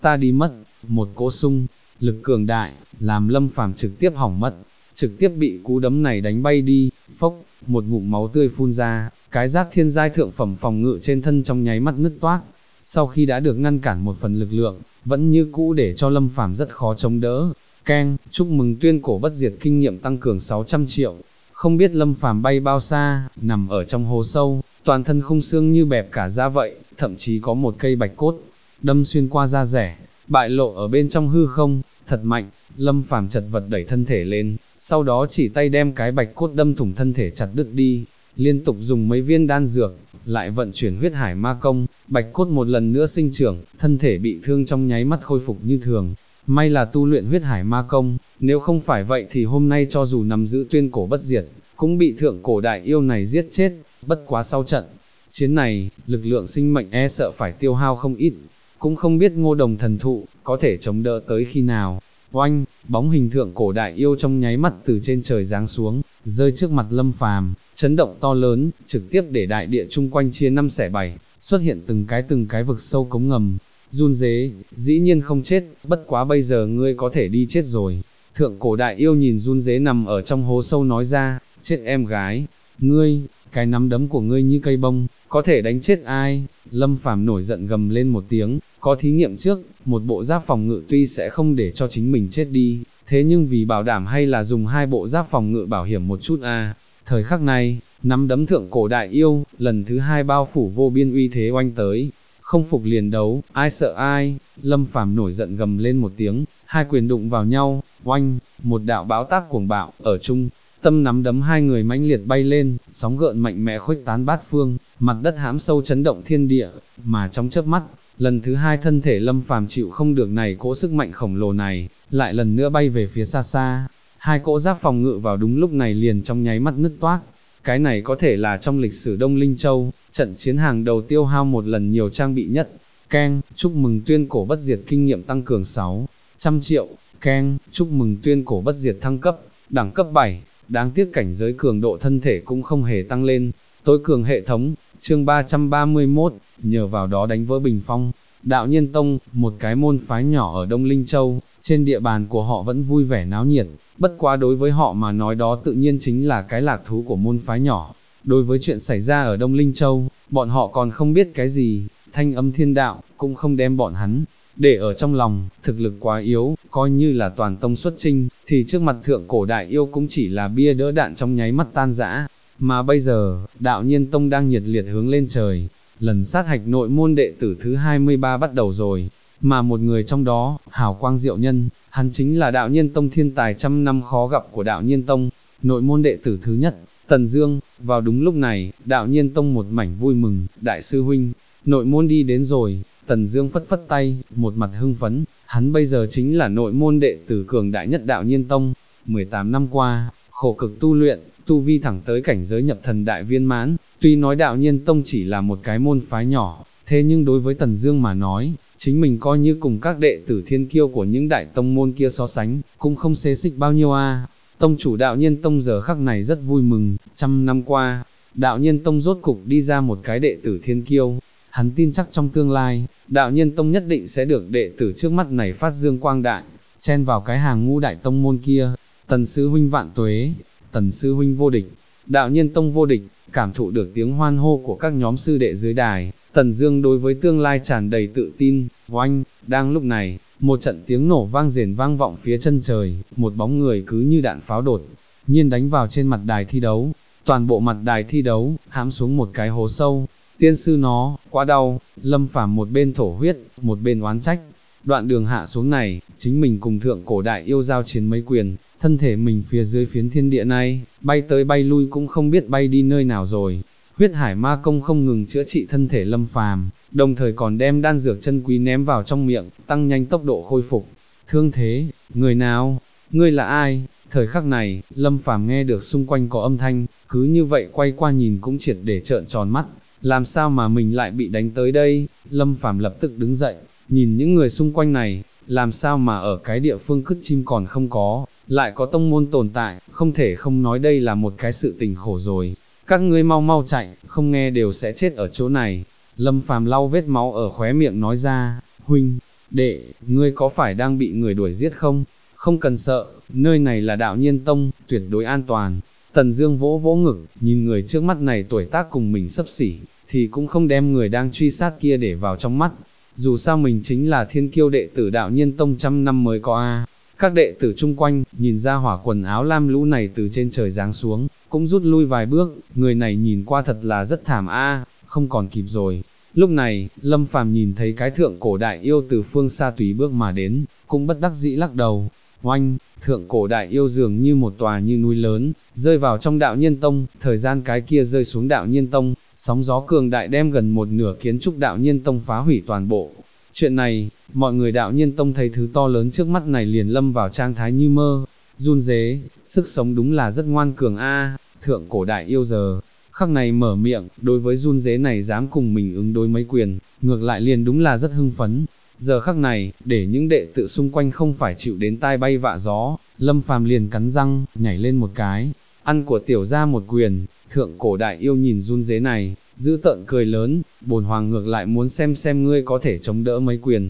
ta đi mất, một cỗ xung, lực cường đại, làm Lâm Phàm trực tiếp hỏng mất, trực tiếp bị cú đấm này đánh bay đi, phốc, một ngụm máu tươi phun ra, cái giáp thiên giai thượng phẩm phòng ngự trên thân trong nháy mắt nứt toác, sau khi đã được ngăn cản một phần lực lượng, vẫn như cũ để cho Lâm Phàm rất khó chống đỡ. Keng, chúc mừng tuyên cổ bất diệt kinh nghiệm tăng cường 600 triệu. Không biết Lâm Phàm bay bao xa, nằm ở trong hố sâu, toàn thân khung xương như bẹp cả ra vậy, thậm chí có một cây bạch cốt đâm xuyên qua da rẻ, bại lộ ở bên trong hư không, thật mạnh. Lâm Phàm chật vật đẩy thân thể lên, sau đó chỉ tay đem cái bạch cốt đâm thủng thân thể chặt đứt đi, liên tục dùng mấy viên đan dược, lại vận chuyển huyết hải ma công, bạch cốt một lần nữa sinh trưởng, thân thể bị thương trong nháy mắt khôi phục như thường. May là tu luyện huyết hải ma công, nếu không phải vậy thì hôm nay cho dù nắm giữ tuyên cổ bất diệt, cũng bị thượng cổ đại yêu này giết chết. Bất quá sau trận chiến này, lực lượng sinh mệnh e sợ phải tiêu hao không ít, cũng không biết Ngô Đồng thần thụ có thể chống đỡ tới khi nào. Oanh, bóng hình thượng cổ đại yêu trong nháy mắt từ trên trời giáng xuống, rơi trước mặt Lâm Phàm, chấn động to lớn, trực tiếp để đại địa chung quanh chia 5 xẻ 7, xuất hiện từng cái vực sâu cống ngầm. Run rế, dĩ nhiên không chết, bất quá bây giờ ngươi có thể đi chết rồi. Thượng cổ đại yêu nhìn run rế nằm ở trong hố sâu nói ra, chết em gái, ngươi, cái nắm đấm của ngươi như cây bông, có thể đánh chết ai? Lâm Phàm nổi giận gầm lên một tiếng, có thí nghiệm trước, một bộ giáp phòng ngự tuy sẽ không để cho chính mình chết đi, thế nhưng vì bảo đảm hay là dùng 2 bộ giáp phòng ngự bảo hiểm một chút a. Thời khắc này, nắm đấm thượng cổ đại yêu, lần thứ 2 bao phủ vô biên uy thế oanh tới. Không phục liền đấu, ai sợ ai? Lâm Phàm nổi giận gầm lên một tiếng, 2 quyền đụng vào nhau, oanh, một đạo bão táp cuồng bạo, ở trung tâm nắm đấm 2 người mãnh liệt bay lên, sóng gợn mạnh mẽ khuếch tán bát phương, mặt đất hãm sâu chấn động thiên địa, mà trong chớp mắt, lần thứ 2 thân thể Lâm Phàm chịu không được này cỗ sức mạnh khổng lồ này, lại lần nữa bay về phía xa xa. 2 cỗ giáp phòng ngự vào đúng lúc này liền trong nháy mắt nứt toác. Cái này có thể là trong lịch sử Đông Linh Châu, trận chiến hàng đầu tiêu hao một lần nhiều trang bị nhất. Keng, chúc mừng tuyên cổ bất diệt kinh nghiệm tăng cường 600 triệu. Keng, chúc mừng tuyên cổ bất diệt thăng cấp, đẳng cấp 7, đáng tiếc cảnh giới cường độ thân thể cũng không hề tăng lên. Tối cường hệ thống, chương 331, nhờ vào đó đánh vỡ bình phong. Đạo Nhiên Tông, một cái môn phái nhỏ ở Đông Linh Châu, trên địa bàn của họ vẫn vui vẻ náo nhiệt, bất quá đối với họ mà nói đó tự nhiên chính là cái lạc thú của môn phái nhỏ. Đối với chuyện xảy ra ở Đông Linh Châu, bọn họ còn không biết cái gì, Thanh Âm Thiên Đạo cũng không đem bọn hắn để ở trong lòng, thực lực quá yếu, coi như là toàn tông xuất chinh, thì trước mặt thượng cổ đại yêu cũng chỉ là bia đỡ đạn trong nháy mắt tan rã. Mà bây giờ, Đạo Nhiên Tông đang nhiệt liệt hướng lên trời, lần sát hạch nội môn đệ tử thứ 23 bắt đầu rồi, mà một người trong đó, hào quang diệu nhân, hắn chính là Đạo Nhiên Tông thiên tài trăm năm khó gặp của Đạo Nhiên Tông, nội môn đệ tử thứ nhất, Tần Dương. Vào đúng lúc này, Đạo Nhiên Tông một mảnh vui mừng, đại sư huynh, nội môn đi đến rồi. Tần Dương phất phất tay, một mặt hưng phấn, hắn bây giờ chính là nội môn đệ tử cường đại nhất Đạo Nhiên Tông. 18 năm qua, khổ cực tu luyện, tu vi thẳng tới cảnh giới nhập thần đại viên mãn. Tuy nói Đạo Nhiên Tông chỉ là một cái môn phái nhỏ, thế nhưng đối với Tần Dương mà nói, chính mình coi như cùng các đệ tử thiên kiêu của những đại tông môn kia so sánh, cũng không xê xích bao nhiêu a. Tông chủ Đạo Nhiên Tông giờ khắc này rất vui mừng, trăm năm qua, Đạo Nhiên Tông rốt cục đi ra một cái đệ tử thiên kiêu. Hắn tin chắc trong tương lai, Đạo Nhiên Tông nhất định sẽ được đệ tử trước mắt này phát dương quang đại, chen vào cái hàng ngũ đại tông môn kia. Tần sư huynh vạn tuế, Tần sư huynh vô địch, Đạo Nhiên Tông vô địch. Cảm thụ được tiếng hoan hô của các nhóm sư đệ dưới đài, Tần Dương đối với tương lai tràn đầy tự tin. Oanh, đang lúc này, một trận tiếng nổ vang rền vang vọng phía chân trời, một bóng người cứ như đạn pháo đột nhiên đánh vào trên mặt đài thi đấu. Toàn bộ mặt đài thi đấu hãm xuống một cái hố sâu. Tiên sư nó, quá đau. Lâm Phàm một bên thổ huyết, một bên oán trách. Đoạn đường hạ xuống này, chính mình cùng thượng cổ đại yêu giao chiến mấy quyền, thân thể mình phía dưới phiến thiên địa này, bay tới bay lui cũng không biết bay đi nơi nào rồi. Huyết hải ma công không ngừng chữa trị thân thể Lâm Phàm, đồng thời còn đem đan dược chân quý ném vào trong miệng, tăng nhanh tốc độ khôi phục. Thương thế, người nào? Ngươi là ai? Thời khắc này, Lâm Phàm nghe được xung quanh có âm thanh, cứ như vậy quay qua nhìn cũng triệt để trợn tròn mắt. Làm sao mà mình lại bị đánh tới đây? Lâm Phàm lập tức đứng dậy, nhìn những người xung quanh này, làm sao mà ở cái địa phương cứt chim còn không có, lại có tông môn tồn tại, không thể không nói đây là một cái sự tình khổ rồi. Các ngươi mau mau chạy, không nghe đều sẽ chết ở chỗ này. Lâm Phàm lau vết máu ở khóe miệng nói ra, huynh, đệ, ngươi có phải đang bị người đuổi giết không? Không cần sợ, nơi này là đạo nhiên tông, tuyệt đối an toàn. Tần Dương vỗ vỗ ngực, nhìn người trước mắt này tuổi tác cùng mình xấp xỉ, thì cũng không đem người đang truy sát kia để vào trong mắt. Dù sao mình chính là thiên kiêu đệ tử đạo nhiên tông trăm năm mới có a. Các đệ tử chung quanh, nhìn ra hỏa quần áo lam lũ này từ trên trời giáng xuống, cũng rút lui vài bước, người này nhìn qua thật là rất thảm a, không còn kịp rồi. Lúc này, Lâm Phàm nhìn thấy cái thượng cổ đại yêu từ phương xa tùy bước mà đến, cũng bất đắc dĩ lắc đầu. Oanh, thượng cổ đại yêu dường như một tòa như núi lớn, rơi vào trong đạo nhiên tông, thời gian cái kia rơi xuống đạo nhiên tông, sóng gió cường đại đem gần một nửa kiến trúc đạo nhiên tông phá hủy toàn bộ. Chuyện này, mọi người đạo nhiên tông thấy thứ to lớn trước mắt này liền lâm vào trạng thái như mơ, run rế, sức sống đúng là rất ngoan cường a. Thượng cổ đại yêu giờ khắc này mở miệng, đối với run rế này dám cùng mình ứng đối mấy quyền, ngược lại liền đúng là rất hưng phấn. Giờ khắc này, để những đệ tử xung quanh không phải chịu đến tai bay vạ gió, Lâm Phàm liền cắn răng, nhảy lên một cái, ăn của tiểu gia một quyền. Thượng cổ đại yêu nhìn run rế này, giữ tợn cười lớn, bổn hoàng ngược lại muốn xem ngươi có thể chống đỡ mấy quyền.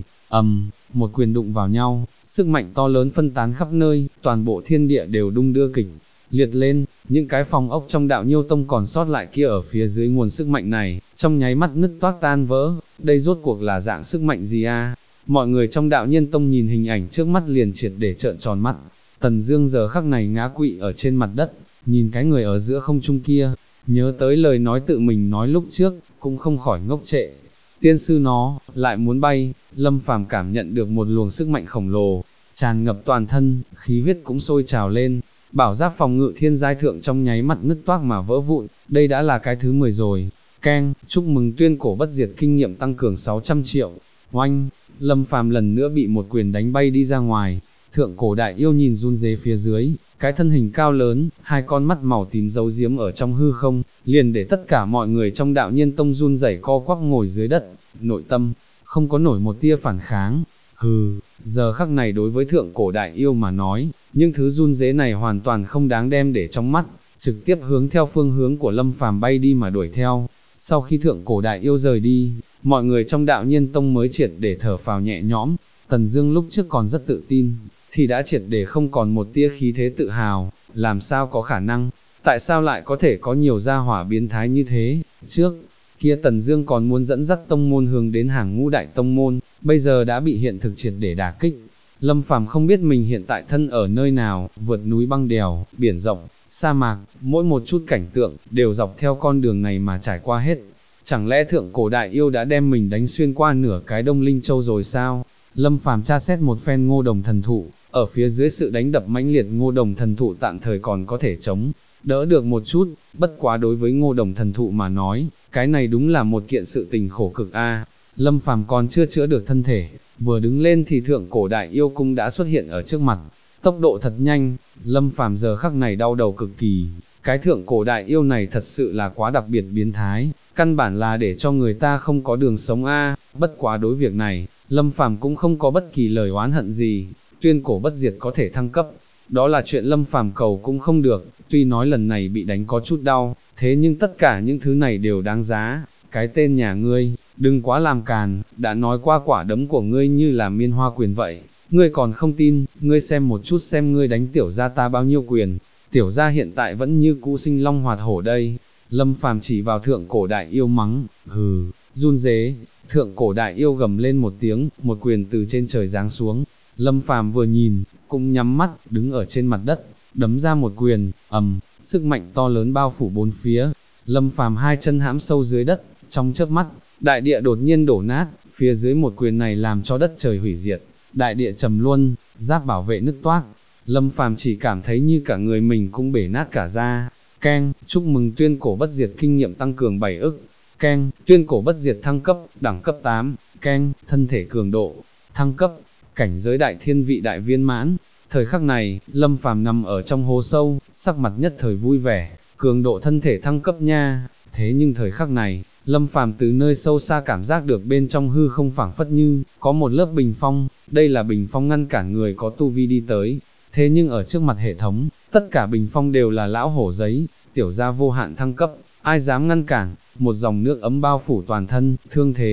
Một quyền đụng vào nhau, sức mạnh to lớn phân tán khắp nơi, toàn bộ thiên địa đều đung đưa kịch liệt lên, những cái phòng ốc trong đạo nhiêu tông còn sót lại kia ở phía dưới nguồn sức mạnh này, trong nháy mắt nứt toác tan vỡ, đây rốt cuộc là dạng sức mạnh gì a? Mọi người trong đạo nhiên tông nhìn hình ảnh trước mắt liền triệt để trợn tròn mắt. Tần Dương giờ khắc này ngã quỵ ở trên mặt đất, nhìn cái người ở giữa không trung kia, nhớ tới lời nói tự mình nói lúc trước, cũng không khỏi ngốc trệ. Tiên sư nó, lại muốn bay. Lâm Phàm cảm nhận được một luồng sức mạnh khổng lồ, tràn ngập toàn thân, khí huyết cũng sôi trào lên. Bảo giáp phòng ngự thiên giai thượng trong nháy mắt nứt toác mà vỡ vụn, đây đã là cái thứ 10 rồi. Keng, chúc mừng tuyên cổ bất diệt kinh nghiệm tăng cường 600 triệu. Oanh, Lâm Phàm lần nữa bị một quyền đánh bay đi ra ngoài. Thượng cổ đại yêu nhìn run rế phía dưới, cái thân hình cao lớn, hai con mắt màu tím giấu giếm ở trong hư không, liền để tất cả mọi người trong đạo nhiên tông run rẩy co quắp ngồi dưới đất, nội tâm không có nổi một tia phản kháng. Hừ, giờ khắc này đối với thượng cổ đại yêu mà nói, những thứ run rế này hoàn toàn không đáng đem để trong mắt, trực tiếp hướng theo phương hướng của Lâm Phàm bay đi mà đuổi theo. Sau khi thượng cổ đại yêu rời đi, mọi người trong đạo nhiên tông mới triệt để thở phào nhẹ nhõm. Tần Dương lúc trước còn rất tự tin, thì đã triệt để không còn một tia khí thế tự hào, làm sao có khả năng, tại sao lại có thể có nhiều gia hỏa biến thái như thế. Trước kia Tần Dương còn muốn dẫn dắt tông môn hướng đến hàng ngũ đại tông môn, bây giờ đã bị hiện thực triệt để đả kích. Lâm Phàm không biết mình hiện tại thân ở nơi nào, vượt núi băng đèo, biển rộng, sa mạc, mỗi một chút cảnh tượng, đều dọc theo con đường này mà trải qua hết. Chẳng lẽ thượng cổ đại yêu đã đem mình đánh xuyên qua nửa cái Đông Linh Châu rồi sao? Lâm Phàm tra xét một phen Ngô Đồng thần thụ, ở phía dưới sự đánh đập mãnh liệt Ngô Đồng thần thụ tạm thời còn có thể chống đỡ được một chút, bất quá đối với Ngô Đồng thần thụ mà nói, cái này đúng là một kiện sự tình khổ cực a. Lâm Phàm còn chưa chữa được thân thể, vừa đứng lên thì thượng cổ đại yêu cung đã xuất hiện ở trước mặt, tốc độ thật nhanh. Lâm Phàm giờ khắc này đau đầu cực kỳ, cái thượng cổ đại yêu này thật sự là quá đặc biệt biến thái, căn bản là để cho người ta không có đường sống a. Bất quá đối việc này, Lâm Phàm cũng không có bất kỳ lời oán hận gì, tuyên cổ bất diệt có thể thăng cấp, đó là chuyện Lâm Phàm cầu cũng không được, tuy nói lần này bị đánh có chút đau, thế nhưng tất cả những thứ này đều đáng giá. Cái tên nhà ngươi, đừng quá làm càn, đã nói qua quả đấm của ngươi như là miên hoa quyền vậy, ngươi còn không tin, ngươi xem một chút xem ngươi đánh tiểu gia ta bao nhiêu quyền, tiểu gia hiện tại vẫn như cũ sinh long hoạt hổ đây. Lâm Phàm chỉ vào thượng cổ đại yêu mắng, hừ, run rế. Thượng cổ đại yêu gầm lên một tiếng, một quyền từ trên trời giáng xuống. Lâm Phàm vừa nhìn, cũng nhắm mắt, đứng ở trên mặt đất, đấm ra một quyền, sức mạnh to lớn bao phủ bốn phía. Lâm Phàm hai chân hãm sâu dưới đất, trong chớp mắt, đại địa đột nhiên đổ nát, phía dưới một quyền này làm cho đất trời hủy diệt, đại địa trầm luân, giáp bảo vệ nứt toác. Lâm Phàm chỉ cảm thấy như cả người mình cũng bể nát cả ra. Keng, chúc mừng tuyên cổ bất diệt kinh nghiệm tăng cường 7 ức. Keng, tuyên cổ bất diệt thăng cấp, đẳng cấp 8. Keng, thân thể cường độ, thăng cấp, cảnh giới đại thiên vị đại viên mãn. Thời khắc này, Lâm Phàm nằm ở trong hố sâu, sắc mặt nhất thời vui vẻ, cường độ thân thể thăng cấp nha. Thế nhưng thời khắc này, Lâm Phàm từ nơi sâu xa cảm giác được bên trong hư không phảng phất như có một lớp bình phong, đây là bình phong ngăn cản người có tu vi đi tới. Thế nhưng ở trước mặt hệ thống, tất cả bình phong đều là lão hổ giấy, tiểu gia vô hạn thăng cấp, ai dám ngăn cản. Một dòng nước ấm bao phủ toàn thân, thương thế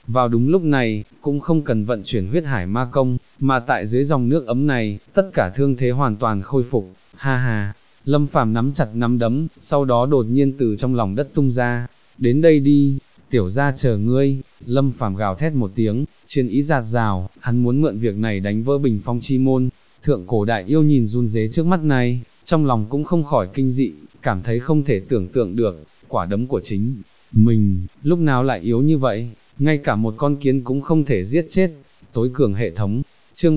Vào đúng lúc này, cũng không cần vận chuyển huyết hải ma công, mà tại dưới dòng nước ấm này, tất cả thương thế hoàn toàn khôi phục, ha ha. Lâm Phàm nắm chặt nắm đấm, sau đó đột nhiên từ trong lòng đất tung ra, đến đây đi, tiểu gia chờ ngươi. Lâm Phàm gào thét một tiếng, chiến ý dạt dào, hắn muốn mượn việc này đánh vỡ bình phong chi môn. Thượng cổ đại yêu nhìn run rế trước mắt này, trong lòng cũng không khỏi kinh dị, cảm thấy không thể tưởng tượng được, quả đấm của chính mình, lúc nào lại yếu như vậy, ngay cả một con kiến cũng không thể giết chết. Tối cường hệ thống, chương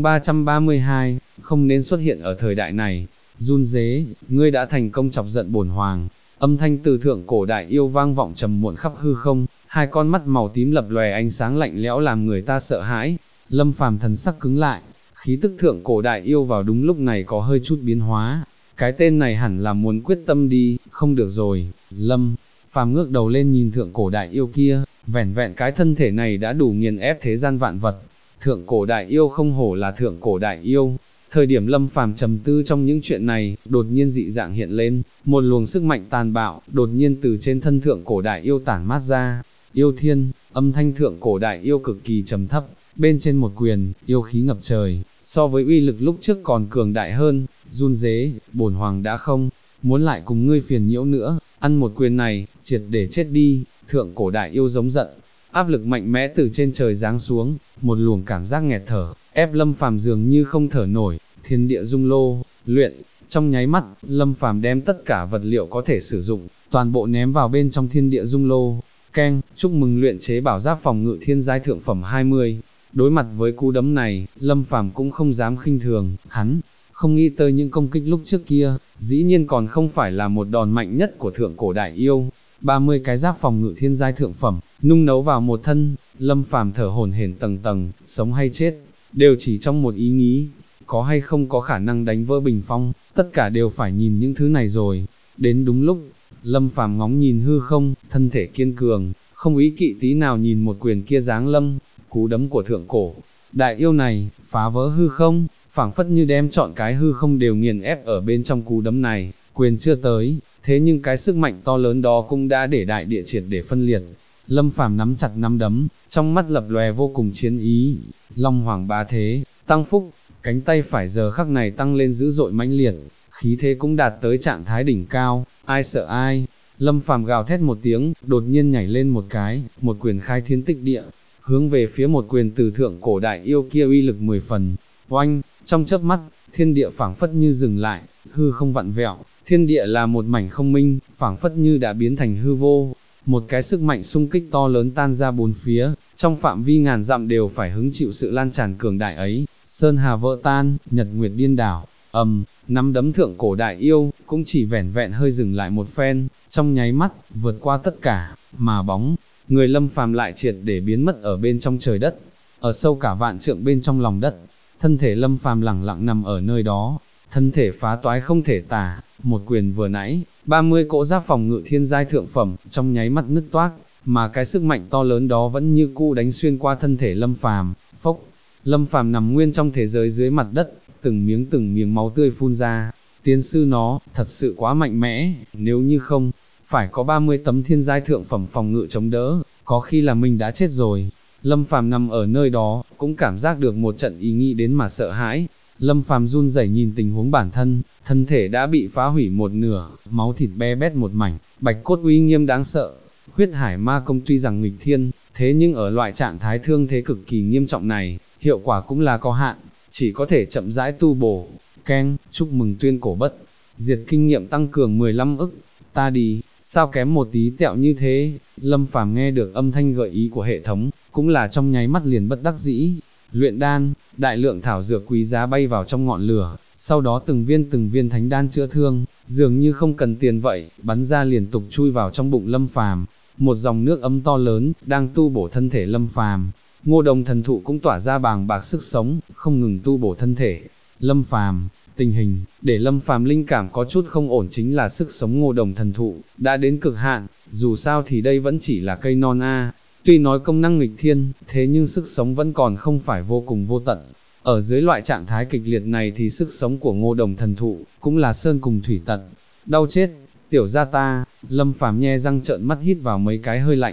332, không nên xuất hiện ở thời đại này. Run rế, ngươi đã thành công chọc giận bổn hoàng. Âm thanh từ thượng cổ đại yêu vang vọng trầm muộn khắp hư không, hai con mắt màu tím lập lòe ánh sáng lạnh lẽo làm người ta sợ hãi. Lâm Phàm thần sắc cứng lại, khí tức thượng cổ đại yêu vào đúng lúc này có hơi chút biến hóa. Cái tên này hẳn là muốn quyết tâm đi, không được rồi. Lâm Phàm ngước đầu lên nhìn thượng cổ đại yêu kia, vẻn vẹn cái thân thể này đã đủ nghiền ép thế gian vạn vật. Thượng cổ đại yêu không hổ là thượng cổ đại yêu. Thời điểm Lâm Phàm trầm tư trong những chuyện này, đột nhiên dị dạng hiện lên, một luồng sức mạnh tàn bạo, đột nhiên từ trên thân thượng cổ đại yêu tản mát ra. Yêu thiên, âm thanh thượng cổ đại yêu cực kỳ trầm thấp, bên trên một quyền, yêu khí ngập trời, so với uy lực lúc trước còn cường đại hơn. Run rế, bổn hoàng đã không muốn lại cùng ngươi phiền nhiễu nữa, ăn một quyền này, triệt để chết đi. Thượng cổ đại yêu giống giận, áp lực mạnh mẽ từ trên trời giáng xuống, một luồng cảm giác nghẹt thở, ép Lâm Phàm dường như không thở nổi. Thiên địa dung lô, luyện, trong nháy mắt, Lâm Phàm đem tất cả vật liệu có thể sử dụng, toàn bộ ném vào bên trong thiên địa dung lô. Keng, chúc mừng luyện chế bảo giáp phòng ngự thiên giai thượng phẩm 20. Đối mặt với cú đấm này, Lâm Phàm cũng không dám khinh thường, hắn không nghĩ tới những công kích lúc trước kia, dĩ nhiên còn không phải là một đòn mạnh nhất của thượng cổ đại yêu. 30 cái giáp phòng ngự thiên giai thượng phẩm, nung nấu vào một thân. Lâm Phàm thở hổn hển tầng tầng, sống hay chết, đều chỉ trong một ý nghĩ, có hay không có khả năng đánh vỡ bình phong, tất cả đều phải nhìn những thứ này rồi. Đến đúng lúc, Lâm Phàm ngóng nhìn hư không, thân thể kiên cường, không ý kỵ tí nào nhìn một quyền kia giáng lâm. Cú đấm của thượng cổ đại yêu này, phá vỡ hư không, phảng phất như đem trọn cái hư không đều nghiền ép ở bên trong cú đấm này. Quyền chưa tới, thế nhưng cái sức mạnh to lớn đó cũng đã để đại địa triệt để phân liệt. Lâm Phàm nắm chặt nắm đấm, trong mắt lập lòe vô cùng chiến ý. Long Hoàng bá thế, tăng phúc, cánh tay phải giờ khắc này tăng lên dữ dội mãnh liệt, khí thế cũng đạt tới trạng thái đỉnh cao. Ai sợ ai? Lâm Phàm gào thét một tiếng, đột nhiên nhảy lên một cái, một quyền khai thiên tích địa, hướng về phía một quyền từ thượng cổ đại yêu kia uy lực 10 phần. Oanh, trong chớp mắt, thiên địa phảng phất như dừng lại, hư không vặn vẹo, thiên địa là một mảnh không minh, phảng phất như đã biến thành hư vô. Một cái sức mạnh xung kích to lớn tan ra bốn phía, trong phạm vi ngàn dặm đều phải hứng chịu sự lan tràn cường đại ấy. Sơn hà vỡ tan, nhật nguyệt điên đảo, nắm đấm thượng cổ đại yêu, cũng chỉ vẻn vẹn hơi dừng lại một phen, trong nháy mắt, vượt qua tất cả, mà bóng người Lâm Phàm lại triệt để biến mất ở bên trong trời đất, ở sâu cả vạn trượng bên trong lòng đất. Thân thể Lâm Phàm lẳng lặng nằm ở nơi đó, thân thể phá toái không thể tả, một quyền vừa nãy, 30 cỗ giáp phòng ngự thiên giai thượng phẩm, trong nháy mắt nứt toác, mà cái sức mạnh to lớn đó vẫn như cũ đánh xuyên qua thân thể Lâm Phàm. Phốc, Lâm Phàm nằm nguyên trong thế giới dưới mặt đất, từng miếng máu tươi phun ra. Tiên sư nó, thật sự quá mạnh mẽ, nếu như không, phải có 30 tấm thiên giai thượng phẩm phòng ngự chống đỡ, có khi là mình đã chết rồi. Lâm Phàm nằm ở nơi đó, cũng cảm giác được một trận ý nghĩ đến mà sợ hãi. Lâm Phàm run rẩy nhìn tình huống bản thân, thân thể đã bị phá hủy một nửa, máu thịt be bét một mảnh, bạch cốt uy nghiêm đáng sợ. Huyết hải ma công tuy rằng nghịch thiên, thế nhưng ở loại trạng thái thương thế cực kỳ nghiêm trọng này, hiệu quả cũng là có hạn, chỉ có thể chậm rãi tu bổ. Keng, chúc mừng tuyên cổ bất diệt kinh nghiệm tăng cường 15 ức. Ta đi, sao kém một tí tẹo như thế? Lâm Phàm nghe được âm thanh gợi ý của hệ thống, cũng là trong nháy mắt liền bất đắc dĩ. Luyện đan, đại lượng thảo dược quý giá bay vào trong ngọn lửa, sau đó từng viên thánh đan chữa thương, dường như không cần tiền vậy, bắn ra liên tục chui vào trong bụng Lâm Phàm. Một dòng nước ấm to lớn, đang tu bổ thân thể Lâm Phàm. Ngô Đồng thần thụ cũng tỏa ra bàng bạc sức sống, không ngừng tu bổ thân thể Lâm Phàm. Tình hình, để Lâm Phàm linh cảm có chút không ổn chính là sức sống Ngô Đồng thần thụ, đã đến cực hạn, dù sao thì đây vẫn chỉ là cây non a. Tuy nói công năng nghịch thiên, thế nhưng sức sống vẫn còn không phải vô cùng vô tận. Ở dưới loại trạng thái kịch liệt này thì sức sống của Ngô Đồng thần thụ, cũng là sơn cùng thủy tận. Đau chết, tiểu gia ta. Lâm Phàm nhe răng trợn mắt hít vào mấy cái hơi lạnh.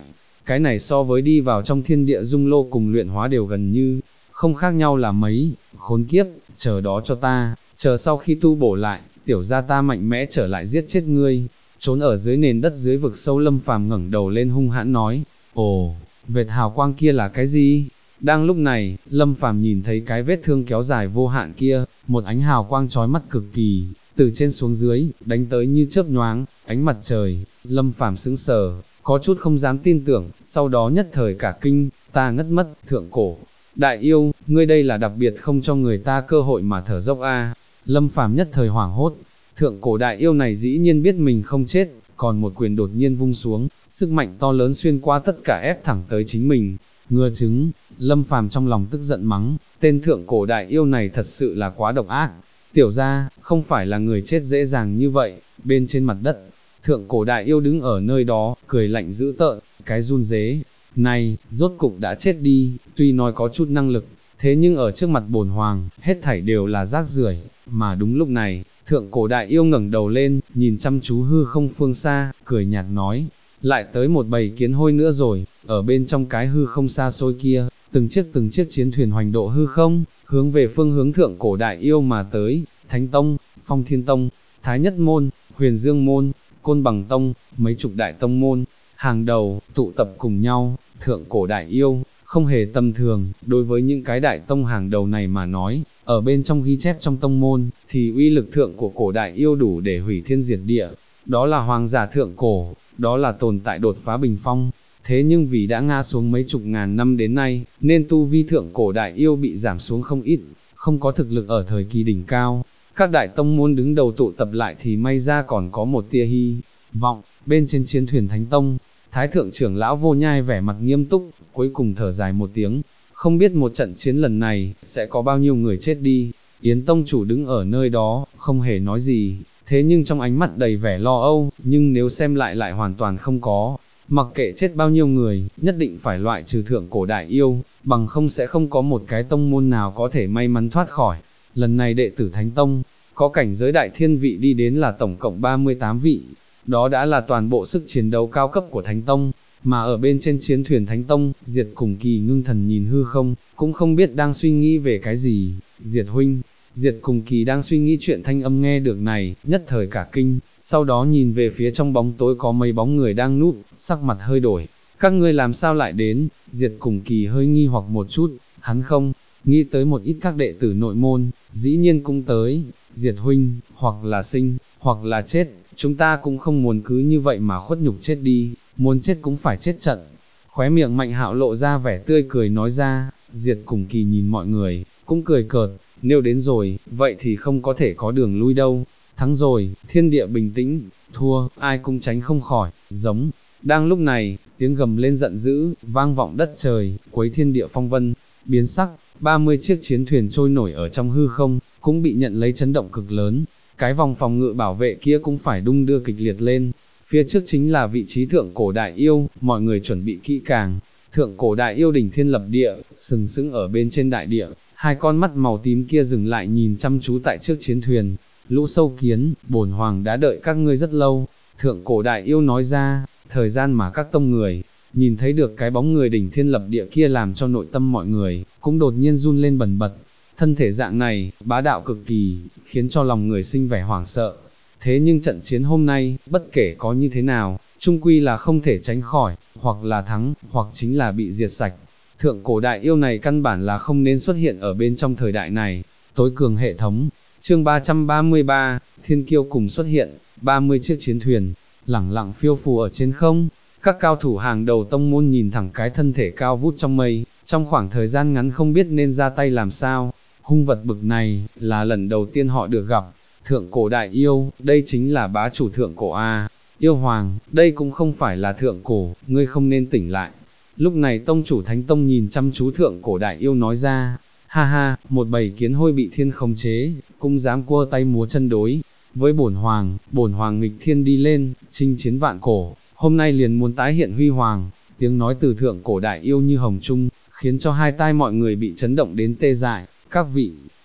cái này so với đi vào trong thiên địa dung lô cùng luyện hóa đều gần như, không khác nhau là mấy, khốn kiếp, chờ đó cho ta, chờ sau khi tu bổ lại, tiểu gia ta mạnh mẽ trở lại giết chết ngươi, trốn ở dưới nền đất dưới vực sâu. Lâm Phàm ngẩng đầu lên hung hãn nói, ồ, vệt hào quang kia là cái gì? Đang lúc này, Lâm Phàm nhìn thấy cái vết thương kéo dài vô hạn kia, một ánh hào quang chói mắt cực kỳ, từ trên xuống dưới, đánh tới như chớp nhoáng, ánh mặt trời. Lâm Phàm sững sờ, có chút không dám tin tưởng, sau đó nhất thời cả kinh, ta ngất mất. Thượng cổ đại yêu, ngươi đây là đặc biệt không cho người ta cơ hội mà thở dốc a. Lâm Phàm nhất thời hoảng hốt, thượng cổ đại yêu này dĩ nhiên biết mình không chết, còn một quyền đột nhiên vung xuống, sức mạnh to lớn xuyên qua tất cả ép thẳng tới chính mình. Ngừa chứng, Lâm Phàm trong lòng tức giận mắng, tên thượng cổ đại yêu này thật sự là quá độc ác. Tiểu gia, không phải là người chết dễ dàng như vậy. Bên trên mặt đất, thượng cổ đại yêu đứng ở nơi đó, cười lạnh dữ tợn, cái run dế này, rốt cục đã chết đi, tuy nói có chút năng lực, thế nhưng ở trước mặt bổn hoàng, hết thảy đều là rác rưởi. Mà đúng lúc này, thượng cổ đại yêu ngẩng đầu lên, nhìn chăm chú hư không phương xa, cười nhạt nói, lại tới một bầy kiến hôi nữa rồi. Ở bên trong cái hư không xa xôi kia, từng chiếc chiến thuyền hoành độ hư không, hướng về phương hướng thượng cổ đại yêu mà tới. Thánh Tông, Phong Thiên Tông, Thái Nhất Môn, Huyền Dương Môn, Côn Bằng Tông, mấy chục đại tông môn, hàng đầu, tụ tập cùng nhau. Thượng cổ đại yêu, không hề tầm thường, đối với những cái đại tông hàng đầu này mà nói, ở bên trong ghi chép trong tông môn, thì uy lực thượng của cổ đại yêu đủ để hủy thiên diệt địa, đó là hoàng giả thượng cổ, đó là tồn tại đột phá bình phong. Thế nhưng vì đã ngã xuống mấy chục ngàn năm đến nay, nên tu vi thượng cổ đại yêu bị giảm xuống không ít, không có thực lực ở thời kỳ đỉnh cao. Các đại tông môn đứng đầu tụ tập lại thì may ra còn có một tia hy vọng. Bên trên chiến thuyền Thánh Tông, Thái thượng trưởng lão Vô Nhai vẻ mặt nghiêm túc, cuối cùng thở dài một tiếng, không biết một trận chiến lần này, sẽ có bao nhiêu người chết đi. Yến tông chủ đứng ở nơi đó, không hề nói gì, thế nhưng trong ánh mắt đầy vẻ lo âu, nhưng nếu xem lại hoàn toàn không có. Mặc kệ chết bao nhiêu người, nhất định phải loại trừ thượng cổ đại yêu, bằng không sẽ không có một cái tông môn nào có thể may mắn thoát khỏi. Lần này đệ tử Thánh Tông, có cảnh giới đại thiên vị đi đến là tổng cộng 38 vị, đó đã là toàn bộ sức chiến đấu cao cấp của Thánh Tông. Mà ở bên trên chiến thuyền Thánh Tông, Diệt cùng Kỳ ngưng thần nhìn hư không, cũng không biết đang suy nghĩ về cái gì. Diệt huynh, Diệt cùng Kỳ đang suy nghĩ chuyện, thanh âm nghe được này, nhất thời cả kinh, sau đó nhìn về phía trong bóng tối có mấy bóng người đang núp, sắc mặt hơi đổi. Các ngươi làm sao lại đến? Diệt cùng Kỳ hơi nghi hoặc một chút, hắn không nghĩ tới một ít các đệ tử nội môn, dĩ nhiên cũng tới. Diệt huynh, hoặc là sinh, hoặc là chết, chúng ta cũng không muốn cứ như vậy mà khuất nhục chết đi, muốn chết cũng phải chết trận. Khóe miệng Mạnh Hạo lộ ra vẻ tươi cười nói ra. Diệt cùng Kỳ nhìn mọi người, cũng cười cợt, nếu đến rồi, vậy thì không có thể có đường lui đâu. Thắng rồi, thiên địa bình tĩnh, thua, ai cũng tránh không khỏi. Giống. Đang lúc này, tiếng gầm lên giận dữ, vang vọng đất trời, quấy thiên địa phong vân, biến sắc. 30 chiếc chiến thuyền trôi nổi ở trong hư không, cũng bị nhận lấy chấn động cực lớn. Cái vòng phòng ngự bảo vệ kia cũng phải đung đưa kịch liệt lên. Phía trước chính là vị trí thượng cổ đại yêu, mọi người chuẩn bị kỹ càng. Thượng cổ đại yêu đỉnh thiên lập địa, sừng sững ở bên trên đại địa, hai con mắt màu tím kia dừng lại nhìn chăm chú tại trước chiến thuyền. Lũ sâu kiến, bổn hoàng đã đợi các ngươi rất lâu. Thượng cổ đại yêu nói ra, thời gian mà các tông người nhìn thấy được cái bóng người đỉnh thiên lập địa kia làm cho nội tâm mọi người cũng đột nhiên run lên bần bật. Thân thể dạng này, bá đạo cực kỳ, khiến cho lòng người sinh vẻ hoảng sợ. Thế nhưng trận chiến hôm nay, bất kể có như thế nào, chung quy là không thể tránh khỏi, hoặc là thắng, hoặc chính là bị diệt sạch. Thượng cổ đại yêu này căn bản là không nên xuất hiện ở bên trong thời đại này. Tối cường hệ thống, chương 333, Thiên Kiêu cùng xuất hiện, 30 chiếc chiến thuyền, lẳng lặng phiêu phù ở trên không. Các cao thủ hàng đầu tông môn nhìn thẳng cái thân thể cao vút trong mây, trong khoảng thời gian ngắn không biết nên ra tay làm sao. Hung vật bực này, là lần đầu tiên họ được gặp. Thượng cổ đại yêu, đây chính là bá chủ thượng cổ A. Yêu hoàng, đây cũng không phải là thượng cổ, ngươi không nên tỉnh lại. Lúc này tông chủ Thánh Tông nhìn chăm chú thượng cổ đại yêu nói ra, ha ha, một bầy kiến hôi bị thiên khống chế, cũng dám quơ tay múa chân đối với bổn hoàng nghịch thiên đi lên, chinh chiến vạn cổ, hôm nay liền muốn tái hiện huy hoàng. Tiếng nói từ thượng cổ đại yêu như hồng trung, khiến cho hai tai mọi người bị chấn động đến tê dại. Các vị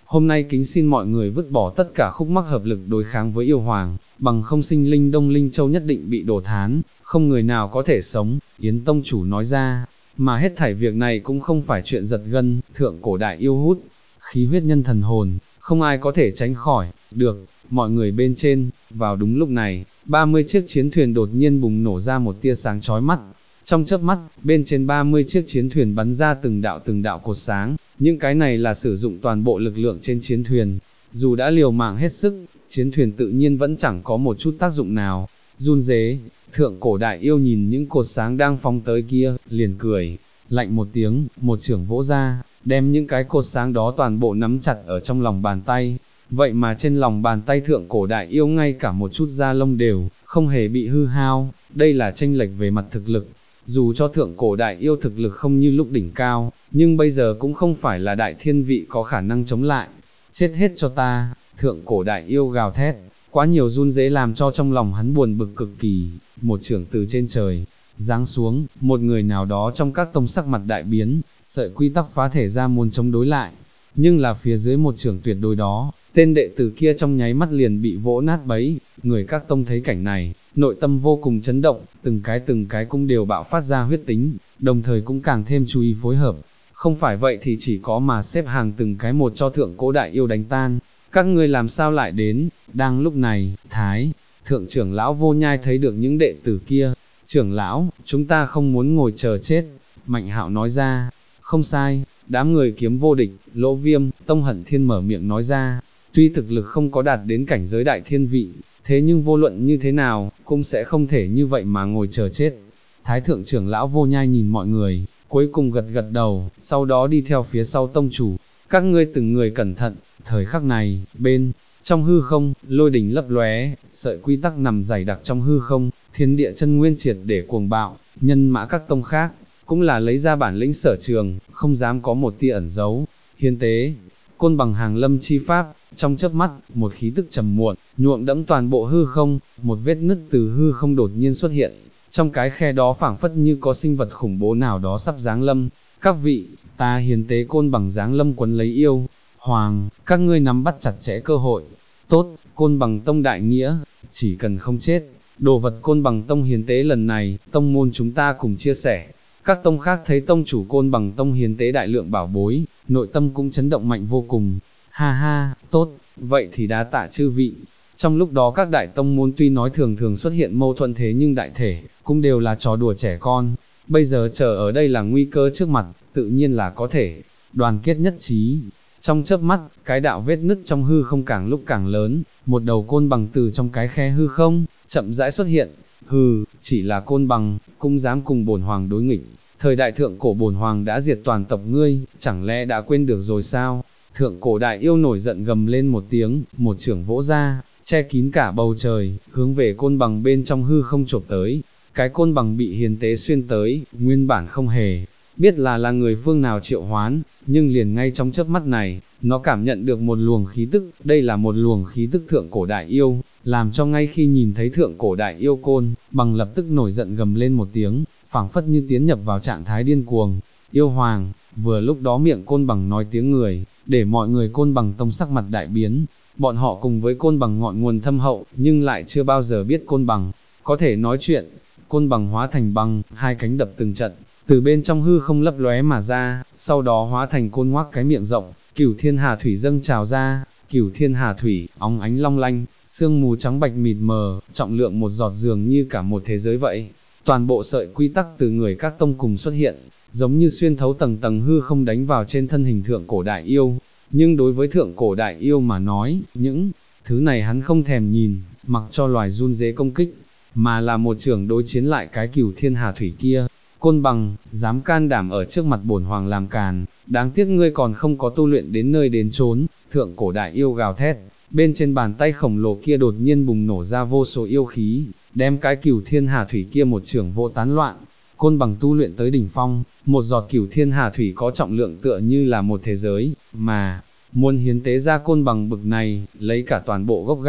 hôm nay kính xin mọi người vứt bỏ tất cả khúc mắc hợp lực đối kháng với yêu hoàng, bằng không sinh linh Đông Linh Châu nhất định bị đổ thán, không người nào có thể sống, Yến tông chủ nói ra, mà hết thảy việc này cũng không phải chuyện giật gân, thượng cổ đại yêu hút, khí huyết nhân thần hồn, không ai có thể tránh khỏi, được, mọi người bên trên, vào đúng lúc này, 30 chiếc chiến thuyền đột nhiên bùng nổ ra một tia sáng chói mắt. Trong chớp mắt, bên trên 30 chiếc chiến thuyền bắn ra từng đạo cột sáng, những cái này là sử dụng toàn bộ lực lượng trên chiến thuyền. Dù đã liều mạng hết sức, chiến thuyền tự nhiên vẫn chẳng có một chút tác dụng nào. Run rế, thượng cổ đại yêu nhìn những cột sáng đang phóng tới kia, liền cười, lạnh một tiếng, một chưởng vỗ ra, đem những cái cột sáng đó toàn bộ nắm chặt ở trong lòng bàn tay. Vậy mà trên lòng bàn tay thượng cổ đại yêu ngay cả một chút da lông đều, không hề bị hư hao, đây là chênh lệch về mặt thực lực. Dù cho thượng cổ đại yêu thực lực không như lúc đỉnh cao, nhưng bây giờ cũng không phải là đại thiên vị có khả năng chống lại. Chết hết cho ta, thượng cổ đại yêu gào thét, quá nhiều run rế làm cho trong lòng hắn buồn bực cực kỳ, một chưởng từ trên trời, giáng xuống, một người nào đó trong các tông sắc mặt đại biến, sợi quy tắc phá thể ra muốn chống đối lại, nhưng là phía dưới một chưởng tuyệt đối đó, tên đệ tử kia trong nháy mắt liền bị vỗ nát bấy, người các tông thấy cảnh này, nội tâm vô cùng chấn động, từng cái cũng đều bạo phát ra huyết tính, đồng thời cũng càng thêm chú ý phối hợp, không phải vậy thì chỉ có mà xếp hàng từng cái một cho thượng cổ đại yêu đánh tan, các ngươi làm sao lại đến, đang lúc này, thượng trưởng lão Vô Nhai thấy được những đệ tử kia, trưởng lão, chúng ta không muốn ngồi chờ chết, Mạnh Hạo nói ra, không sai, đám người kiếm vô địch, Lỗ Viêm, Tông Hận Thiên mở miệng nói ra, tuy thực lực không có đạt đến cảnh giới đại thiên vị, thế nhưng vô luận như thế nào, cũng sẽ không thể như vậy mà ngồi chờ chết. Thái thượng trưởng lão Vô Nhai nhìn mọi người, cuối cùng gật gật đầu, sau đó đi theo phía sau tông chủ, các ngươi từng người cẩn thận, thời khắc này, trong hư không, lôi đỉnh lấp lóe, sợi quy tắc nằm dày đặc trong hư không, thiên địa chân nguyên triệt để cuồng bạo, nhân mã các tông khác, cũng là lấy ra bản lĩnh sở trường, không dám có một tia ẩn giấu, hiến tế, côn bằng hàng lâm chi pháp, trong chớp mắt, một khí tức trầm muộn, nhuộm đẫm toàn bộ hư không, một vết nứt từ hư không đột nhiên xuất hiện, trong cái khe đó phảng phất như có sinh vật khủng bố nào đó sắp giáng lâm, các vị, ta hiến tế côn bằng giáng lâm quấn lấy yêu, hoàng, các ngươi nắm bắt chặt chẽ cơ hội, tốt, côn bằng tông đại nghĩa, chỉ cần không chết, đồ vật côn bằng tông hiến tế lần này, tông môn chúng ta cùng chia sẻ. Các tông khác thấy tông chủ côn bằng tông hiến tế đại lượng bảo bối, nội tâm cũng chấn động mạnh vô cùng. Ha ha, tốt, vậy thì đa tạ chư vị. Trong lúc đó các đại tông môn tuy nói thường thường xuất hiện mâu thuẫn thế nhưng đại thể, cũng đều là trò đùa trẻ con. Bây giờ chờ ở đây là nguy cơ trước mặt, tự nhiên là có thể đoàn kết nhất trí. Trong chớp mắt, cái đạo vết nứt trong hư không càng lúc càng lớn, một đầu côn bằng từ trong cái khe hư không, chậm rãi xuất hiện. Hừ, chỉ là côn bằng, cũng dám cùng bổn hoàng đối nghịch. Thời đại thượng cổ bổn hoàng đã diệt toàn tộc ngươi, chẳng lẽ đã quên được rồi sao? Thượng cổ đại yêu nổi giận gầm lên một tiếng, một chưởng vỗ ra, che kín cả bầu trời, hướng về côn bằng bên trong hư không chộp tới. Cái côn bằng bị hiến tế xuyên tới, nguyên bản không hề biết là người phương nào triệu hoán, nhưng liền ngay trong chớp mắt này, nó cảm nhận được một luồng khí tức, đây là một luồng khí tức thượng cổ đại yêu, làm cho ngay khi nhìn thấy thượng cổ đại yêu côn, bằng lập tức nổi giận gầm lên một tiếng, phảng phất như tiến nhập vào trạng thái điên cuồng. Yêu hoàng, vừa lúc đó miệng côn bằng nói tiếng người, để mọi người côn bằng tông sắc mặt đại biến, bọn họ cùng với côn bằng ngọn nguồn thâm hậu, nhưng lại chưa bao giờ biết côn bằng có thể nói chuyện. Côn bằng hóa thành băng, hai cánh đập từng trận, từ bên trong hư không lấp lóe mà ra, sau đó hóa thành côn ngoác cái miệng rộng, cửu thiên hà thủy dâng trào ra, cửu thiên hà thủy, óng ánh long lanh, sương mù trắng bạch mịt mờ, trọng lượng một giọt dường như cả một thế giới vậy. Toàn bộ sợi quy tắc từ người các tông cùng xuất hiện, giống như xuyên thấu tầng tầng hư không đánh vào trên thân hình thượng cổ đại yêu. Nhưng đối với thượng cổ đại yêu mà nói, những thứ này hắn không thèm nhìn, mặc cho loài run rế công kích, mà là một trường đối chiến lại cái cửu thiên hà thủy kia. Côn bằng, dám can đảm ở trước mặt bổn hoàng làm càn, đáng tiếc ngươi còn không có tu luyện đến nơi đến chốn. Thượng cổ đại yêu gào thét, bên trên bàn tay khổng lồ kia đột nhiên bùng nổ ra vô số yêu khí, đem cái cửu thiên hà thủy kia một chưởng vỗ tán loạn. Côn bằng tu luyện tới đỉnh phong, một giọt cửu thiên hà thủy có trọng lượng tựa như là một thế giới, mà muốn hiến tế ra côn bằng bực này, lấy cả toàn bộ gốc gác,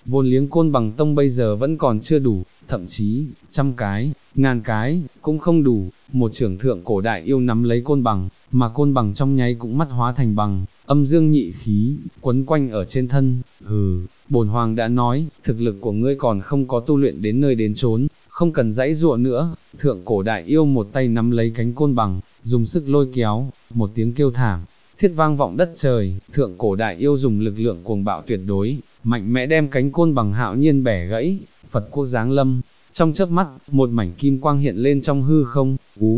vốn liếng côn bằng tông bây giờ vẫn còn chưa đủ, thậm chí, 100 cái, 1000 cái, cũng không đủ, một trưởng thượng cổ đại yêu nắm lấy côn bằng, mà côn bằng trong nháy cũng mắt hóa thành bằng, âm dương nhị khí, quấn quanh ở trên thân, bổn hoàng đã nói, thực lực của ngươi còn không có tu luyện đến nơi đến chốn, không cần dãy dụa nữa, thượng cổ đại yêu một tay nắm lấy cánh côn bằng, dùng sức lôi kéo, một tiếng kêu thảm, thiết vang vọng đất trời, thượng cổ đại yêu dùng lực lượng cuồng bạo tuyệt đối, mạnh mẽ đem cánh côn bằng hạo nhiên bẻ gãy, Phật quốc giáng lâm, trong chớp mắt, một mảnh kim quang hiện lên trong hư không,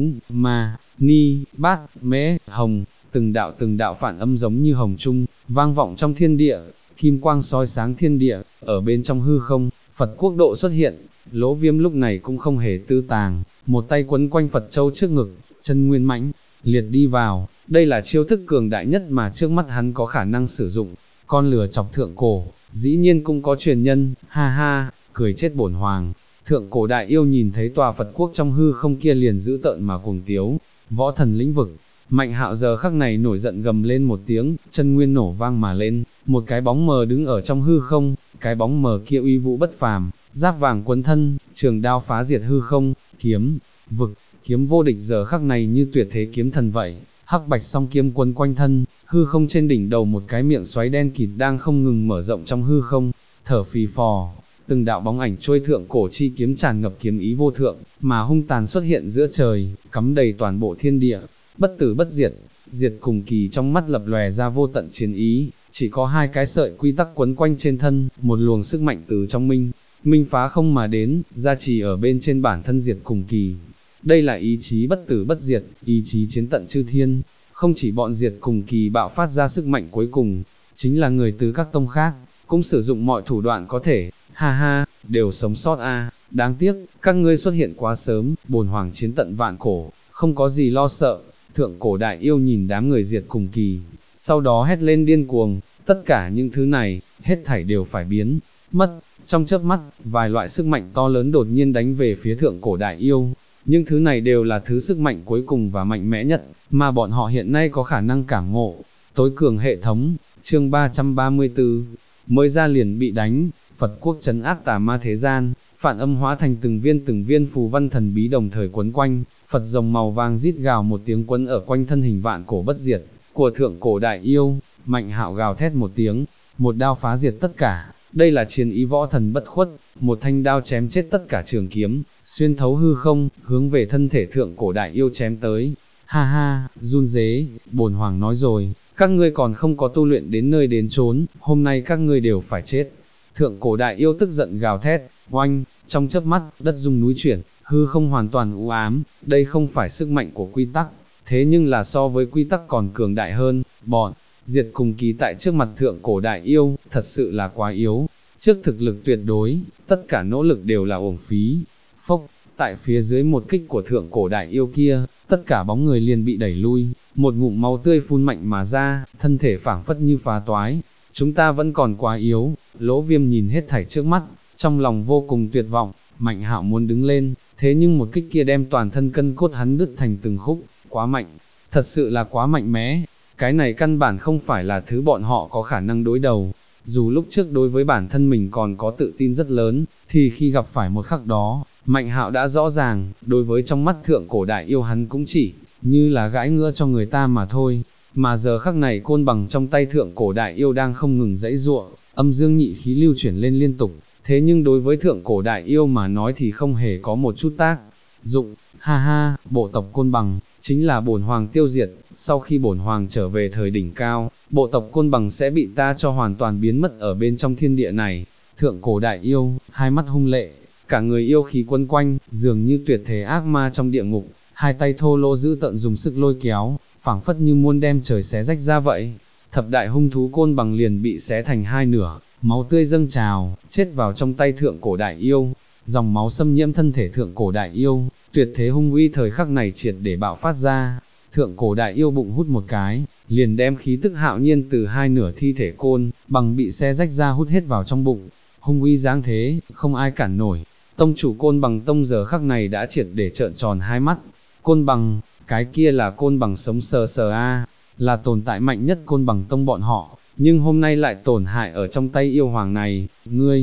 ma, ni, bát, mễ, hồng, từng đạo phản âm giống như hồng trung, vang vọng trong thiên địa, kim quang soi sáng thiên địa, ở bên trong hư không, Phật quốc độ xuất hiện, Lỗ Viêm lúc này cũng không hề tư tàng, một tay quấn quanh Phật châu trước ngực, chân nguyên mãnh liệt đi vào, đây là chiêu thức cường đại nhất mà trước mắt hắn có khả năng sử dụng, con lừa chọc thượng cổ, dĩ nhiên cũng có truyền nhân, ha ha, cười chết bổn hoàng. Thượng cổ đại yêu nhìn thấy tòa Phật quốc trong hư không kia liền dữ tợn mà cuồng tiếu, võ thần lĩnh vực. Mạnh Hạo giờ khắc này nổi giận gầm lên một tiếng, chân nguyên nổ vang mà lên, một cái bóng mờ đứng ở trong hư không, cái bóng mờ kia uy vũ bất phàm, giáp vàng quấn thân, trường đao phá diệt hư không, kiếm, vực, kiếm vô địch giờ khắc này như tuyệt thế kiếm thần vậy, hắc bạch song kiếm quấn quanh thân, hư không trên đỉnh đầu một cái miệng xoáy đen kịt đang không ngừng mở rộng trong hư không, thở phì phò. Từng đạo bóng ảnh trôi thượng cổ chi kiếm tràn ngập kiếm ý vô thượng, mà hung tàn xuất hiện giữa trời, cắm đầy toàn bộ thiên địa, bất tử bất diệt, diệt cùng kỳ trong mắt lập lòe ra vô tận chiến ý, chỉ có hai cái sợi quy tắc quấn quanh trên thân, một luồng sức mạnh từ trong minh phá không mà đến, gia trì ở bên trên bản thân diệt cùng kỳ. Đây là ý chí bất tử bất diệt, ý chí chiến tận chư thiên, không chỉ bọn diệt cùng kỳ bạo phát ra sức mạnh cuối cùng, chính là người từ các tông khác, cũng sử dụng mọi thủ đoạn có thể, ha ha, đều sống sót a. Đáng tiếc, các ngươi xuất hiện quá sớm, bổn hoàng chiến tận vạn cổ, không có gì lo sợ. Thượng cổ đại yêu nhìn đám người diệt cùng kỳ, sau đó hét lên điên cuồng, tất cả những thứ này, hết thảy đều phải biến mất. Trong chớp mắt, vài loại sức mạnh to lớn đột nhiên đánh về phía thượng cổ đại yêu. Nhưng thứ này đều là thứ sức mạnh cuối cùng và mạnh mẽ nhất, mà bọn họ hiện nay có khả năng cảm ngộ. Tối cường hệ thống, chương 334, mới ra liền bị đánh, Phật quốc trấn áp tà ma thế gian, phản âm hóa thành từng viên phù văn thần bí đồng thời quấn quanh, Phật rồng màu vàng rít gào một tiếng quấn ở quanh thân hình vạn cổ bất diệt, của thượng cổ đại yêu. Mạnh Hạo gào thét một tiếng, một đao phá diệt tất cả, đây là chiến ý võ thần bất khuất, một thanh đao chém chết tất cả trường kiếm, xuyên thấu hư không, hướng về thân thể thượng cổ đại yêu chém tới. Ha ha, run rế, bổn hoàng nói rồi, các ngươi còn không có tu luyện đến nơi đến chốn, hôm nay các ngươi đều phải chết. Thượng cổ đại yêu tức giận gào thét, oanh, trong chớp mắt, đất rung núi chuyển, hư không hoàn toàn u ám, đây không phải sức mạnh của quy tắc, thế nhưng là so với quy tắc còn cường đại hơn, bọn diệt cùng kỳ tại trước mặt thượng cổ đại yêu, thật sự là quá yếu, trước thực lực tuyệt đối, tất cả nỗ lực đều là uổng phí. Phốc, tại phía dưới một kích của thượng cổ đại yêu kia, tất cả bóng người liền bị đẩy lui, một ngụm máu tươi phun mạnh mà ra, thân thể phảng phất như phá toái. Chúng ta vẫn còn quá yếu, Lỗ Viêm nhìn hết thảy trước mắt, trong lòng vô cùng tuyệt vọng. Mạnh Hạo muốn đứng lên, thế nhưng một kích kia đem toàn thân cân cốt hắn đứt thành từng khúc, quá mạnh, thật sự là quá mạnh mẽ, cái này căn bản không phải là thứ bọn họ có khả năng đối đầu. Dù lúc trước đối với bản thân mình còn có tự tin rất lớn, thì khi gặp phải một khắc đó, Mạnh Hạo đã rõ ràng, đối với trong mắt thượng cổ đại yêu hắn cũng chỉ như là gãi ngựa cho người ta mà thôi. Mà giờ khắc này côn bằng trong tay thượng cổ đại yêu đang không ngừng dãy giụa, âm dương nhị khí lưu chuyển lên liên tục, thế nhưng đối với thượng cổ đại yêu mà nói thì không hề có một chút tác dụng. Ha ha, bộ tộc côn bằng, chính là bổn hoàng tiêu diệt, sau khi bổn hoàng trở về thời đỉnh cao, bộ tộc côn bằng sẽ bị ta cho hoàn toàn biến mất ở bên trong thiên địa này. Thượng cổ đại yêu, hai mắt hung lệ, cả người yêu khí quấn quanh, dường như tuyệt thế ác ma trong địa ngục, hai tay thô lỗ giữ tận dùng sức lôi kéo, phảng phất như muốn đem trời xé rách ra vậy. Thập đại hung thú côn bằng liền bị xé thành hai nửa, máu tươi dâng trào, chết vào trong tay thượng cổ đại yêu. Dòng máu xâm nhiễm thân thể thượng cổ đại yêu, tuyệt thế hung uy thời khắc này triệt để bạo phát ra. Thượng cổ đại yêu bụng hút một cái, liền đem khí tức hạo nhiên từ hai nửa thi thể côn bằng bị xé rách ra hút hết vào trong bụng. Hung uy dáng thế, không ai cản nổi. Tông chủ côn bằng tông giờ khắc này đã triệt để trợn tròn hai mắt. Côn bằng, cái kia là côn bằng sống sờ sờ a, là tồn tại mạnh nhất côn bằng tông bọn họ, nhưng hôm nay lại tổn hại ở trong tay yêu hoàng này. Ngươi,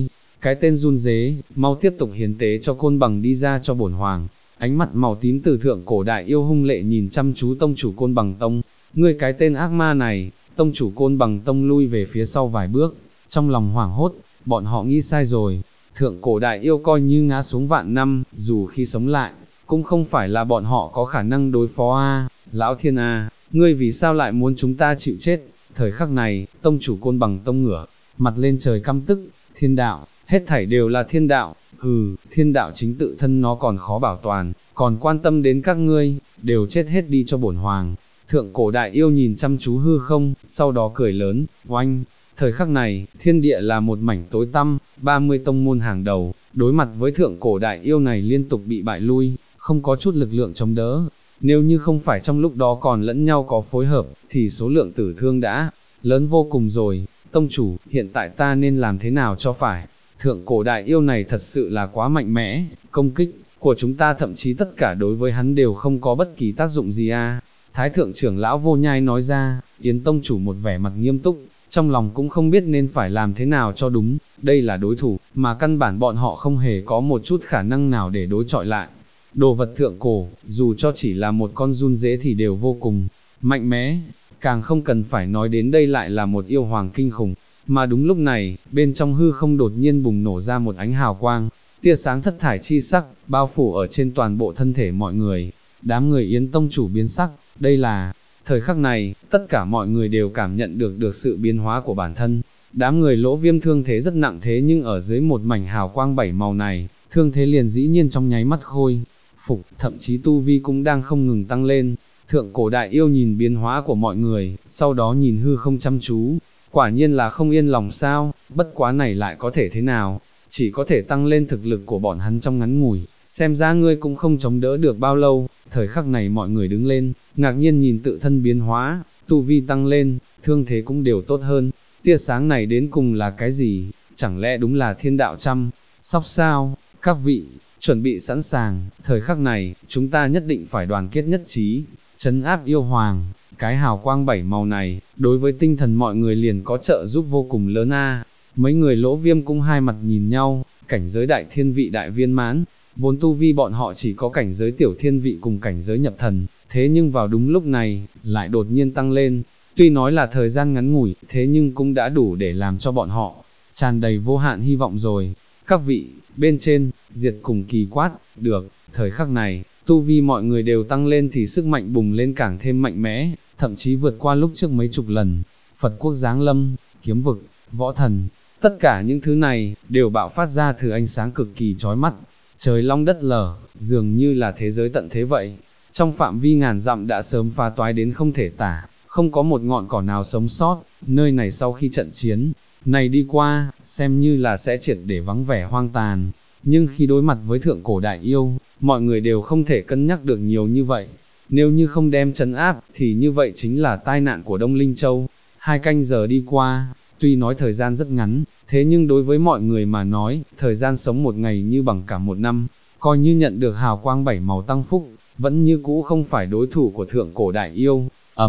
cái tên run rế, mau tiếp tục hiến tế cho côn bằng đi ra cho bổn hoàng. Ánh mặt màu tím từ thượng cổ đại yêu hung lệ nhìn chăm chú tông chủ côn bằng tông, ngươi cái tên ác ma này. Tông chủ côn bằng tông lui về phía sau vài bước, trong lòng hoảng hốt, bọn họ nghĩ sai rồi, thượng cổ đại yêu coi như ngã xuống vạn năm, dù khi sống lại, cũng không phải là bọn họ có khả năng đối phó a. Lão thiên a, ngươi vì sao lại muốn chúng ta chịu chết? Thời khắc này, tông chủ côn bằng tông ngửa mặt lên trời căm tức, thiên đạo, hết thảy đều là thiên đạo, thiên đạo chính tự thân nó còn khó bảo toàn, còn quan tâm đến các ngươi, đều chết hết đi cho bổn hoàng. Thượng cổ đại yêu nhìn chăm chú hư không, sau đó cười lớn, oanh. Thời khắc này, thiên địa là một mảnh tối tăm, 30 tông môn hàng đầu, đối mặt với thượng cổ đại yêu này liên tục bị bại lui, không có chút lực lượng chống đỡ. Nếu như không phải trong lúc đó còn lẫn nhau có phối hợp, thì số lượng tử thương đã lớn vô cùng rồi. Tông chủ, hiện tại ta nên làm thế nào cho phải? Thượng cổ đại yêu này thật sự là quá mạnh mẽ, công kích của chúng ta thậm chí tất cả đối với hắn đều không có bất kỳ tác dụng gì a. Thái thượng trưởng lão Vô Nhai nói ra. Yến tông chủ một vẻ mặt nghiêm túc, trong lòng cũng không biết nên phải làm thế nào cho đúng, đây là đối thủ, mà căn bản bọn họ không hề có một chút khả năng nào để đối chọi lại. Đồ vật thượng cổ, dù cho chỉ là một con run dế thì đều vô cùng mạnh mẽ, càng không cần phải nói đến đây lại là một yêu hoàng kinh khủng. Mà đúng lúc này, bên trong hư không đột nhiên bùng nổ ra một ánh hào quang, tia sáng thất thải chi sắc, bao phủ ở trên toàn bộ thân thể mọi người. Đám người Yến tông chủ biến sắc, đây là, thời khắc này, tất cả mọi người đều cảm nhận được sự biến hóa của bản thân. Đám người Lỗ Viêm thương thế rất nặng thế nhưng ở dưới một mảnh hào quang 7 màu này, thương thế liền dĩ nhiên trong nháy mắt khôi phục, thậm chí tu vi cũng đang không ngừng tăng lên. Thượng cổ đại yêu nhìn biến hóa của mọi người, sau đó nhìn hư không chăm chú, quả nhiên là không yên lòng sao, bất quá này lại có thể thế nào, chỉ có thể tăng lên thực lực của bọn hắn trong ngắn ngủi, xem ra ngươi cũng không chống đỡ được bao lâu. Thời khắc này mọi người đứng lên, ngạc nhiên nhìn tự thân biến hóa, tu vi tăng lên, thương thế cũng đều tốt hơn, tia sáng này đến cùng là cái gì, chẳng lẽ đúng là thiên đạo chăm sóc sao? Các vị, chuẩn bị sẵn sàng, thời khắc này, chúng ta nhất định phải đoàn kết nhất trí, trấn áp yêu hoàng. Cái hào quang 7 màu này, đối với tinh thần mọi người liền có trợ giúp vô cùng lớn a. Mấy người Lỗ Viêm cũng hai mặt nhìn nhau, cảnh giới đại thiên vị đại viên mãn, vốn tu vi bọn họ chỉ có cảnh giới tiểu thiên vị cùng cảnh giới nhập thần, thế nhưng vào đúng lúc này, lại đột nhiên tăng lên, tuy nói là thời gian ngắn ngủi, thế nhưng cũng đã đủ để làm cho bọn họ tràn đầy vô hạn hy vọng rồi. Các vị, bên trên, Diệt cùng Kỳ quát, được, thời khắc này, tu vi mọi người đều tăng lên thì sức mạnh bùng lên càng thêm mạnh mẽ, thậm chí vượt qua lúc trước mấy chục lần. Phật quốc giáng lâm, kiếm vực, võ thần, tất cả những thứ này, đều bạo phát ra từ ánh sáng cực kỳ chói mắt. Trời long đất lở, dường như là thế giới tận thế vậy. Trong phạm vi ngàn dặm đã sớm phá toái đến không thể tả, không có một ngọn cỏ nào sống sót. Nơi này sau khi trận chiến này đi qua, xem như là sẽ triệt để vắng vẻ hoang tàn. Nhưng khi đối mặt với thượng cổ đại yêu, mọi người đều không thể cân nhắc được nhiều như vậy. Nếu như không đem trấn áp, thì như vậy chính là tai nạn của Đông Linh Châu. 2 canh giờ đi qua, tuy nói thời gian rất ngắn, thế nhưng đối với mọi người mà nói, thời gian sống một ngày như bằng cả một năm, coi như nhận được hào quang 7 màu tăng phúc, vẫn như cũ không phải đối thủ của thượng cổ đại yêu.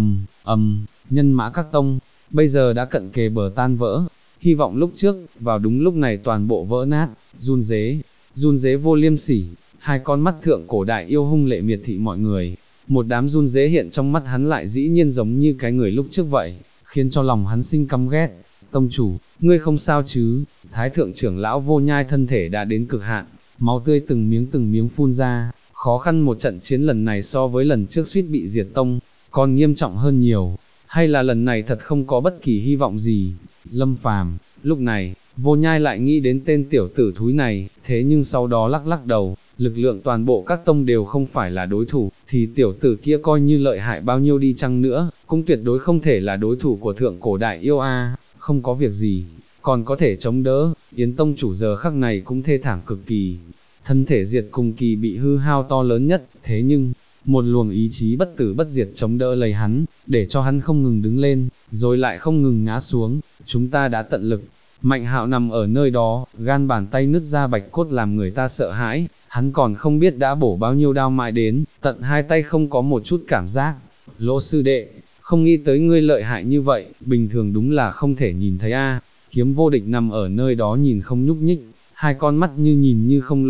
Nhân mã các tông, bây giờ đã cận kề bờ tan vỡ, hy vọng lúc trước, vào đúng lúc này toàn bộ vỡ nát. Run dế Vô Liêm Sỉ, 2 con mắt thượng cổ đại yêu hung lệ miệt thị mọi người, một đám run dế hiện trong mắt hắn lại dĩ nhiên giống như cái người lúc trước vậy, khiến cho lòng hắn sinh căm ghét. Tông chủ, ngươi không sao chứ? Thái thượng trưởng lão Vô Nhai thân thể đã đến cực hạn, máu tươi từng miếng phun ra, khó khăn một trận chiến lần này so với lần trước suýt bị diệt tông, còn nghiêm trọng hơn nhiều, hay là lần này thật không có bất kỳ hy vọng gì? Lâm Phàm, lúc này, Vô Nhai lại nghĩ đến tên tiểu tử thúi này, thế nhưng sau đó lắc đầu, lực lượng toàn bộ các tông đều không phải là đối thủ, thì tiểu tử kia coi như lợi hại bao nhiêu đi chăng nữa, cũng tuyệt đối không thể là đối thủ của thượng cổ đại yêu a. Không có việc gì, còn có thể chống đỡ. Yến tông chủ giờ khắc này cũng thê thảm cực kỳ, thân thể Diệt cùng Kỳ bị hư hao to lớn nhất, thế nhưng, một luồng ý chí bất tử bất diệt chống đỡ lấy hắn, để cho hắn không ngừng đứng lên, rồi lại không ngừng ngã xuống. Chúng ta đã tận lực. Mạnh Hạo nằm ở nơi đó, gan bàn tay nứt ra bạch cốt làm người ta sợ hãi, hắn còn không biết đã bổ bao nhiêu đao mại đến, tận 2 tay không có một chút cảm giác. Lỗ sư đệ, không nghĩ tới ngươi lợi hại như vậy, bình thường đúng là không thể nhìn thấy a. Kiếm Vô Địch nằm ở nơi đó nhìn không nhúc nhích, hai con mắt như nhìn như không.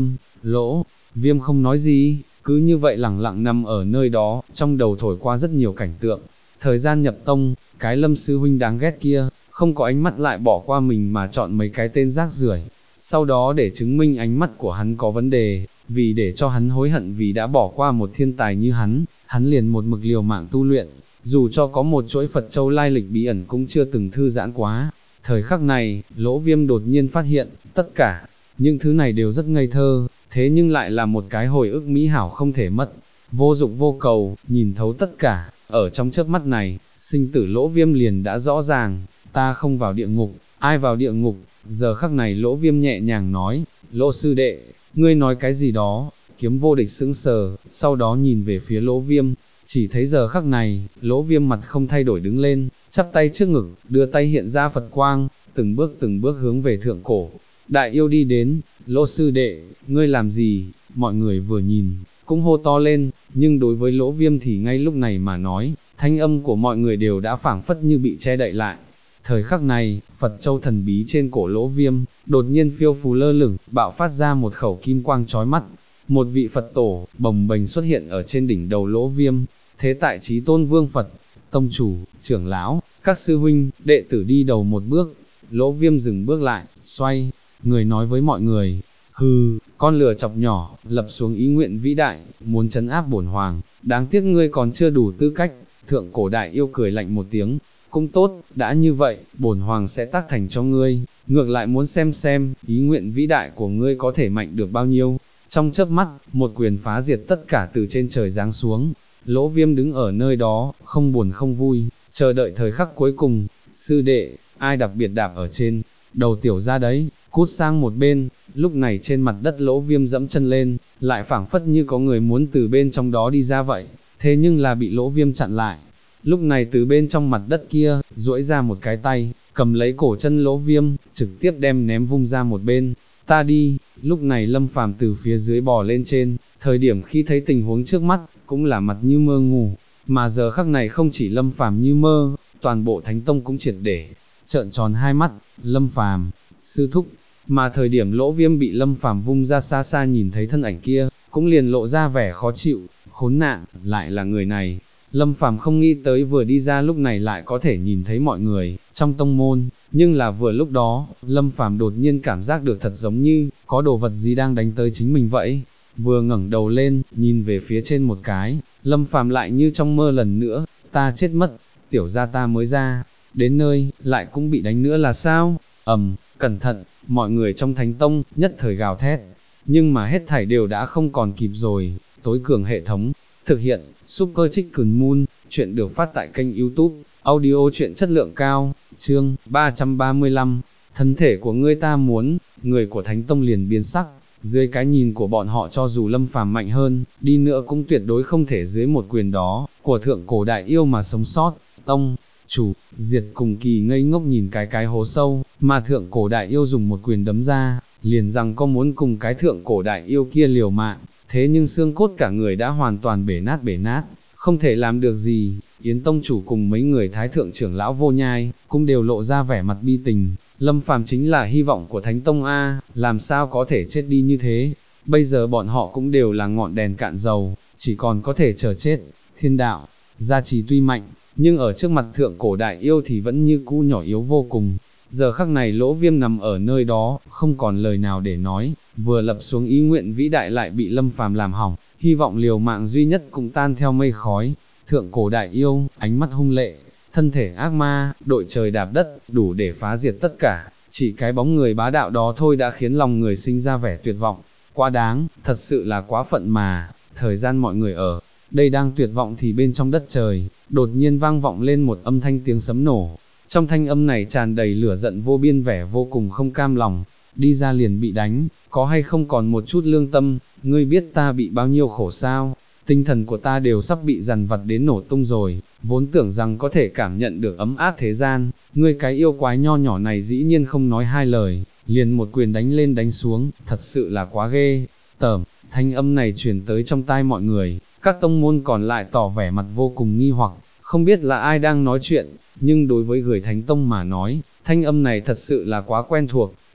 Lỗ Viêm không nói gì, cứ như vậy lẳng lặng nằm ở nơi đó, trong đầu thổi qua rất nhiều cảnh tượng. Thời gian nhập tông, cái Lâm sư huynh đáng ghét kia, không có ánh mắt lại bỏ qua mình mà chọn mấy cái tên rác rưởi. Sau đó để chứng minh ánh mắt của hắn có vấn đề, vì để cho hắn hối hận vì đã bỏ qua một thiên tài như hắn liền một mực liều mạng tu luyện, dù cho có một chuỗi Phật châu lai lịch bí ẩn cũng chưa từng thư giãn quá. Thời khắc này, Lỗ Viêm đột nhiên phát hiện, tất cả, những thứ này đều rất ngây thơ, thế nhưng lại là một cái hồi ức mỹ hảo không thể mất, vô dụng vô cầu, nhìn thấu tất cả, ở trong chớp mắt này, sinh tử Lỗ Viêm liền đã rõ ràng, ta không vào địa ngục, ai vào địa ngục. Giờ khắc này Lỗ Viêm nhẹ nhàng nói, Lỗ sư đệ, ngươi nói cái gì đó. Kiếm vô địch sững sờ, sau đó nhìn về phía Lỗ Viêm, chỉ thấy giờ khắc này, Lỗ Viêm mặt không thay đổi đứng lên, chắp tay trước ngực, đưa tay hiện ra Phật quang, từng bước hướng về thượng cổ đại yêu đi đến. Lỗ sư đệ, ngươi làm gì? Mọi người vừa nhìn, cũng hô to lên, nhưng đối với Lỗ Viêm thì ngay lúc này mà nói, thanh âm của mọi người đều đã phảng phất như bị che đậy lại. Thời khắc này, Phật châu thần bí trên cổ Lỗ Viêm, đột nhiên phiêu phù lơ lửng, bạo phát ra một khẩu kim quang chói mắt. Một vị Phật tổ, bồng bềnh xuất hiện ở trên đỉnh đầu Lỗ Viêm, thế tại Chí Tôn Vương Phật, tông chủ, trưởng lão, các sư huynh, đệ tử đi đầu một bước. Lỗ Viêm dừng bước lại, xoay người nói với mọi người, hừ, con lừa chọc nhỏ, lập xuống ý nguyện vĩ đại, muốn trấn áp bổn hoàng, đáng tiếc ngươi còn chưa đủ tư cách. Thượng cổ đại yêu cười lạnh một tiếng, cũng tốt, đã như vậy, bổn hoàng sẽ tác thành cho ngươi, ngược lại muốn xem, ý nguyện vĩ đại của ngươi có thể mạnh được bao nhiêu. Trong chớp mắt, một quyền phá diệt tất cả từ trên trời giáng xuống. Lỗ Viêm đứng ở nơi đó, không buồn không vui, chờ đợi thời khắc cuối cùng. Sư đệ, ai đặc biệt đạp ở trên đầu tiểu ra đấy, cút sang một bên. Lúc này trên mặt đất Lỗ Viêm dẫm chân lên, lại phảng phất như có người muốn từ bên trong đó đi ra vậy, thế nhưng là bị Lỗ Viêm chặn lại. Lúc này từ bên trong mặt đất kia, duỗi ra một cái tay, cầm lấy cổ chân Lỗ Viêm, trực tiếp đem ném vung ra một bên. Ta đi. Lúc này Lâm Phàm từ phía dưới bò lên trên, thời điểm khi thấy tình huống trước mắt, cũng là mặt như mơ ngủ, mà giờ khắc này không chỉ Lâm Phàm như mơ, toàn bộ Thánh Tông cũng triệt để trợn tròn hai mắt. Lâm Phàm, sư thúc. Mà thời điểm Lỗ Viêm bị Lâm Phàm vung ra xa xa nhìn thấy thân ảnh kia, cũng liền lộ ra vẻ khó chịu, khốn nạn, lại là người này. Lâm Phàm không nghĩ tới vừa đi ra lúc này lại có thể nhìn thấy mọi người trong tông môn, nhưng là vừa lúc đó, Lâm Phàm đột nhiên cảm giác được thật giống như có đồ vật gì đang đánh tới chính mình vậy. Vừa ngẩng đầu lên, nhìn về phía trên một cái, Lâm Phàm lại như trong mơ lần nữa, ta chết mất, tiểu gia ta mới ra, đến nơi, lại cũng bị đánh nữa là sao? Cẩn thận, mọi người trong Thánh Tông nhất thời gào thét, nhưng mà hết thảy đều đã không còn kịp rồi. Tối cường hệ thống thực hiện, Super Chicken Moon, chuyện được phát tại kênh YouTube, audio chuyện chất lượng cao, chương 335, thân thể của ngươi ta muốn. Người của Thánh Tông liền biến sắc, dưới cái nhìn của bọn họ cho dù Lâm Phàm mạnh hơn, đi nữa cũng tuyệt đối không thể dưới một quyền đó, của thượng cổ đại yêu mà sống sót. Tông chủ, Diệt cùng Kỳ ngây ngốc nhìn cái hố sâu, mà thượng cổ đại yêu dùng một quyền đấm ra, liền rằng có muốn cùng cái thượng cổ đại yêu kia liều mạng, thế nhưng xương cốt cả người đã hoàn toàn bể nát, không thể làm được gì. Yến tông chủ cùng mấy người thái thượng trưởng lão Vô Nhai, cũng đều lộ ra vẻ mặt bi tình, Lâm Phàm chính là hy vọng của Thánh Tông A, làm sao có thể chết đi như thế, bây giờ bọn họ cũng đều là ngọn đèn cạn dầu, chỉ còn có thể chờ chết. Thiên đạo, gia trì tuy mạnh, nhưng ở trước mặt thượng cổ đại yêu thì vẫn như cũ nhỏ yếu vô cùng. Giờ khắc này Lỗ Viêm nằm ở nơi đó, không còn lời nào để nói, vừa lập xuống ý nguyện vĩ đại lại bị Lâm Phàm làm hỏng, hy vọng liều mạng duy nhất cũng tan theo mây khói. Thượng cổ đại yêu, ánh mắt hung lệ, thân thể ác ma, đội trời đạp đất, đủ để phá diệt tất cả, chỉ cái bóng người bá đạo đó thôi đã khiến lòng người sinh ra vẻ tuyệt vọng. Quá đáng, thật sự là quá phận mà. Thời gian mọi người ở đây đang tuyệt vọng thì bên trong đất trời, đột nhiên vang vọng lên một âm thanh tiếng sấm nổ. Trong thanh âm này tràn đầy lửa giận vô biên, vẻ vô cùng không cam lòng. Đi ra liền bị đánh, có hay không còn một chút lương tâm, ngươi biết ta bị bao nhiêu khổ sao? Tinh thần của ta đều sắp bị dằn vặt đến nổ tung rồi, vốn tưởng rằng có thể cảm nhận được ấm áp thế gian, ngươi cái yêu quái nho nhỏ này dĩ nhiên không nói hai lời, liền một quyền đánh lên đánh xuống, thật sự là quá ghê tởm. Thanh âm này truyền tới trong tai mọi người, các tông môn còn lại tỏ vẻ mặt vô cùng nghi hoặc, không biết là ai đang nói chuyện, nhưng đối với người Thánh Tông mà nói, thanh âm này thật sự là quá quen thuộc.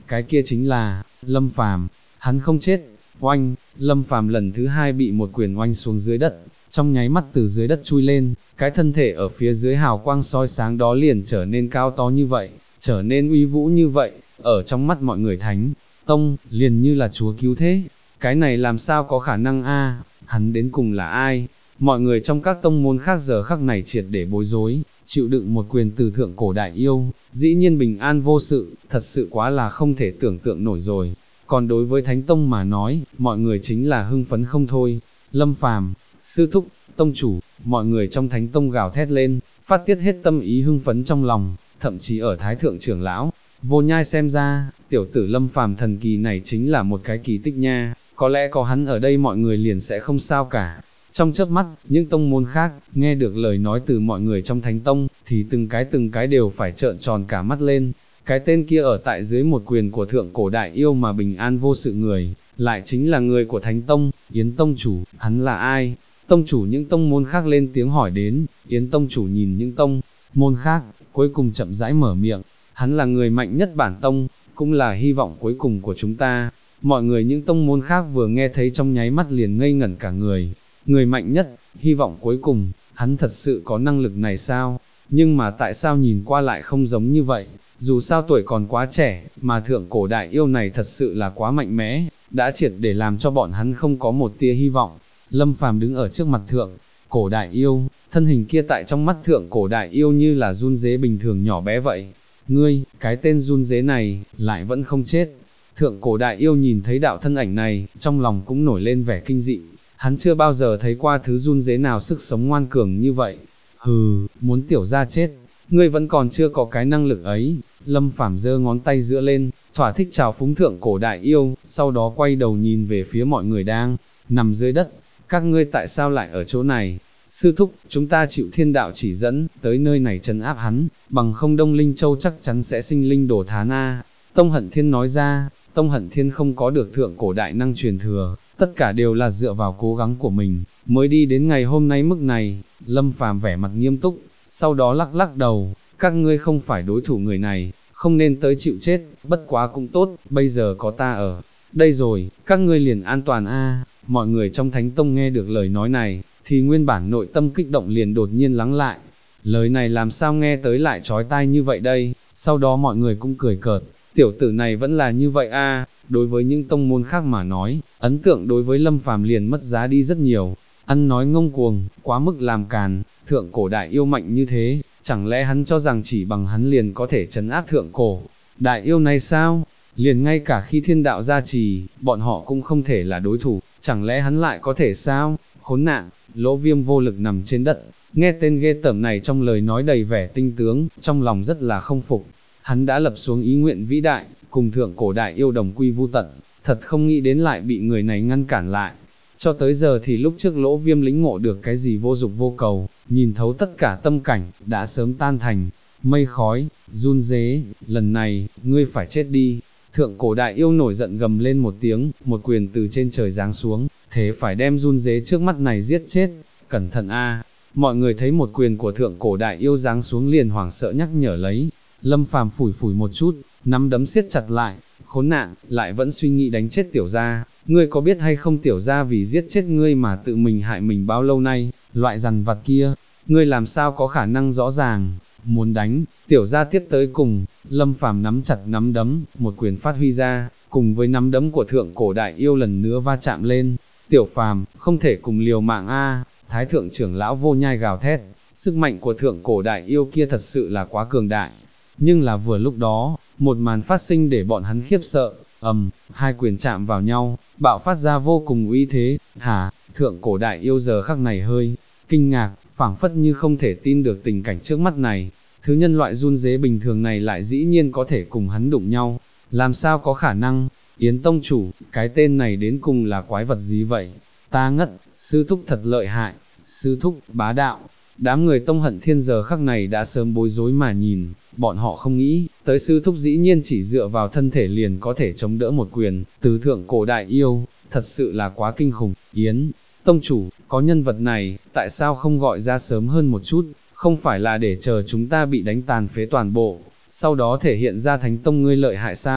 cái kia chính là, Lâm Phàm, hắn không chết, oanh, Lâm Phàm lần thứ hai bị một quyền oanh xuống dưới đất, trong nháy mắt từ dưới đất chui lên, cái thân thể ở phía dưới hào quang soi sáng đó liền trở nên cao to như vậy, trở nên uy vũ như vậy, ở trong mắt mọi người Thánh Tông, liền như là Chúa cứu thế, cái này làm sao có khả năng a? Hắn đến cùng là ai? Mọi người trong các tông môn khác giờ khắc này triệt để bối rối, chịu đựng một quyền từ thượng cổ đại yêu, dĩ nhiên bình an vô sự, thật sự quá là không thể tưởng tượng nổi rồi. Còn đối với Thánh Tông mà nói, mọi người chính là hưng phấn không thôi. Lâm Phàm, sư thúc, tông chủ, mọi người trong Thánh Tông gào thét lên, phát tiết hết tâm ý hưng phấn trong lòng, thậm chí ở Thái Thượng trưởng lão, Vô Nhai xem ra, tiểu tử Lâm Phàm thần kỳ này chính là một cái kỳ tích nha, có lẽ có hắn ở đây mọi người liền sẽ không sao cả. Trong chớp mắt, những tông môn khác, nghe được lời nói từ mọi người trong Thánh Tông, thì từng cái đều phải trợn tròn cả mắt lên. Cái tên kia ở tại dưới một quyền của thượng cổ đại yêu mà bình an vô sự người, lại chính là người của Thánh Tông, Yến Tông chủ, hắn là ai? Tông chủ những tông môn khác lên tiếng hỏi đến, Yến Tông chủ nhìn những tông môn khác, cuối cùng chậm rãi mở miệng, hắn là người mạnh nhất bản tông, cũng là hy vọng cuối cùng của chúng ta. Mọi người những tông môn khác vừa nghe thấy trong nháy mắt liền ngây ngẩn cả người mạnh nhất, hy vọng cuối cùng, hắn thật sự có năng lực này sao? Nhưng mà tại sao nhìn qua lại không giống như vậy? Dù sao tuổi còn quá trẻ, mà thượng cổ đại yêu này thật sự là quá mạnh mẽ, đã triệt để làm cho bọn hắn không có một tia hy vọng. Lâm Phàm đứng ở trước mặt thượng cổ đại yêu, thân hình kia tại trong mắt thượng cổ đại yêu như là run dế bình thường nhỏ bé vậy. Ngươi, cái tên run dế này, lại vẫn không chết. Thượng cổ đại yêu nhìn thấy đạo thân ảnh này, trong lòng cũng nổi lên vẻ kinh dị. Hắn chưa bao giờ thấy qua thứ run dế nào sức sống ngoan cường như vậy. Hừ, muốn tiểu gia chết, ngươi vẫn còn chưa có cái năng lực ấy. Lâm Phàm giơ ngón tay giữa lên, thỏa thích chào phúng thượng cổ đại yêu, sau đó quay đầu nhìn về phía mọi người đang nằm dưới đất. Các ngươi tại sao lại ở chỗ này? Sư thúc, chúng ta chịu thiên đạo chỉ dẫn, tới nơi này trấn áp hắn, bằng không Đông Linh Châu chắc chắn sẽ sinh linh đổ thán a. Tông Hận Thiên nói ra, Tông Hận Thiên không có được thượng cổ đại năng truyền thừa, tất cả đều là dựa vào cố gắng của mình, mới đi đến ngày hôm nay mức này. Lâm Phàm vẻ mặt nghiêm túc, sau đó lắc lắc đầu, các ngươi không phải đối thủ người này, không nên tới chịu chết, bất quá cũng tốt, bây giờ có ta ở đây rồi, các ngươi liền an toàn a. Mọi người trong Thánh Tông nghe được lời nói này, thì nguyên bản nội tâm kích động liền đột nhiên lắng lại. Lời này làm sao nghe tới lại chói tai như vậy đây? Sau đó mọi người cũng cười cợt, tiểu tử này vẫn là như vậy a. Đối với những tông môn khác mà nói, ấn tượng đối với Lâm Phàm liền mất giá đi rất nhiều. Ăn nói ngông cuồng, quá mức làm càn, thượng cổ đại yêu mạnh như thế, chẳng lẽ hắn cho rằng chỉ bằng hắn liền có thể trấn áp thượng cổ đại yêu này sao? Liền ngay cả khi thiên đạo gia trì, bọn họ cũng không thể là đối thủ, chẳng lẽ hắn lại có thể sao? Khốn nạn, Lỗ Viêm vô lực nằm trên đất, nghe tên ghê tởm này trong lời nói đầy vẻ tinh tướng, trong lòng rất là không phục. Hắn đã lập xuống ý nguyện vĩ đại, cùng thượng cổ đại yêu đồng quy vu tận, thật không nghĩ đến lại bị người này ngăn cản lại. Cho tới giờ thì lúc trước Lỗ Viêm lĩnh ngộ được cái gì vô dục vô cầu, nhìn thấu tất cả tâm cảnh, đã sớm tan thành mây khói. Run dế, lần này, ngươi phải chết đi. Thượng cổ đại yêu nổi giận gầm lên một tiếng, một quyền từ trên trời giáng xuống, thế phải đem run dế trước mắt này giết chết. Cẩn thận a! Mọi người thấy một quyền của thượng cổ đại yêu giáng xuống liền hoảng sợ nhắc nhở lấy. Lâm Phàm phủi phủi một chút, nắm đấm siết chặt lại, khốn nạn, lại vẫn suy nghĩ đánh chết tiểu gia. Ngươi có biết hay không tiểu gia vì giết chết ngươi mà tự mình hại mình bao lâu nay, loại dằn vặt kia, ngươi làm sao có khả năng rõ ràng, muốn đánh, tiểu gia tiếp tới cùng. Lâm Phàm nắm chặt nắm đấm, một quyền phát huy ra, cùng với nắm đấm của thượng cổ đại yêu lần nữa va chạm lên. Tiểu Phàm, không thể cùng liều mạng a. Thái thượng trưởng lão Vô Nhai gào thét, sức mạnh của thượng cổ đại yêu kia thật sự là quá cường đại. Nhưng là vừa lúc đó, một màn phát sinh để bọn hắn khiếp sợ, hai quyền chạm vào nhau, bạo phát ra vô cùng uy thế. Thượng cổ đại yêu giờ khắc này hơi kinh ngạc, phảng phất như không thể tin được tình cảnh trước mắt này. Thứ nhân loại run dế bình thường này lại dĩ nhiên có thể cùng hắn đụng nhau, làm sao có khả năng? Yến tông chủ, cái tên này đến cùng là quái vật gì vậy? Ta ngất, sư thúc thật lợi hại, sư thúc, bá đạo. Đám người Tông Hận Thiên giờ khắc này đã sớm bối rối mà nhìn, bọn họ không nghĩ, tới sư thúc dĩ nhiên chỉ dựa vào thân thể liền có thể chống đỡ một quyền, từ thượng cổ đại yêu, thật sự là quá kinh khủng. Yến tông chủ, có nhân vật này, tại sao không gọi ra sớm hơn một chút, không phải là để chờ chúng ta bị đánh tàn phế toàn bộ, sau đó thể hiện ra Thánh Tông ngươi lợi hại sao?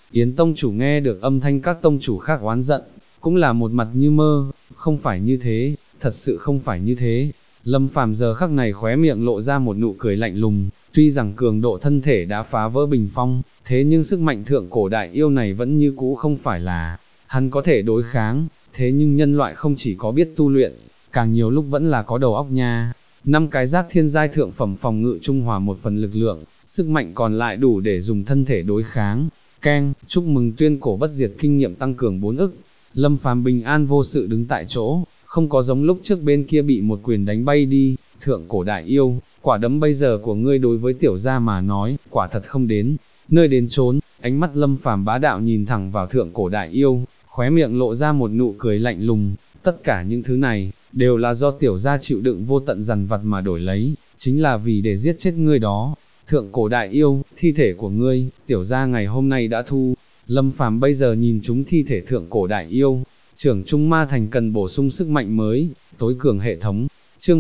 Yến tông chủ nghe được âm thanh các tông chủ khác oán giận, cũng là một mặt như mơ, không phải như thế, thật sự không phải như thế. Lâm Phàm giờ khắc này khóe miệng lộ ra một nụ cười lạnh lùng, tuy rằng cường độ thân thể đã phá vỡ bình phong, thế nhưng sức mạnh thượng cổ đại yêu này vẫn như cũ không phải là hắn có thể đối kháng, thế nhưng nhân loại không chỉ có biết tu luyện, càng nhiều lúc vẫn là có đầu óc nha. 5 cái giáp thiên giai thượng phẩm phòng ngự trung hòa một phần lực lượng, sức mạnh còn lại đủ để dùng thân thể đối kháng. Keng, chúc mừng tuyên cổ bất diệt kinh nghiệm tăng cường 4 ức. Lâm Phàm bình an vô sự đứng tại chỗ, không có giống lúc trước bên kia bị một quyền đánh bay đi. Thượng cổ đại yêu, quả đấm bây giờ của ngươi đối với tiểu gia mà nói, quả thật không đến nơi đến chốn. Ánh mắt Lâm Phàm bá đạo nhìn thẳng vào thượng cổ đại yêu, khóe miệng lộ ra một nụ cười lạnh lùng. Tất cả những thứ này, đều là do tiểu gia chịu đựng vô tận dằn vặt mà đổi lấy, chính là vì để giết chết ngươi đó. Thượng cổ đại yêu, thi thể của ngươi, tiểu gia ngày hôm nay đã thu. Lâm Phàm bây giờ nhìn chúng thi thể thượng cổ đại yêu, trưởng Trung Ma Thành cần bổ sung sức mạnh mới, tối cường hệ thống. Chương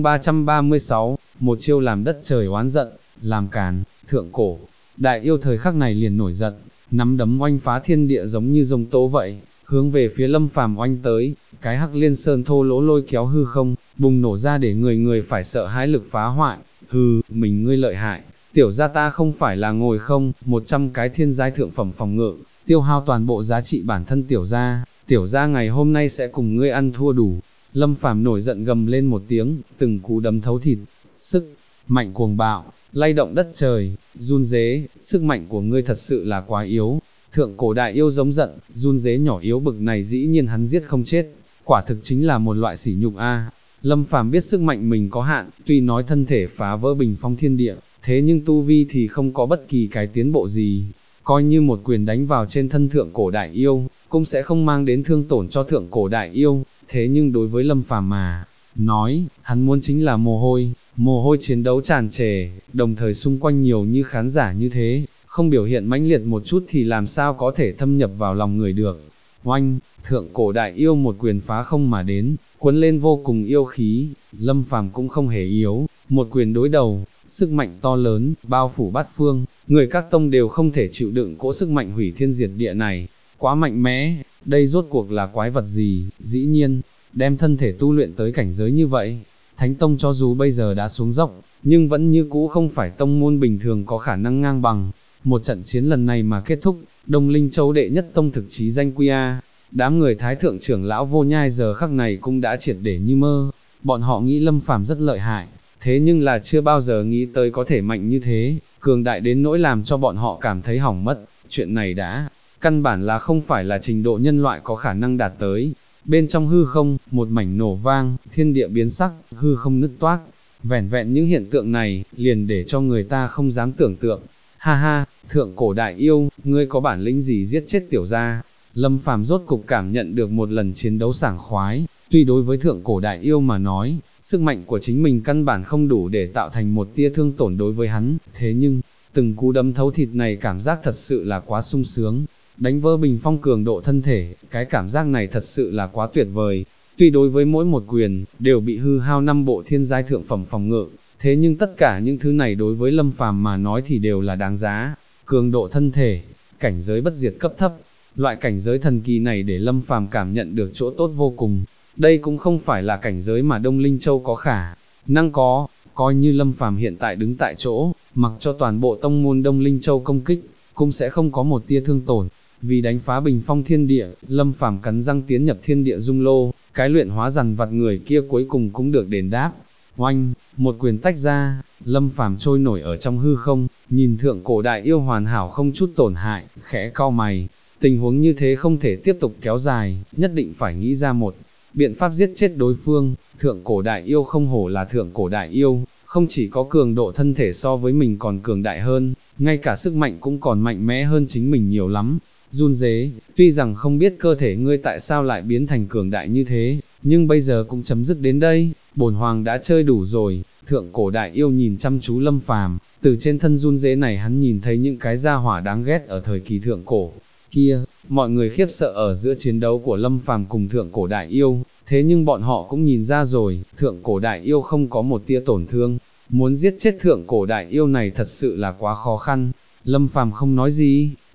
336, một chiêu làm đất trời oán giận, làm càn. Thượng cổ đại yêu thời khắc này liền nổi giận, nắm đấm oanh phá thiên địa giống như rồng tố vậy, hướng về phía Lâm Phàm oanh tới. Cái Hắc Liên Sơn thô lỗ lôi kéo hư không, bùng nổ ra để người người phải sợ hãi lực phá hoại. Hừ, mình ngươi lợi hại, tiểu gia ta không phải là ngồi không, 100 cái thiên giai thượng phẩm phòng ngự, tiêu hao toàn bộ giá trị bản thân tiểu gia ngày hôm nay sẽ cùng ngươi ăn thua đủ. Lâm Phàm nổi giận gầm lên một tiếng, từng cú đấm thấu thịt, sức mạnh cuồng bạo, lay động đất trời, run rế, sức mạnh của ngươi thật sự là quá yếu. Thượng cổ đại yêu giống giận, run rế nhỏ yếu bực này dĩ nhiên hắn giết không chết, quả thực chính là một loại sỉ nhục a. Lâm Phàm biết sức mạnh mình có hạn, tuy nói thân thể phá vỡ bình phong thiên địa, thế nhưng tu vi thì không có bất kỳ cái tiến bộ gì. Coi như một quyền đánh vào trên thân thượng cổ đại yêu, cũng sẽ không mang đến thương tổn cho thượng cổ đại yêu, thế nhưng đối với Lâm Phàm mà nói, hắn muốn chính là mồ hôi chiến đấu tràn trề, đồng thời xung quanh nhiều như khán giả như thế, không biểu hiện mãnh liệt một chút thì làm sao có thể thâm nhập vào lòng người được. Oanh, thượng cổ đại yêu một quyền phá không mà đến, cuốn lên vô cùng yêu khí, Lâm Phàm cũng không hề yếu, một quyền đối đầu, sức mạnh to lớn, bao phủ bát phương, người các tông đều không thể chịu đựng cỗ sức mạnh hủy thiên diệt địa này, quá mạnh mẽ, đây rốt cuộc là quái vật gì, dĩ nhiên, đem thân thể tu luyện tới cảnh giới như vậy. Thánh tông cho dù bây giờ đã xuống dốc, nhưng vẫn như cũ không phải tông môn bình thường có khả năng ngang bằng. Một trận chiến lần này mà kết thúc, Đông Linh Châu đệ nhất tông thực chí danh quy a. Đám người thái thượng trưởng lão Vô Nhai giờ khắc này cũng đã triệt để như mơ. Bọn họ nghĩ Lâm Phàm rất lợi hại, thế nhưng là chưa bao giờ nghĩ tới có thể mạnh như thế, cường đại đến nỗi làm cho bọn họ cảm thấy hỏng mất. Chuyện này đã, căn bản là không phải là trình độ nhân loại có khả năng đạt tới. Bên trong hư không, một mảnh nổ vang, thiên địa biến sắc, hư không nứt toác. Vẻn vẹn những hiện tượng này, liền để cho người ta không dám tưởng tượng. Ha ha, thượng cổ đại yêu, ngươi có bản lĩnh gì giết chết tiểu gia? Lâm Phàm rốt cục cảm nhận được một lần chiến đấu sảng khoái, tuy đối với thượng cổ đại yêu mà nói, sức mạnh của chính mình căn bản không đủ để tạo thành một tia thương tổn đối với hắn, thế nhưng, từng cú đấm thấu thịt này cảm giác thật sự là quá sung sướng. Đánh vỡ bình phong cường độ thân thể, cái cảm giác này thật sự là quá tuyệt vời. Tuy đối với mỗi một quyền, đều bị hư hao 5 bộ thiên giai thượng phẩm phòng ngự, thế nhưng tất cả những thứ này đối với Lâm Phàm mà nói thì đều là đáng giá. Cường độ thân thể, cảnh giới bất diệt cấp thấp, loại cảnh giới thần kỳ này để Lâm Phàm cảm nhận được chỗ tốt vô cùng. Đây cũng không phải là cảnh giới mà Đông Linh Châu có khả năng có, coi như Lâm Phàm hiện tại đứng tại chỗ, mặc cho toàn bộ tông môn Đông Linh Châu công kích, cũng sẽ không có một tia thương tổn. Vì đánh phá bình phong thiên địa, Lâm Phàm cắn răng tiến nhập thiên địa dung lô, cái luyện hóa dằn vặt người kia cuối cùng cũng được đền đáp. Oanh, một quyền tách ra, Lâm Phàm trôi nổi ở trong hư không, nhìn thượng cổ đại yêu hoàn hảo không chút tổn hại, khẽ cau mày. Tình huống như thế không thể tiếp tục kéo dài, nhất định phải nghĩ ra một biện pháp giết chết đối phương. Thượng cổ đại yêu không hổ là thượng cổ đại yêu, không chỉ có cường độ thân thể so với mình còn cường đại hơn, ngay cả sức mạnh cũng còn mạnh mẽ hơn chính mình nhiều lắm. Run rế, tuy rằng không biết cơ thể ngươi tại sao lại biến thành cường đại như thế, nhưng bây giờ cũng chấm dứt đến đây, bổn hoàng đã chơi đủ rồi. Thượng cổ đại yêu nhìn chăm chú Lâm Phàm, từ trên thân run rế này hắn nhìn thấy những cái gia hỏa đáng ghét ở thời kỳ thượng cổ kia. Mọi người khiếp sợ ở giữa chiến đấu của Lâm Phàm cùng thượng cổ đại yêu, thế nhưng bọn họ cũng nhìn ra rồi, thượng cổ đại yêu không có một tia tổn thương, muốn giết chết thượng cổ đại yêu này thật sự là quá khó khăn. Lâm Phàm không nói gì,